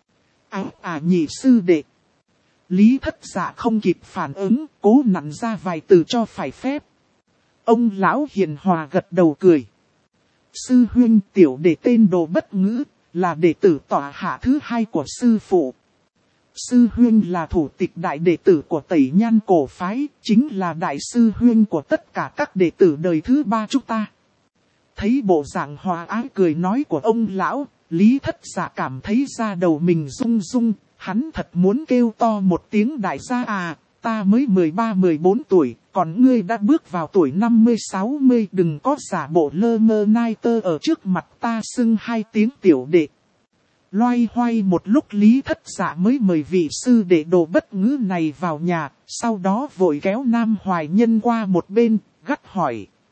Nhị sư đệ. Lý Thất Dạ không kịp phản ứng, cố nặn ra vài từ cho phải phép. Ông lão hiền hòa gật đầu cười. Sư huynh tiểu đệ tên Đồ Bất Ngữ, là đệ tử tọa hạ thứ 2 của sư phụ. Sư huynh là thủ tịch đại đệ tử của Tẩy Nhan cổ phái, chính là đại sư huynh của tất cả các đệ tử đời thứ 3 chúng ta. Thấy bộ dạng hòa ái cười nói của ông lão, Lý Thất Dạ cảm thấy da đầu mình rung rung, hắn thật muốn kêu to một tiếng đại gia à, ta mới 13-14 tuổi, còn ngươi đã bước vào tuổi 50-60, đừng có giả bộ lơ mơ nai tơ ở trước mặt ta xưng 2 tiếng tiểu đệ. Loay hoay một lúc Lý Thất Dạ mới mời vị sư đệ Đồ Bất Ngữ này vào nhà, sau đó vội kéo Nam Hoài Nhân qua một bên, gắt hỏi,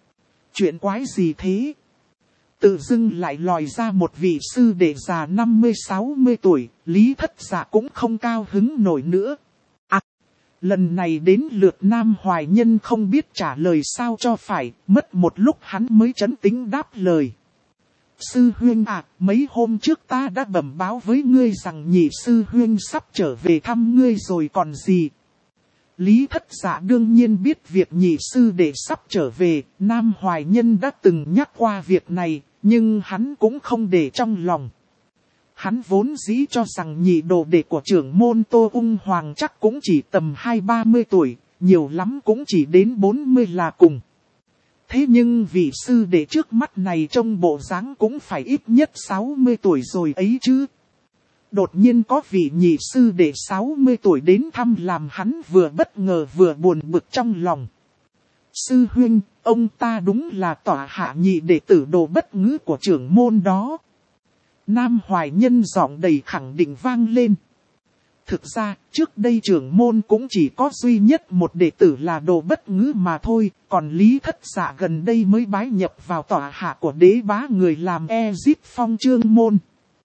Chuyện quái gì thế? Tự dưng lại lòi ra một vị sư đệ già 50-60 tuổi, Lý Thất Dạ cũng không cao hứng nổi nữa. À, lần này đến lượt Nam Hoài Nhân không biết trả lời sao cho phải, mất một lúc hắn mới trấn tĩnh đáp lời. Sư huynh à, mấy hôm trước ta đã bẩm báo với ngươi rằng nhị sư huynh sắp trở về thăm ngươi rồi còn gì. Lý Thất Dạ đương nhiên biết việc nhị sư đệ sắp trở về, Nam Hoài Nhân đã từng nhắc qua việc này, nhưng hắn cũng không để trong lòng. Hắn vốn dĩ cho rằng nhị đồ đệ của trưởng môn Tô Ung Hoàng chắc cũng chỉ tầm 20-30 tuổi, nhiều lắm cũng chỉ đến 40 là cùng. Thế nhưng vị sư đệ trước mắt này trông bộ dáng cũng phải ít nhất 60 tuổi rồi ấy chứ. Đột nhiên có vị nhị sư đệ 60 tuổi đến thăm làm hắn vừa bất ngờ vừa buồn bực trong lòng. Sư huynh, ông ta đúng là tọa hạ nhị đệ tử Đồ Bất Ngữ của trưởng môn đó. Nam Hoài Nhân giọng đầy khẳng định vang lên. Thực ra, trước đây trưởng môn cũng chỉ có duy nhất một đệ tử là Đồ Bất Ngữ mà thôi, còn Lý Thất Dạ gần đây mới bái nhập vào tọa hạ của đế bá người làm Ezip Phong Chương môn.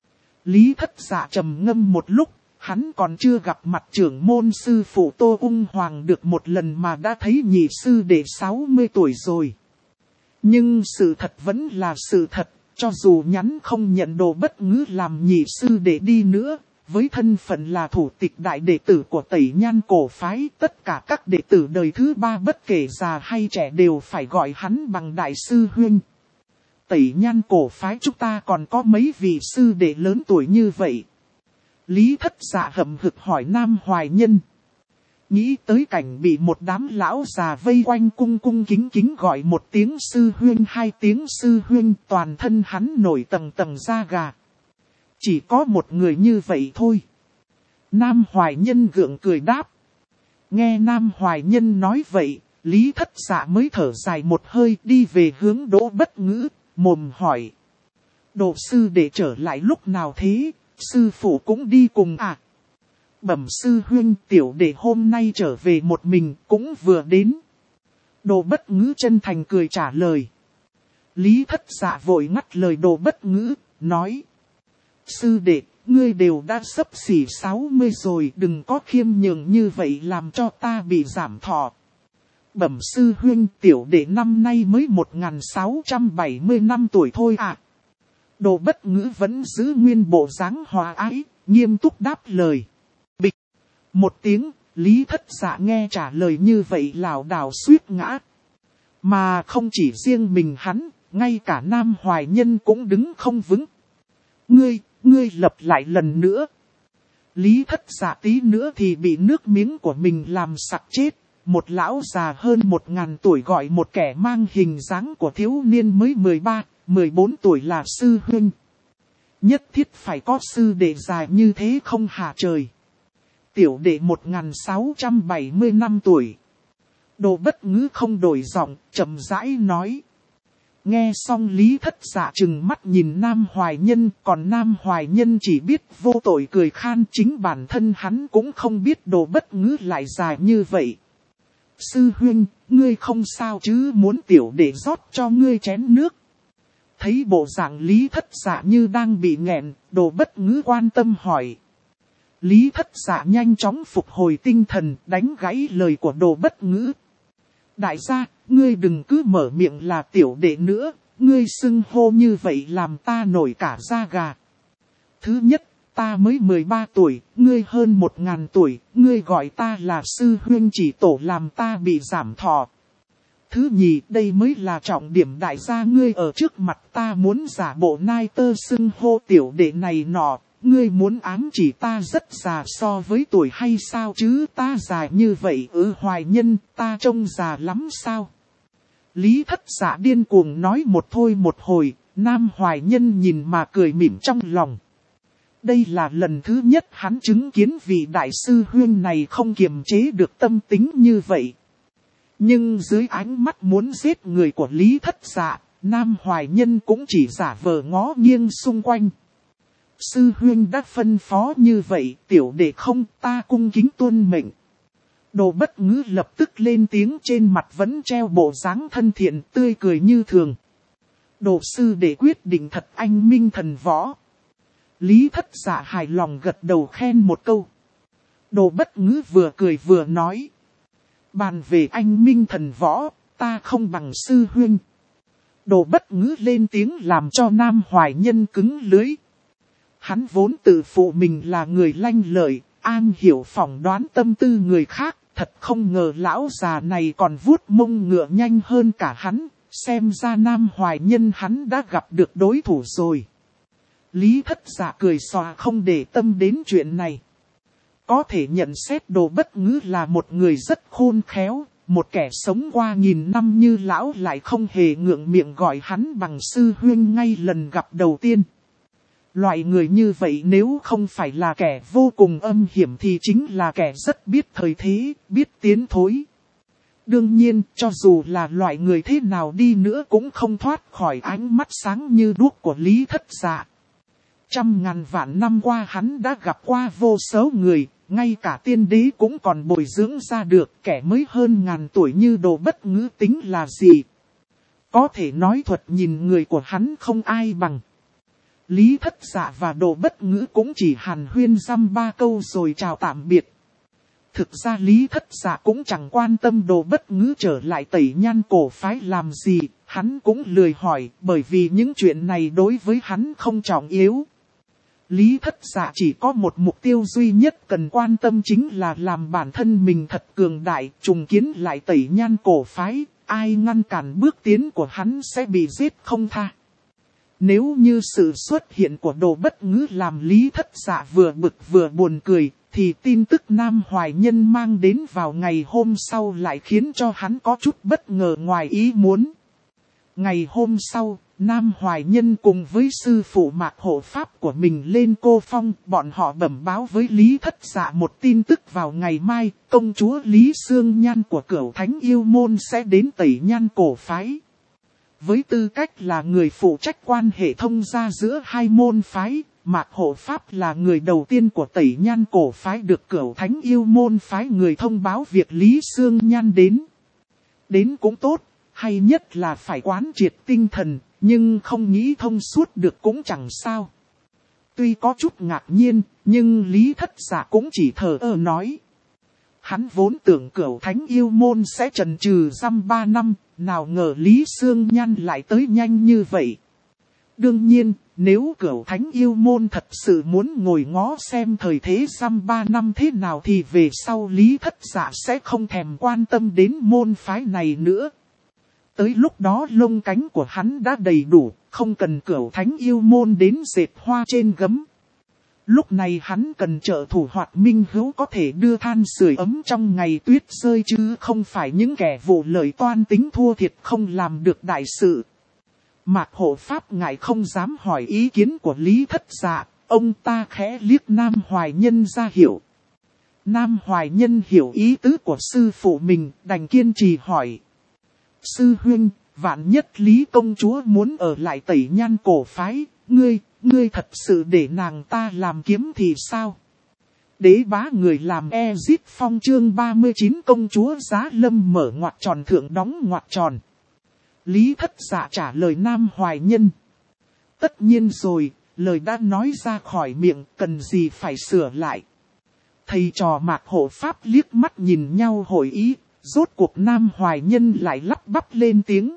Lý Thất Dạ trầm ngâm một lúc, hắn còn chưa gặp mặt trưởng môn sư phụ Tô Ung Hoàng được một lần mà đã thấy nhị sư đệ 60 tuổi rồi. Nhưng sự thật vẫn là sự thật, cho dù nhắn không nhận Đồ Bất Ngữ làm nhị sư đệ đi nữa, với thân phận là thủ tịch đại đệ tử của Tẩy Nhan cổ phái, tất cả các đệ tử đời thứ ba bất kể già hay trẻ đều phải gọi hắn bằng đại sư huynh. Tẩy Nhan cổ phái chúng ta còn có mấy vị sư đệ lớn tuổi như vậy? Lý Thất Dạ hậm hực hỏi Nam Hoài Nhân. Nghĩ tới cảnh bị một đám lão già vây quanh cung kính kính gọi một tiếng sư huynh hai tiếng sư huynh, toàn thân hắn nổi tầng tầng da gà. Chỉ có một người như vậy thôi. Nam Hoài Nhân gượng cười đáp. Nghe Nam Hoài Nhân nói vậy, Lý Thất Dạ mới thở dài một hơi đi về hướng Đỗ Bất Ngữ, mồm hỏi. Đồ sư đệ trở lại lúc nào thế, sư phụ cũng đi cùng à? Bẩm sư huynh, tiểu đệ hôm nay trở về một mình cũng vừa đến. Đồ Bất Ngữ chân thành cười trả lời. Lý Thất Dạ vội ngắt lời Đồ Bất Ngữ, nói. Sư đệ, ngươi đều đã xấp xỉ 60 rồi, đừng có khiêm nhường như vậy làm cho ta bị giảm thọ. Bẩm sư huynh, tiểu đệ năm nay mới 1670 năm tuổi thôi à. Đồ Bất Ngữ vẫn giữ nguyên bộ dáng hòa ái, nghiêm túc đáp lời. Bịch. Một tiếng, Lý Thất Dạ nghe trả lời như vậy lảo đảo suýt ngã. Mà không chỉ riêng mình hắn, ngay cả Nam Hoài Nhân cũng đứng không vững. Ngươi lặp lại lần nữa. Lý Thất Dạ tí nữa thì bị nước miếng của mình làm sặc chết. Một lão già hơn 1000 tuổi gọi một kẻ mang hình dáng của thiếu niên mới 13-14 tuổi là sư huynh. Nhất thiết phải có sư đệ dài như thế không hả trời. Tiểu đệ 1670 năm tuổi. Đồ Bất Ngữ không đổi giọng, chậm rãi nói. Nghe xong Lý Thất Dạ trừng mắt nhìn Nam Hoài Nhân, còn Nam Hoài Nhân chỉ biết vô tội cười khan, chính bản thân hắn cũng không biết Đồ Bất Ngữ lại dài như vậy. Sư huynh, ngươi không sao chứ, muốn tiểu đệ rót cho ngươi chén nước. Thấy bộ dạng Lý Thất Dạ như đang bị nghẹn, Đồ Bất Ngữ quan tâm hỏi. Lý Thất Dạ nhanh chóng phục hồi tinh thần, đánh gãy lời của Đồ Bất Ngữ. Đại gia, ngươi đừng cứ mở miệng là tiểu đệ nữa, ngươi xưng hô như vậy làm ta nổi cả da gà. Thứ nhất, ta mới 13 tuổi, ngươi hơn 1000 tuổi, ngươi gọi ta là sư huynh chỉ tổ làm ta bị giảm thọ. Thứ nhì, đây mới là trọng điểm đại gia, ngươi ở trước mặt ta muốn giả bộ nai tơ xưng hô tiểu đệ này nọ, ngươi muốn ám chỉ ta rất già so với tuổi hay sao chứ, ta già như vậy Hoài Nhân, ta trông già lắm sao? Lý Thất Dạ điên cuồng nói một thôi một hồi, Nam Hoài Nhân nhìn mà cười mỉm trong lòng. Đây là lần thứ nhất hắn chứng kiến vị đại sư huynh này không kiềm chế được tâm tính như vậy. Nhưng dưới ánh mắt muốn giết người của Lý Thất Dạ, Nam Hoài Nhân cũng chỉ giả vờ ngó nghiêng xung quanh. Sư huynh đã phân phó như vậy, tiểu đệ không, ta cung kính tuân mệnh. Đồ Bất Ngữ lập tức lên tiếng, trên mặt vẫn treo bộ dáng thân thiện tươi cười như thường. Đồ sư đệ quyết định thật anh minh thần võ. Lý Thất Dạ hài lòng gật đầu khen một câu. Đồ Bất Ngữ vừa cười vừa nói. Bàn về anh minh thần võ, ta không bằng sư huynh. Đồ Bất Ngữ lên tiếng làm cho Nam Hoài Nhân cứng lưỡi. Hắn vốn tự phụ mình là người lanh lợi, an hiểu phỏng đoán tâm tư người khác. Thật không ngờ lão già này còn vuốt mông ngựa nhanh hơn cả hắn. Xem ra Nam Hoài Nhân hắn đã gặp được đối thủ rồi. Lý Thất Dạ cười xòa không để tâm đến chuyện này. Có thể nhận xét Đồ Bất Ngữ là một người rất khôn khéo. Một kẻ sống qua nghìn năm như lão lại không hề ngượng miệng gọi hắn bằng sư huynh ngay lần gặp đầu tiên. Loại người như vậy nếu không phải là kẻ vô cùng âm hiểm thì chính là kẻ rất biết thời thế, biết tiến thối. Đương nhiên, cho dù là loại người thế nào đi nữa cũng không thoát khỏi ánh mắt sáng như đuốc của Lý Thất Dạ. Trăm ngàn vạn năm qua hắn đã gặp qua vô số người, ngay cả tiên đế cũng còn bồi dưỡng ra được, kẻ mới hơn ngàn tuổi như Đồ Bất Ngữ tính là gì. Có thể nói thuật nhìn người của hắn không ai bằng. Lý Thất Dạ và Đồ Bất Ngữ cũng chỉ hàn huyên dăm ba câu rồi chào tạm biệt. Thực ra Lý Thất Dạ cũng chẳng quan tâm Đồ Bất Ngữ trở lại Tẩy Nhan cổ phái làm gì, hắn cũng lười hỏi bởi vì những chuyện này đối với hắn không trọng yếu. Lý Thất Dạ chỉ có một mục tiêu duy nhất cần quan tâm chính là làm bản thân mình thật cường đại, trùng kiến lại Tẩy Nhan cổ phái, ai ngăn cản bước tiến của hắn sẽ bị giết không tha. Nếu như sự xuất hiện của Đồ Bất Ngữ làm Lý Thất Dạ vừa bực vừa buồn cười, thì tin tức Nam Hoài Nhân mang đến vào ngày hôm sau lại khiến cho hắn có chút bất ngờ ngoài ý muốn. Ngày hôm sau, Nam Hoài Nhân cùng với sư phụ Mạc hộ pháp của mình lên Cô Phong, bọn họ bẩm báo với Lý Thất Dạ một tin tức vào ngày mai, công chúa Lý Sương Nhan của Cửu Thánh Yêu Môn sẽ đến Tẩy Nhan cổ phái. Với tư cách là người phụ trách quan hệ thông gia giữa hai môn phái, Mạc hộ pháp là người đầu tiên của Tẩy Nhan cổ phái được Cửu Thánh Yêu Môn phái người thông báo việc Lý Sương Nhan đến. Đến cũng tốt, hay nhất là phải quán triệt tinh thần, nhưng không nghĩ thông suốt được cũng chẳng sao. Tuy có chút ngạc nhiên, nhưng Lý Thất Dạ cũng chỉ thờ ơ nói. Hắn vốn tưởng Cửu Thánh Yêu Môn sẽ chần chừ dăm 3 năm, nào ngờ Lý Sương Nhan lại tới nhanh như vậy. Đương nhiên, nếu Cửu Thánh Yêu Môn thật sự muốn ngồi ngó xem thời thế dăm 3 năm thế nào thì về sau Lý Thất Dạ sẽ không thèm quan tâm đến môn phái này nữa. Tới lúc đó lông cánh của hắn đã đầy đủ, không cần Cửu Thánh Yêu Môn đến dệt hoa trên gấm. Lúc này hắn cần trợ thủ Hoạt Minh Hữu có thể đưa than sưởi ấm trong ngày tuyết rơi chứ không phải những kẻ vụ lợi toan tính thua thiệt không làm được đại sự. Mạc hộ pháp ngại không dám hỏi ý kiến của Lý Thất Dạ, ông ta khẽ liếc Nam Hoài Nhân ra hiểu. Nam Hoài Nhân hiểu ý tứ của sư phụ mình, đành kiên trì hỏi. Sư huynh, vạn nhất Lý công chúa muốn ở lại Tẩy Nhan cổ phái, ngươi thật sự để nàng ta làm kiếm thì sao? Đế bá người làm Ezip Phong chương 39 công chúa Giá Lâm mở ngoặc tròn thượng đóng ngoặc tròn. Lý Thất Dạ trả lời Nam Hoài Nhân. Tất nhiên rồi, lời đã nói ra khỏi miệng, cần gì phải sửa lại. Thầy trò Mạc hộ pháp liếc mắt nhìn nhau hội ý, rốt cuộc Nam Hoài Nhân lại lắp bắp lên tiếng.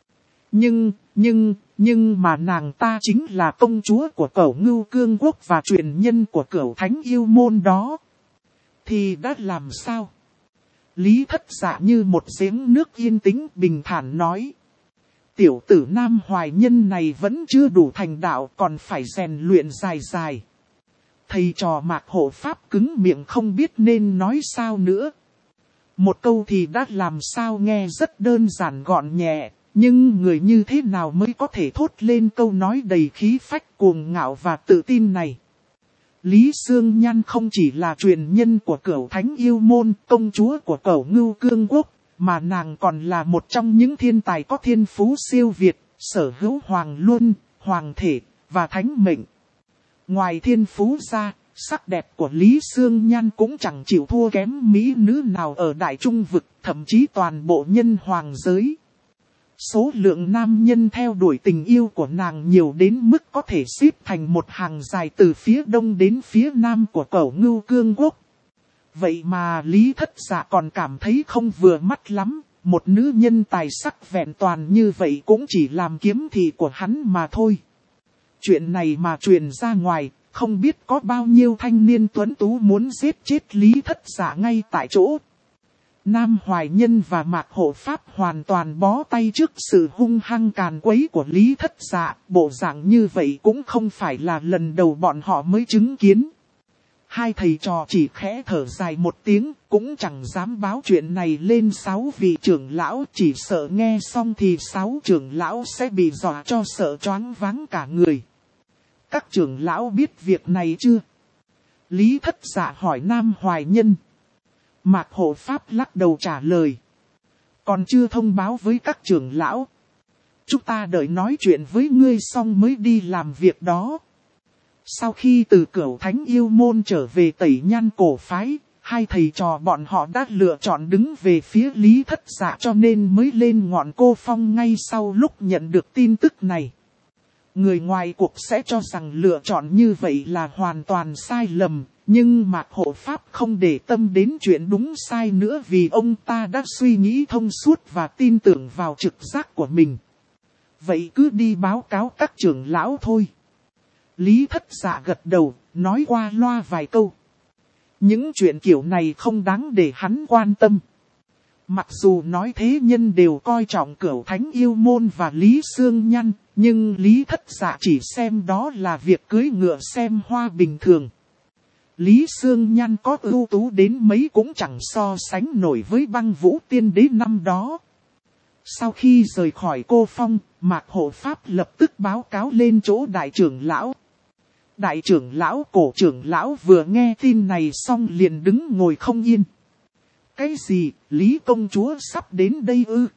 Nhưng mà nàng ta chính là công chúa của Cẩu Ngưu Cương Quốc và truyền nhân của Cửu Thánh Yêu Môn đó. Thì đã làm sao? Lý Thất Dạ như một giếng nước yên tĩnh bình thản nói. Tiểu tử Nam Hoài Nhân này vẫn chưa đủ thành đạo còn phải rèn luyện dài dài. Thầy trò Mạc hộ pháp cứng miệng không biết nên nói sao nữa. Một câu thì đã làm sao nghe rất đơn giản gọn nhẹ. Nhưng người như thế nào mới có thể thốt lên câu nói đầy khí phách cuồng ngạo và tự tin này? Lý Sương Nhan không chỉ là truyền nhân của Cửu Thánh Yêu Môn, công chúa của Cẩu Ngưu Cương Quốc, mà nàng còn là một trong những thiên tài có thiên phú siêu việt, sở hữu hoàng luân, hoàng thể và thánh mệnh. Ngoài thiên phú ra, Sắc đẹp của Lý Sương Nhan cũng chẳng chịu thua kém mỹ nữ nào ở Đại Trung Vực, thậm chí toàn bộ nhân hoàng giới. Số lượng nam nhân theo đuổi tình yêu của nàng nhiều đến mức có thể xếp thành một hàng dài từ phía đông đến phía nam của Cẩu Ngưu Cương Quốc. Vậy mà Lý Thất Dạ còn cảm thấy không vừa mắt lắm, một nữ nhân tài sắc vẹn toàn như vậy cũng chỉ làm kiếm thị của hắn mà thôi. Chuyện này mà truyền ra ngoài, không biết có bao nhiêu thanh niên tuấn tú muốn giết chết Lý Thất Dạ ngay tại chỗ. Nam Hoài Nhân và Mạc Hộ Pháp hoàn toàn bó tay trước sự hung hăng càn quấy của Lý Thất Dạ, bộ dạng như vậy cũng không phải là lần đầu bọn họ mới chứng kiến. Hai thầy trò chỉ khẽ thở dài một tiếng, cũng chẳng dám báo chuyện này lên 6 vị trưởng lão, chỉ sợ nghe xong thì 6 trưởng lão sẽ bị dọa cho sợ choáng váng cả người. Các trưởng lão biết việc này chưa? Lý Thất Dạ hỏi Nam Hoài Nhân. Mạc Hộ Pháp lắc đầu trả lời. Còn chưa thông báo với các trưởng lão. Chúng ta đợi nói chuyện với ngươi xong mới đi làm việc đó. Sau khi từ Cửu Thánh Yêu Môn trở về Tẩy Nhan Cổ Phái, hai thầy trò bọn họ đã lựa chọn đứng về phía Lý Thất Dạ cho nên mới lên ngọn Cô Phong ngay sau lúc nhận được tin tức này. Người ngoài cuộc sẽ cho rằng lựa chọn như vậy là hoàn toàn sai lầm, nhưng Mạc Hộ Pháp không để tâm đến chuyện đúng sai nữa vì ông ta đã suy nghĩ thông suốt và tin tưởng vào trực giác của mình. Vậy cứ đi báo cáo các trưởng lão thôi. Lý Thất Dạ gật đầu, nói qua loa vài câu. Những chuyện kiểu này không đáng để hắn quan tâm. Mặc dù nói thế nhân đều coi trọng Cửu Thánh Yêu Môn và Lý Sương Nhan, nhưng Lý Thất Dạ chỉ xem đó là việc cưỡi ngựa xem hoa bình thường. Lý Sương Nhan có ưu tú đến mấy cũng chẳng so sánh nổi với Băng Vũ Tiên Đế năm đó. Sau khi rời khỏi Cô Phong, Mạc Hộ Pháp lập tức báo cáo lên chỗ đại trưởng lão. Đại trưởng lão Cổ trưởng lão vừa nghe tin này xong liền đứng ngồi không yên. Cái gì, Lý công chúa sắp đến đây ư?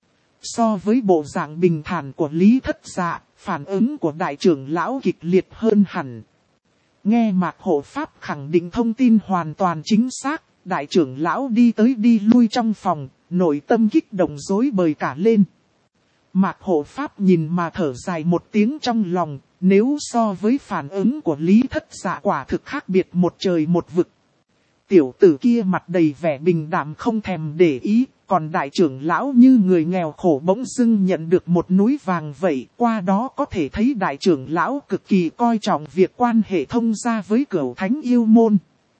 So với bộ dạng bình thản của Lý Thất Dạ, phản ứng của đại trưởng lão kịch liệt hơn hẳn. Nghe Mạc Hộ Pháp khẳng định thông tin hoàn toàn chính xác, đại trưởng lão đi tới đi lui trong phòng, nội tâm kích động rối bời cả lên. Mạc Hộ Pháp nhìn mà thở dài một tiếng trong lòng, nếu so với phản ứng của Lý Thất Dạ quả thực khác biệt một trời một vực. Tiểu tử kia mặt đầy vẻ bình đạm không thèm để ý, còn đại trưởng lão như người nghèo khổ bỗng dưng nhận được một núi vàng vậy. Qua đó có thể thấy đại trưởng lão cực kỳ coi trọng việc quan hệ thông gia với Cửu Thánh Yêu Môn.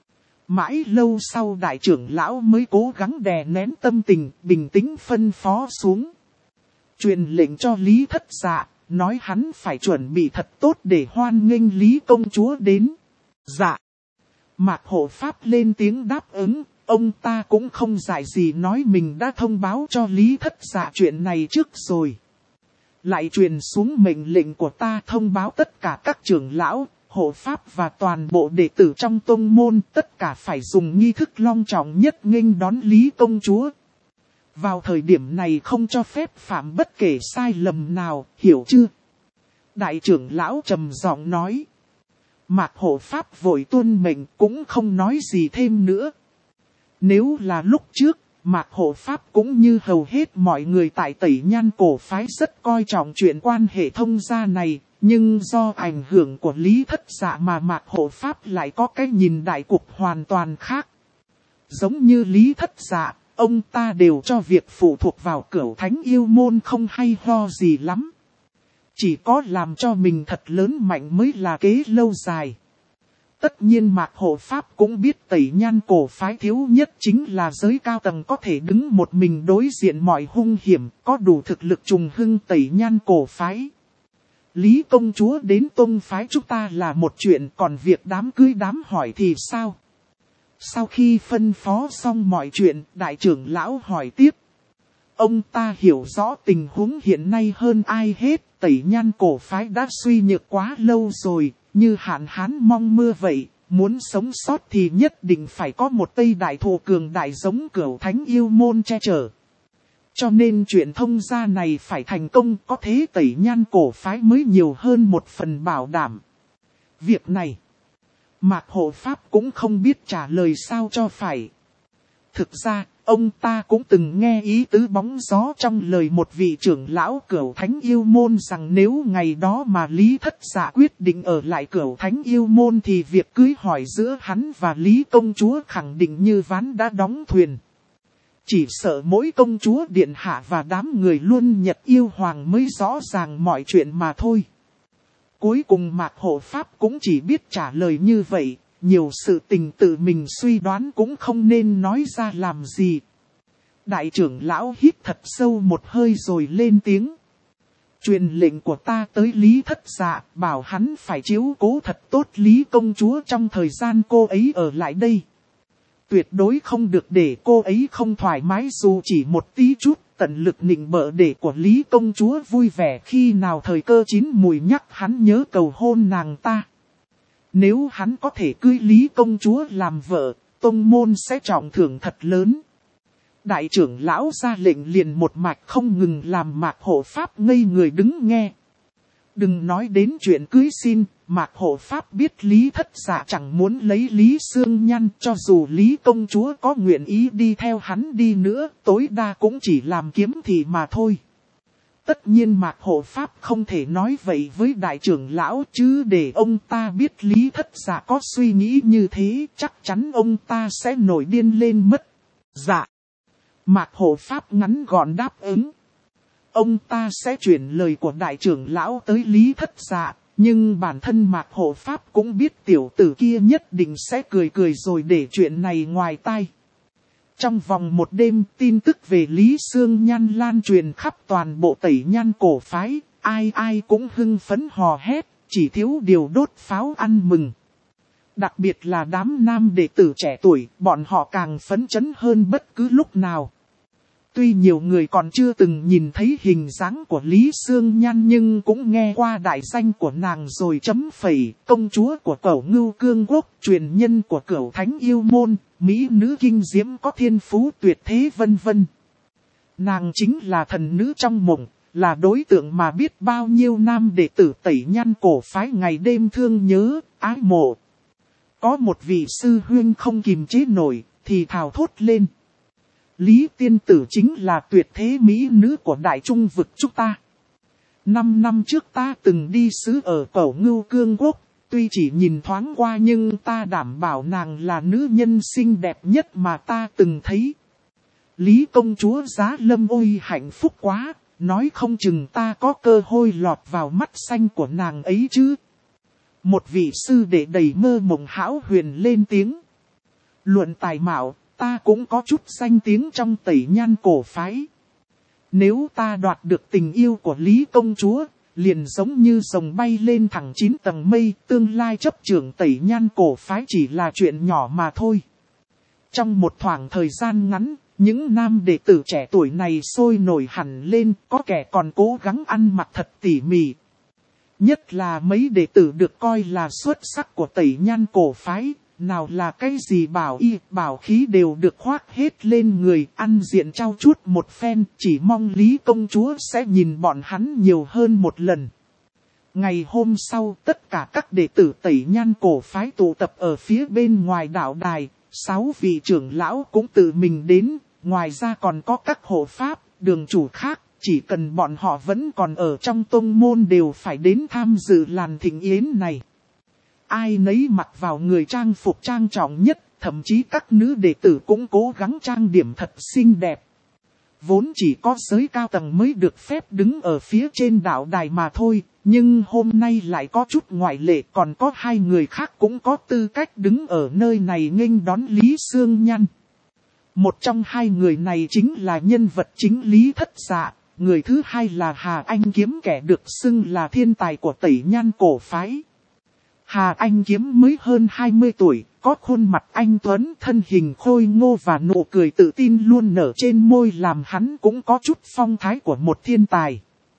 Mãi lâu sau đại trưởng lão mới cố gắng đè nén tâm tình, bình tĩnh phân phó xuống. Truyền lệnh cho Lý Thất Dạ, nói hắn phải chuẩn bị thật tốt để hoan nghênh Lý công chúa đến. Dạ. Mạc Hộ Pháp lên tiếng đáp ứng, ông ta cũng không dại gì nói mình đã thông báo cho Lý Thất Dạ chuyện này trước rồi. Lại truyền xuống mệnh lệnh của ta thông báo tất cả các trưởng lão, hộ pháp và toàn bộ đệ tử trong tông môn, tất cả phải dùng nghi thức long trọng nhất nghênh đón Lý công chúa. Vào thời điểm này không cho phép phạm bất kể sai lầm nào, hiểu chưa? Đại trưởng lão trầm giọng nói. Mạc Hộ Pháp vội tuân mệnh cũng không nói gì thêm nữa. Nếu là lúc trước, Mạc Hộ Pháp cũng như hầu hết mọi người tại Tẩy Nhan Cổ Phái rất coi trọng chuyện quan hệ thông gia này, nhưng do ảnh hưởng của Lý Thất Dạ mà Mạc Hộ Pháp lại có cái nhìn đại cục hoàn toàn khác. Giống như Lý Thất Dạ, ông ta đều cho việc phụ thuộc vào Cửu Thánh Yêu Môn không hay ho gì lắm. Chỉ có làm cho mình thật lớn mạnh mới là kế lâu dài. Tất nhiên Mạc Hộ Pháp cũng biết Tẩy Nhan Cổ Phái thiếu nhất chính là giới cao tầng có thể đứng một mình đối diện mọi hung hiểm, có đủ thực lực trùng hưng Tẩy Nhan Cổ Phái. Lý công chúa đến tông phái chúng ta là một chuyện, còn việc đám cưới đám hỏi thì sao? Sau khi phân phó xong mọi chuyện, đại trưởng lão hỏi tiếp. Ông ta hiểu rõ tình huống hiện nay hơn ai hết, Tẩy Nhan Cổ Phái đã suy nhược quá lâu rồi, như hạn hán mong mưa vậy, muốn sống sót thì nhất định phải có một Tây Đại Thù cường đại giống Cửu Thánh Yêu Môn che chở. Cho nên chuyện thông gia này phải thành công, có thế Tẩy Nhan Cổ Phái mới nhiều hơn một phần bảo đảm. Việc này, Mạc hộ pháp cũng không biết trả lời sao cho phải. Thực ra, ông ta cũng từng nghe ý tứ bóng gió trong lời một vị trưởng lão Cửu Thánh Yêu Môn rằng nếu ngày đó mà Lý Thất Dạ quyết định ở lại Cửu Thánh Yêu Môn thì việc cưới hỏi giữa hắn và Lý công chúa khẳng định như ván đã đóng thuyền. Chỉ sợ mỗi công chúa điện hạ và đám người luôn Nhật yêu hoàng mới rõ ràng mọi chuyện mà thôi. Cuối cùng Mạc hộ pháp cũng chỉ biết trả lời như vậy. Nhiều sự tình tự mình suy đoán cũng không nên nói ra làm gì. Đại trưởng lão hít thật sâu một hơi rồi lên tiếng. Truyền lệnh của ta tới Lý Thất Dạ, bảo hắn phải chiếu cố thật tốt Lý công chúa trong thời gian cô ấy ở lại đây. Tuyệt đối không được để cô ấy không thoải mái dù chỉ một tí chút, tận lực nịnh bợ để của Lý công chúa vui vẻ khi nào thời cơ chín mùi nhắc hắn nhớ cầu hôn nàng ta. Nếu hắn có thể cưới Lý công chúa làm vợ, tông môn sẽ trọng thưởng thật lớn. Đại trưởng lão ra lệnh liền một mạch không ngừng làm Mạc hộ pháp ngây người đứng nghe. Đừng nói đến chuyện cưới xin, Mạc hộ pháp biết Lý Thất Dạ chẳng muốn lấy Lý Sương Nhan, cho dù Lý công chúa có nguyện ý đi theo hắn đi nữa, tối đa cũng chỉ làm kiếm thị mà thôi. Tất nhiên Mạc hộ pháp không thể nói vậy với đại trưởng lão chứ để ông ta biết Lý Thất Dạ có suy nghĩ như thế chắc chắn ông ta sẽ nổi điên lên mất. Dạ. Mạc hộ pháp ngắn gọn đáp ứng. Ông ta sẽ chuyển lời của đại trưởng lão tới Lý Thất Dạ, nhưng bản thân Mạc hộ pháp cũng biết tiểu tử kia nhất định sẽ cười cười rồi để chuyện này ngoài tai. Trong vòng một đêm, tin tức về Lý Sương Nhan lan truyền khắp toàn bộ Tẩy Nhan cổ phái, ai ai cũng hưng phấn hò hét, chỉ thiếu điều đốt pháo ăn mừng. Đặc biệt là đám nam đệ tử trẻ tuổi, bọn họ càng phấn chấn hơn bất cứ lúc nào. Tuy nhiều người còn chưa từng nhìn thấy hình dáng của Lý Sương Nhan nhưng cũng nghe qua đại danh của nàng rồi chấm phẩy, công chúa của Cẩu Ngưu Cương Quốc, truyền nhân của Cửu Thánh Yêu Môn, mỹ nữ kinh diễm có thiên phú tuyệt thế vân vân. Nàng chính là thần nữ trong mộng, là đối tượng mà biết bao nhiêu nam đệ tử Tẩy Nhan cổ phái ngày đêm thương nhớ, ái mộ. Có một vị sư huynh không kìm chế nổi, thì thào thốt lên. Lý tiên tử chính là tuyệt thế mỹ nữ của đại trung vực chúng ta. 5 năm trước ta từng đi sứ ở Cẩu Ngưu Cương Quốc, tuy chỉ nhìn thoáng qua nhưng ta đảm bảo nàng là nữ nhân xinh đẹp nhất mà ta từng thấy. Lý công chúa Giá Lâm ôi hạnh phúc quá, nói không chừng ta có cơ hội lọt vào mắt xanh của nàng ấy chứ. Một vị sư đệ đầy mơ mộng hão huyền lên tiếng. Luận tài mạo, ta cũng có chút danh tiếng trong Tẩy Nhan cổ phái. Nếu ta đoạt được tình yêu của Lý công chúa, liền giống như rồng bay lên thẳng 9 tầng mây, tương lai chấp trưởng Tẩy Nhan cổ phái chỉ là chuyện nhỏ mà thôi. Trong một khoảng thời gian ngắn, những nam đệ tử trẻ tuổi này sôi nổi hẳn lên, có kẻ còn cố gắng ăn mặc thật tỉ mỉ. Nhất là mấy đệ tử được coi là xuất sắc của Tẩy Nhan cổ phái, nào là cái gì bảo y, bảo khí đều được khoác hết lên người, ăn diện trao chuốt một phen, chỉ mong Lý công chúa sẽ nhìn bọn hắn nhiều hơn một lần. Ngày hôm sau, tất cả các đệ tử Tẩy Nhan cổ phái tụ tập ở phía bên ngoài đạo đài, 6 vị trưởng lão cũng tự mình đến, ngoài ra còn có các hộ pháp, đường chủ khác, chỉ cần bọn họ vẫn còn ở trong tông môn đều phải đến tham dự làn thịnh yến này. Ai nấy mặc vào người trang phục trang trọng nhất, thậm chí các nữ đệ tử cũng cố gắng trang điểm thật xinh đẹp. Vốn chỉ có giới cao tầng mới được phép đứng ở phía trên đạo đài mà thôi, nhưng hôm nay lại có chút ngoại lệ, còn có 2 người khác cũng có tư cách đứng ở nơi này nghênh đón Lý Sương Nhan. Một trong 2 người này chính là nhân vật chính Lý Thất Dạ, người thứ hai là Hà Anh Kiếm, kẻ được xưng là thiên tài của Tẩy Nhan cổ phái. Hà Anh Kiếm mới hơn 20 tuổi, có khuôn mặt anh tuấn, thân hình khôi ngô và nụ cười tự tin luôn nở trên môi làm hắn cũng có chút phong thái của một thiên tài.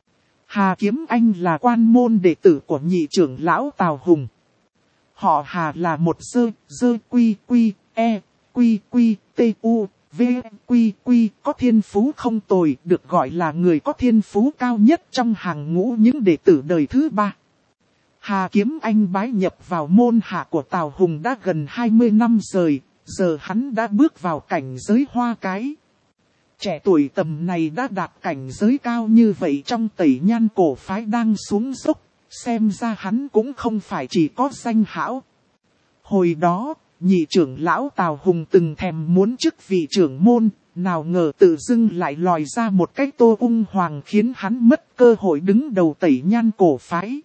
Hà Kiếm Anh là quan môn đệ tử của nhị trưởng lão Tào Hùng. Họ Hà là một dơ quy quy e quy quy t u v quy quy, có thiên phú không tồi, được gọi là người có thiên phú cao nhất trong hàng ngũ những đệ tử đời thứ 3. Hà Kiếm Anh bái nhập vào môn hạ của Tào Hùng đã gần 20 năm rồi, giờ hắn đã bước vào cảnh giới hoa cái. Trẻ tuổi tầm này đã đạt cảnh giới cao như vậy trong Tẩy Nhan cổ phái đang xuống dốc, xem ra hắn cũng không phải chỉ có danh hão. Hồi đó, nhị trưởng lão Tào Hùng từng thèm muốn chức vị trưởng môn, nào ngờ tự dưng lại lòi ra một cái Tô Ung Hoàng khiến hắn mất cơ hội đứng đầu Tẩy Nhan cổ phái.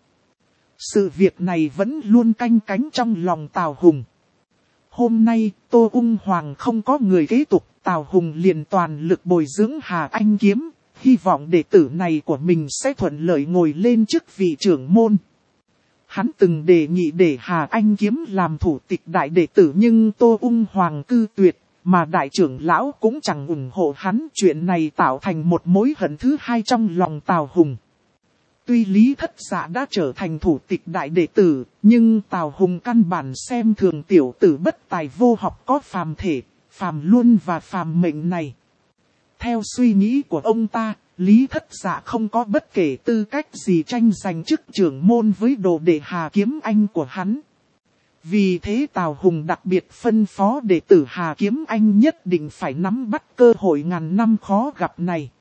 Sự việc này vẫn luôn canh cánh trong lòng Tào Hùng. Hôm nay, Tô Ung Hoàng không có người kế tục, Tào Hùng liền toàn lực bồi dưỡng Hà Anh Kiếm, hy vọng đệ tử này của mình sẽ thuận lợi ngồi lên chức vị trưởng môn. Hắn từng đề nghị để Hà Anh Kiếm làm thủ tịch đại đệ tử nhưng Tô Ung Hoàng cư tuyệt, mà đại trưởng lão cũng chẳng ủng hộ hắn. Chuyện này tạo thành một mối hận thứ hai trong lòng Tào Hùng. Tuy Lý Thất Dạ đã trở thành thủ tịch đại đệ tử, nhưng Tào Hùng căn bản xem thường tiểu tử bất tài vô học có phàm thể, phàm luân và phàm mệnh này. Theo suy nghĩ của ông ta, Lý Thất Dạ không có bất kể tư cách gì tranh giành chức trưởng môn với đồ đệ Hà Kiếm Anh của hắn. Vì thế Tào Hùng đặc biệt phân phó đệ tử Hà Kiếm Anh nhất định phải nắm bắt cơ hội ngàn năm khó gặp này.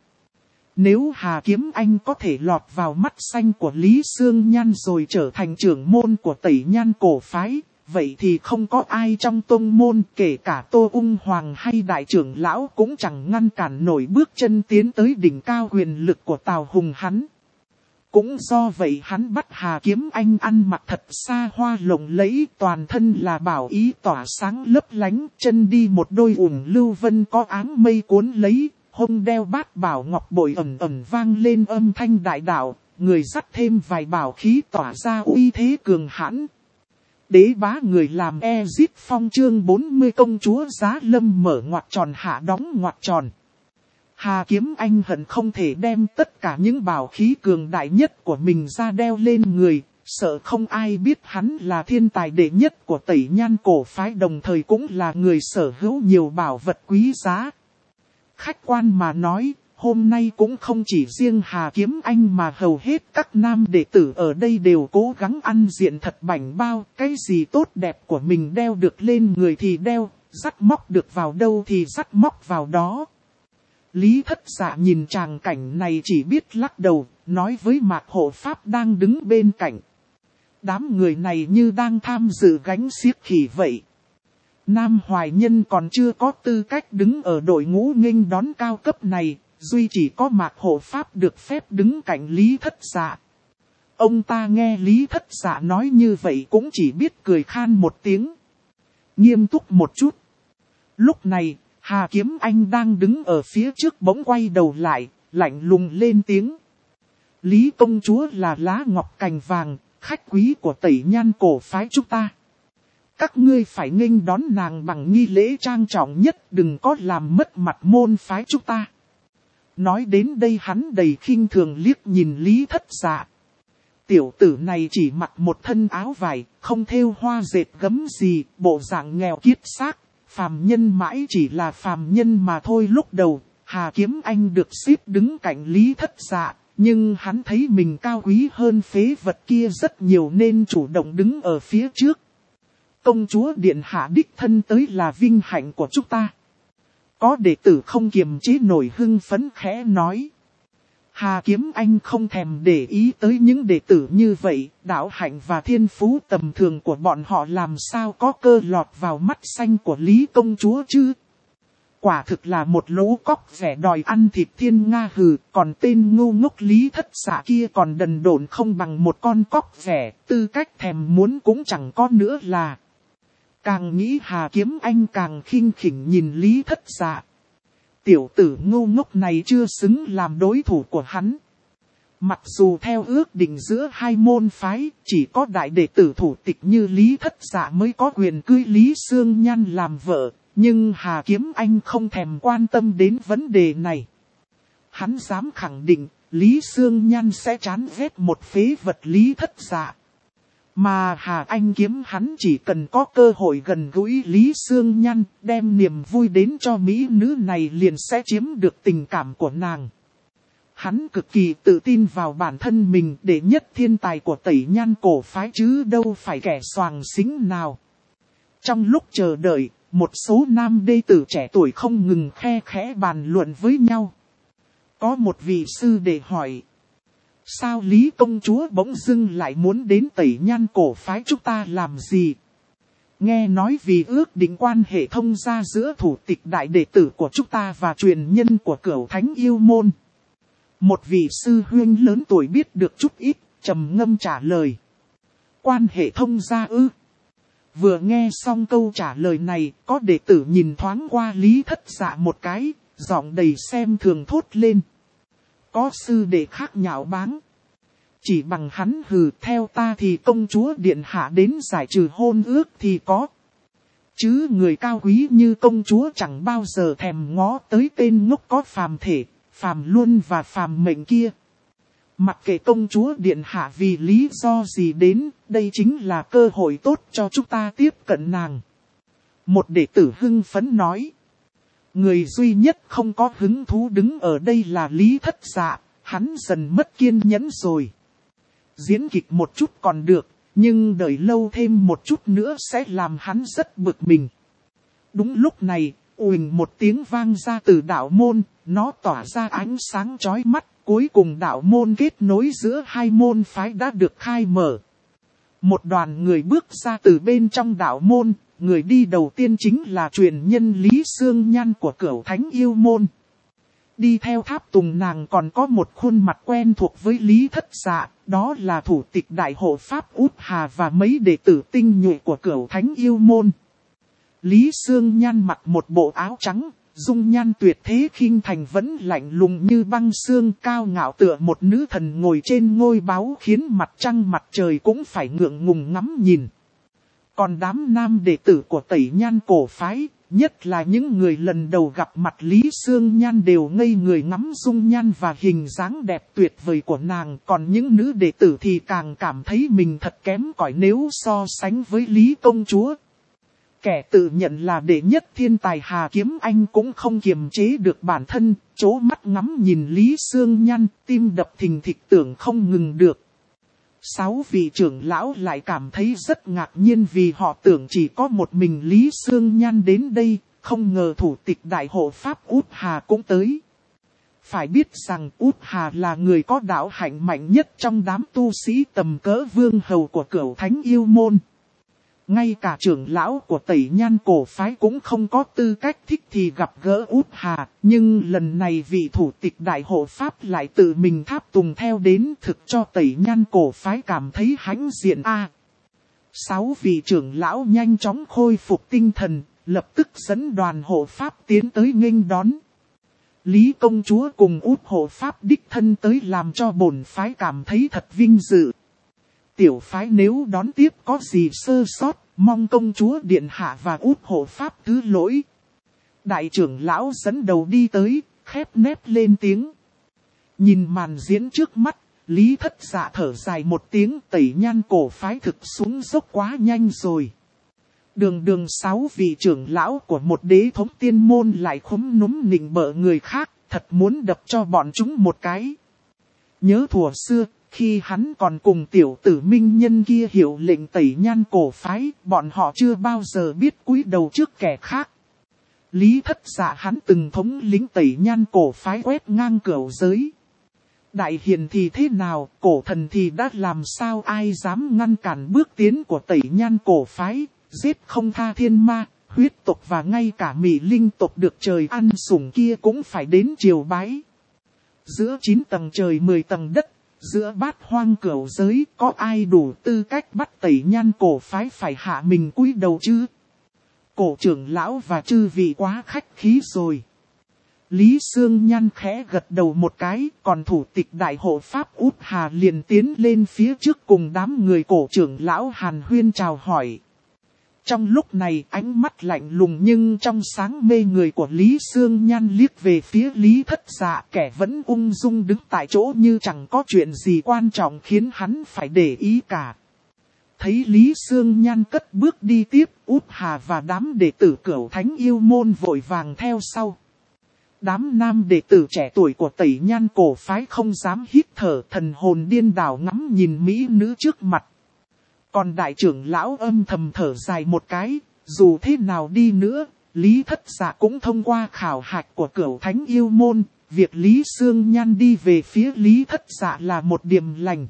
Nếu Hà Kiếm Anh có thể lọt vào mắt xanh của Lý Sương Nhan rồi trở thành trưởng môn của Tẩy Nhan cổ phái, vậy thì không có ai trong tông môn kể cả Tô Ung Hoàng hay đại trưởng lão cũng chẳng ngăn cản nổi bước chân tiến tới đỉnh cao quyền lực của Tào Hùng hắn. Cũng do vậy hắn bắt Hà Kiếm Anh ăn mặc thật xa hoa lộng lẫy, toàn thân là bảo ý tỏa sáng lấp lánh, chân đi một đôi ủng lưu vân có áng mây cuốn lấy, hông đeo bát bảo ngọc bội ẩn ẩn vang lên âm thanh đại đạo, người dắt thêm vài bảo khí tỏa ra uy thế cường hãn. Đế bá người làm Ezit Phong chương 40 công chúa Giá Lâm mở ngoặc tròn hạ đóng ngoặc tròn. Hà Kiếm Anh hận không thể đem tất cả những bảo khí cường đại nhất của mình ra đeo lên người, sợ không ai biết hắn là thiên tài đệ nhất của Tẩy Nhan cổ phái, đồng thời cũng là người sở hữu nhiều bảo vật quý giá. Khách quan mà nói, hôm nay cũng không chỉ riêng Hà Kiếm Anh mà hầu hết các nam đệ tử ở đây đều cố gắng ăn diện thật bảnh bao, cái gì tốt đẹp của mình đeo được lên người thì đeo, dắt móc được vào đâu thì dắt móc vào đó. Lý Thất Dạ nhìn tràng cảnh này chỉ biết lắc đầu, nói với Mạc Hộ Pháp đang đứng bên cạnh. Đám người này như đang tham dự gánh xiếc khỉ vậy. Nam Hoài Nhân còn chưa có tư cách đứng ở đội ngũ nghênh đón cao cấp này, duy chỉ có Mạc Hộ Pháp được phép đứng cạnh Lý Thất Dạ. Ông ta nghe Lý Thất Dạ nói như vậy cũng chỉ biết cười khan một tiếng. Nghiêm túc một chút. Lúc này, Hà Kiếm Anh đang đứng ở phía trước bỗng quay đầu lại, lạnh lùng lên tiếng. Lý công chúa là lá ngọc cành vàng, khách quý của Tẩy Nhan cổ phái chúng ta. Các ngươi phải nghênh đón nàng bằng nghi lễ trang trọng nhất, đừng có làm mất mặt môn phái chúng ta. Nói đến đây hắn đầy khinh thường liếc nhìn Lý Thất Dạ. Tiểu tử này chỉ mặc một thân áo vải, không thêu hoa dệt gấm gì, bộ dạng nghèo kiết xác. Phàm nhân mãi chỉ là phàm nhân mà thôi. Lúc đầu, Hà Kiếm Anh được xếp đứng cạnh Lý Thất Dạ, nhưng hắn thấy mình cao quý hơn phế vật kia rất nhiều nên chủ động đứng ở phía trước. Công chúa điện hạ đích thân tới là vinh hạnh của chúng ta. Có đệ tử không kiềm chế nổi hưng phấn khẽ nói. Hà Kiếm Anh không thèm để ý tới những đệ tử như vậy, đạo hạnh và thiên phú tầm thường của bọn họ làm sao có cơ lọt vào mắt xanh của Lý công chúa chứ. Quả thực là một lũ cóc vẻ đòi ăn thịt thiên nga hừ, còn tên ngu ngốc Lý Thất Dạ kia còn đần độn không bằng một con cóc vẻ, tư cách thèm muốn cũng chẳng có nữa là. Càng nghĩ Hà Kiếm Anh càng khinh khỉnh nhìn Lý Thất Dạ. Tiểu tử ngu ngốc này chưa xứng làm đối thủ của hắn. Mặc dù theo ước định giữa hai môn phái, chỉ có đại đệ tử thủ tịch như Lý Thất Dạ mới có quyền cưới Lý Sương Nhan làm vợ, nhưng Hà Kiếm Anh không thèm quan tâm đến vấn đề này. Hắn dám khẳng định, Lý Sương Nhan sẽ chán ghét một phế vật Lý Thất Dạ. Mà Hà Anh Kiếm hắn chỉ cần có cơ hội gần gũi Lý Sương Nhan, đem niềm vui đến cho mỹ nữ này liền sẽ chiếm được tình cảm của nàng. Hắn cực kỳ tự tin vào bản thân mình, đệ nhất thiên tài của Tẩy Nhan cổ phái chứ đâu phải kẻ xoàng xính nào. Trong lúc chờ đợi, một số nam đệ tử trẻ tuổi không ngừng khe khẽ bàn luận với nhau. Có một vị sư đệ hỏi: sao Lý công chúa bỗng dưng lại muốn đến Tẩy Nhan cổ phái chúng ta làm gì? Nghe nói vì ước định quan hệ thông gia giữa thủ tịch đại đệ tử của chúng ta và truyền nhân của Cửu Thánh Yêu Môn. Một vị sư huynh lớn tuổi biết được chút ít, trầm ngâm trả lời: quan hệ thông gia ư? Vừa nghe xong câu trả lời này, có đệ tử nhìn thoáng qua Lý Thất Dạ một cái, giọng đầy xem thường thốt lên. Có sư đệ khác nhạo báng: chỉ bằng hắn hừ, theo ta thì công chúa điện hạ đến giải trừ hôn ước thì có. Chứ người cao quý như công chúa chẳng bao giờ thèm ngó tới tên ngốc có phàm thể, phàm luân và phàm mệnh kia. Mặc kệ công chúa điện hạ vì lý do gì đến, đây chính là cơ hội tốt cho chúng ta tiếp cận nàng. Một đệ tử hưng phấn nói. Người duy nhất không có hứng thú đứng ở đây là Lý Thất Dạ, hắn dần mất kiên nhẫn rồi. Diễn kịch một chút còn được, nhưng đợi lâu thêm một chút nữa sẽ làm hắn rất bực mình. Đúng lúc này, uỳnh một tiếng vang ra từ đạo môn, nó tỏa ra ánh sáng chói mắt, cuối cùng đạo môn kết nối giữa hai môn phái đã được khai mở. Một đoàn người bước ra từ bên trong đạo môn, người đi đầu tiên chính là truyền nhân Lý Sương Nhan của Cửu Thánh Yêu Môn. Đi theo tháp tùng nàng còn có một khuôn mặt quen thuộc với Lý Thất Dạ, đó là thủ tịch đại hộ pháp Út Hà và mấy đệ tử tinh nhuệ của Cửu Thánh Yêu Môn. Lý Sương Nhan mặc một bộ áo trắng, dung nhan tuyệt thế khinh thành vẫn lạnh lùng như băng xương, cao ngạo tựa một nữ thần ngồi trên ngôi báu, khiến mặt trăng mặt trời cũng phải ngượng ngùng ngắm nhìn. Còn đám nam đệ tử của Tẩy Nhan cổ phái, nhất là những người lần đầu gặp mặt Lý Sương Nhan đều ngây người ngắm dung nhan và hình dáng đẹp tuyệt vời của nàng. Còn những nữ đệ tử thì càng cảm thấy mình thật kém cỏi nếu so sánh với Lý công chúa. Kẻ tự nhận là đệ nhất thiên tài Hà Kiếm Anh cũng không kiềm chế được bản thân, chố mắt ngắm nhìn Lý Sương Nhan, tim đập thình thịch tưởng không ngừng được. 6 vị trưởng lão lại cảm thấy rất ngạc nhiên vì họ tưởng chỉ có một mình Lý Sương Nhan đến đây, không ngờ thủ tịch đại hộ pháp Út Hà cũng tới. Phải biết rằng Út Hà là người có đạo hạnh mạnh nhất trong đám tu sĩ tầm cỡ vương hầu của Cửu Thánh Yêu Môn. Ngay cả trưởng lão của Tẩy Nhan cổ phái cũng không có tư cách thích thì gặp gỡ Út Hà, nhưng lần này vị thủ tịch đại hộ pháp lại tự mình tháp tùng theo đến, thực cho Tẩy Nhan cổ phái cảm thấy hãnh diện a. 6 vị trưởng lão nhanh chóng khôi phục tinh thần, lập tức dẫn đoàn hộ pháp tiến tới nghênh đón. Lý công chúa cùng Út hộ pháp đích thân tới làm cho bổn phái cảm thấy thật vinh dự. Tiểu phái nếu đón tiếp có gì sơ sót, mong công chúa điện hạ và Út hộ pháp thứ lỗi. Đại trưởng lão dẫn đầu đi tới, khép nép lên tiếng. Nhìn màn diễn trước mắt, Lý Thất Dạ thở dài một tiếng, Tẩy Nhan cổ phái thực xuống dốc quá nhanh rồi. Đường 6 vị trưởng lão của một đế thống tiên môn lại khúm núm nịnh bợ người khác, thật muốn đập cho bọn chúng một cái. Nhớ thuở xưa, khi hắn còn cùng tiểu tử minh nhân kia hiệu lệnh Tẩy Nhan cổ phái, bọn họ chưa bao giờ biết cúi đầu trước kẻ khác. Lý Thất Dạ hắn từng thống lĩnh Tẩy Nhan cổ phái quét ngang cửu giới. Đại hiền thì thế nào, cổ thần thì đã làm sao, ai dám ngăn cản bước tiến của Tẩy Nhan cổ phái, giết không tha thiên ma, huyết tộc và ngay cả Mị Linh tộc được trời ăn sủng kia cũng phải đến triều bái. Giữa 9 tầng trời 10 tầng đất, giữa bát hoang cửu giới, có ai đủ tư cách bắt Tẩy Nhan cổ phái phải hạ mình cúi đầu chứ? Cổ trưởng lão và chư vị quá khách khí rồi. Lý Sương Nhan khẽ gật đầu một cái, còn thủ tịch đại hộ pháp Út Hà liền tiến lên phía trước cùng đám người cổ trưởng lão hàn huyên chào hỏi. Trong lúc này ánh mắt lạnh lùng nhưng trong sáng mê người của Lý Sương Nhan liếc về phía Lý Thất Dạ, kẻ vẫn ung dung đứng tại chỗ như chẳng có chuyện gì quan trọng khiến hắn phải để ý cả. Thấy Lý Sương Nhan cất bước đi tiếp, Út Hà và đám đệ tử Cửu Thánh Yêu Môn vội vàng theo sau. Đám nam đệ tử trẻ tuổi của Tẩy Nhan cổ phái không dám hít thở, thần hồn điên đảo ngắm nhìn mỹ nữ trước mặt. Còn đại trưởng lão âm thầm thở dài một cái, dù thế nào đi nữa, Lý Thất Dạ cũng thông qua khảo hạch của Cửu Thánh Yêu Môn, việc Lý Sương Nhan đi về phía Lý Thất Dạ là một điềm lành.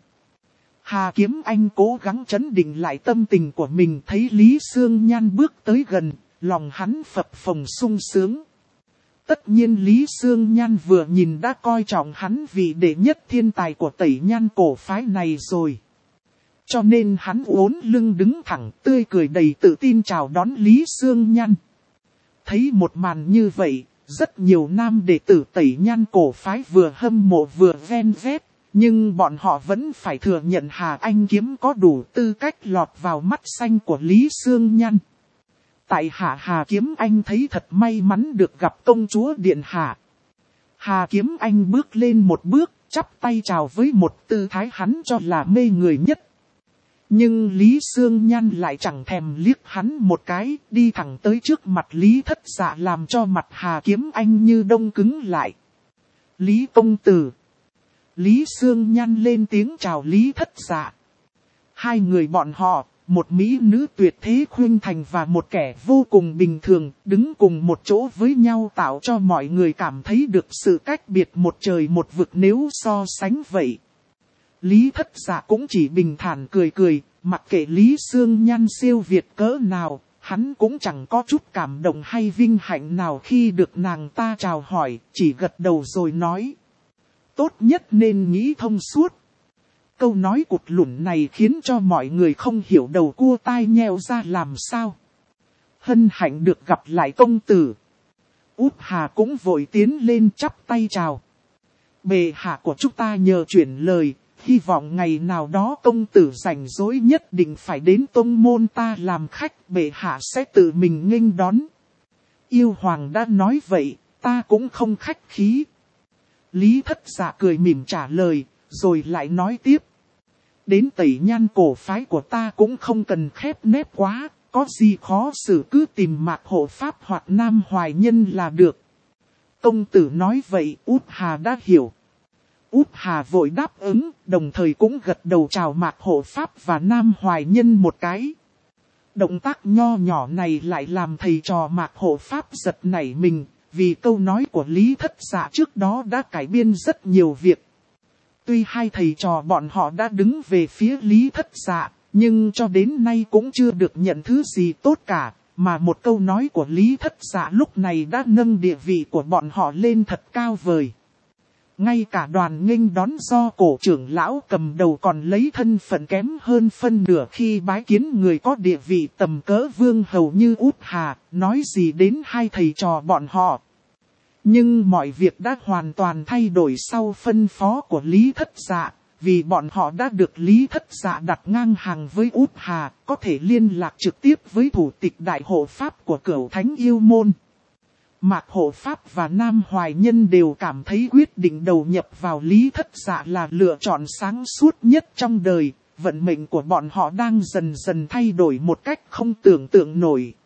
Hà Kiếm Anh cố gắng trấn định lại tâm tình của mình, thấy Lý Sương Nhan bước tới gần, lòng hắn phập phồng sung sướng. Tất nhiên Lý Sương Nhan vừa nhìn đã coi trọng hắn vì đệ nhất thiên tài của Tẩy Nhan cổ phái này rồi. Cho nên hắn uốn lưng đứng thẳng, tươi cười đầy tự tin chào đón Lý Sương Nhan. Thấy một màn như vậy, rất nhiều nam đệ tử Tẩy Nhan cổ phái vừa hâm mộ vừa ven vét, nhưng bọn họ vẫn phải thừa nhận Hà Anh Kiếm có đủ tư cách lọt vào mắt xanh của Lý Sương Nhan. Tại Hà Kiếm Anh thấy thật may mắn được gặp công chúa Điện Hạ. Hà Kiếm Anh bước lên một bước, chắp tay chào với một tư thái hắn cho là mê người nhất. Nhưng Lý Sương Nhan lại chẳng thèm liếc hắn một cái, đi thẳng tới trước mặt Lý Thất Dạ làm cho mặt Hà Kiếm Anh như đông cứng lại. Lý công tử. Lý Sương Nhan lên tiếng chào Lý Thất Dạ. Hai người bọn họ, một mỹ nữ tuyệt thế khuynh thành và một kẻ vô cùng bình thường, đứng cùng một chỗ với nhau tạo cho mọi người cảm thấy được sự cách biệt một trời một vực nếu so sánh vậy. Lý Thất Dạ cũng chỉ bình thản cười cười, mặc kệ Lý Sương Nhan siêu việt cỡ nào, hắn cũng chẳng có chút cảm động hay vinh hạnh nào khi được nàng ta chào hỏi, chỉ gật đầu rồi nói. Tốt nhất nên nghĩ thông suốt. Câu nói cụt lủn này khiến cho mọi người không hiểu đầu cua tai nheo ra làm sao. Hân hạnh được gặp lại công tử. Út Hà cũng vội tiến lên chắp tay chào. Bệ hạ của chúng ta nhờ chuyển lời, hy vọng ngày nào đó công tử rảnh rỗi nhất định phải đến tông môn ta làm khách, bệ hạ sẽ tự mình nghênh đón. Yêu hoàng đã nói vậy, ta cũng không khách khí. Lý Thất Dạ cười mỉm trả lời, rồi lại nói tiếp. Đến Tẩy Nhan cổ phái của ta cũng không cần khép nép quá, có gì khó xử cứ tìm Mạc Hộ Pháp hoặc Nam Hoài Nhân là được. Công tử nói vậy, Út Hà đã hiểu. Út Hà vội đáp ứng, đồng thời cũng gật đầu chào Mạc Hộ Pháp và Nam Hoài Nhân một cái. Động tác nho nhỏ này lại làm thầy trò Mạc Hộ Pháp giật nảy mình, vì câu nói của Lý Thất Dạ trước đó đã cải biên rất nhiều việc. Tuy hai thầy trò bọn họ đã đứng về phía Lý Thất Dạ, nhưng cho đến nay cũng chưa được nhận thứ gì tốt cả, mà một câu nói của Lý Thất Dạ lúc này đã nâng địa vị của bọn họ lên thật cao vời. Ngay cả đoàn nghênh đón do cổ trưởng lão cầm đầu còn lấy thân phận kém hơn phân nửa khi bái kiến người có địa vị tầm cỡ vương hầu như Út Hà, nói gì đến hai thầy trò bọn họ. Nhưng mọi việc đã hoàn toàn thay đổi sau phân phó của Lý Thất Dạ, vì bọn họ đã được Lý Thất Dạ đặt ngang hàng với Út Hà, có thể liên lạc trực tiếp với thủ tịch đại hộ pháp của Cửu Thánh Yêu Môn. Mạc Hộ Pháp và Nam Hoài Nhân đều cảm thấy quyết định đầu nhập vào Lý Thất Dạ là lựa chọn sáng suốt nhất trong đời, vận mệnh của bọn họ đang dần dần thay đổi một cách không tưởng tượng nổi.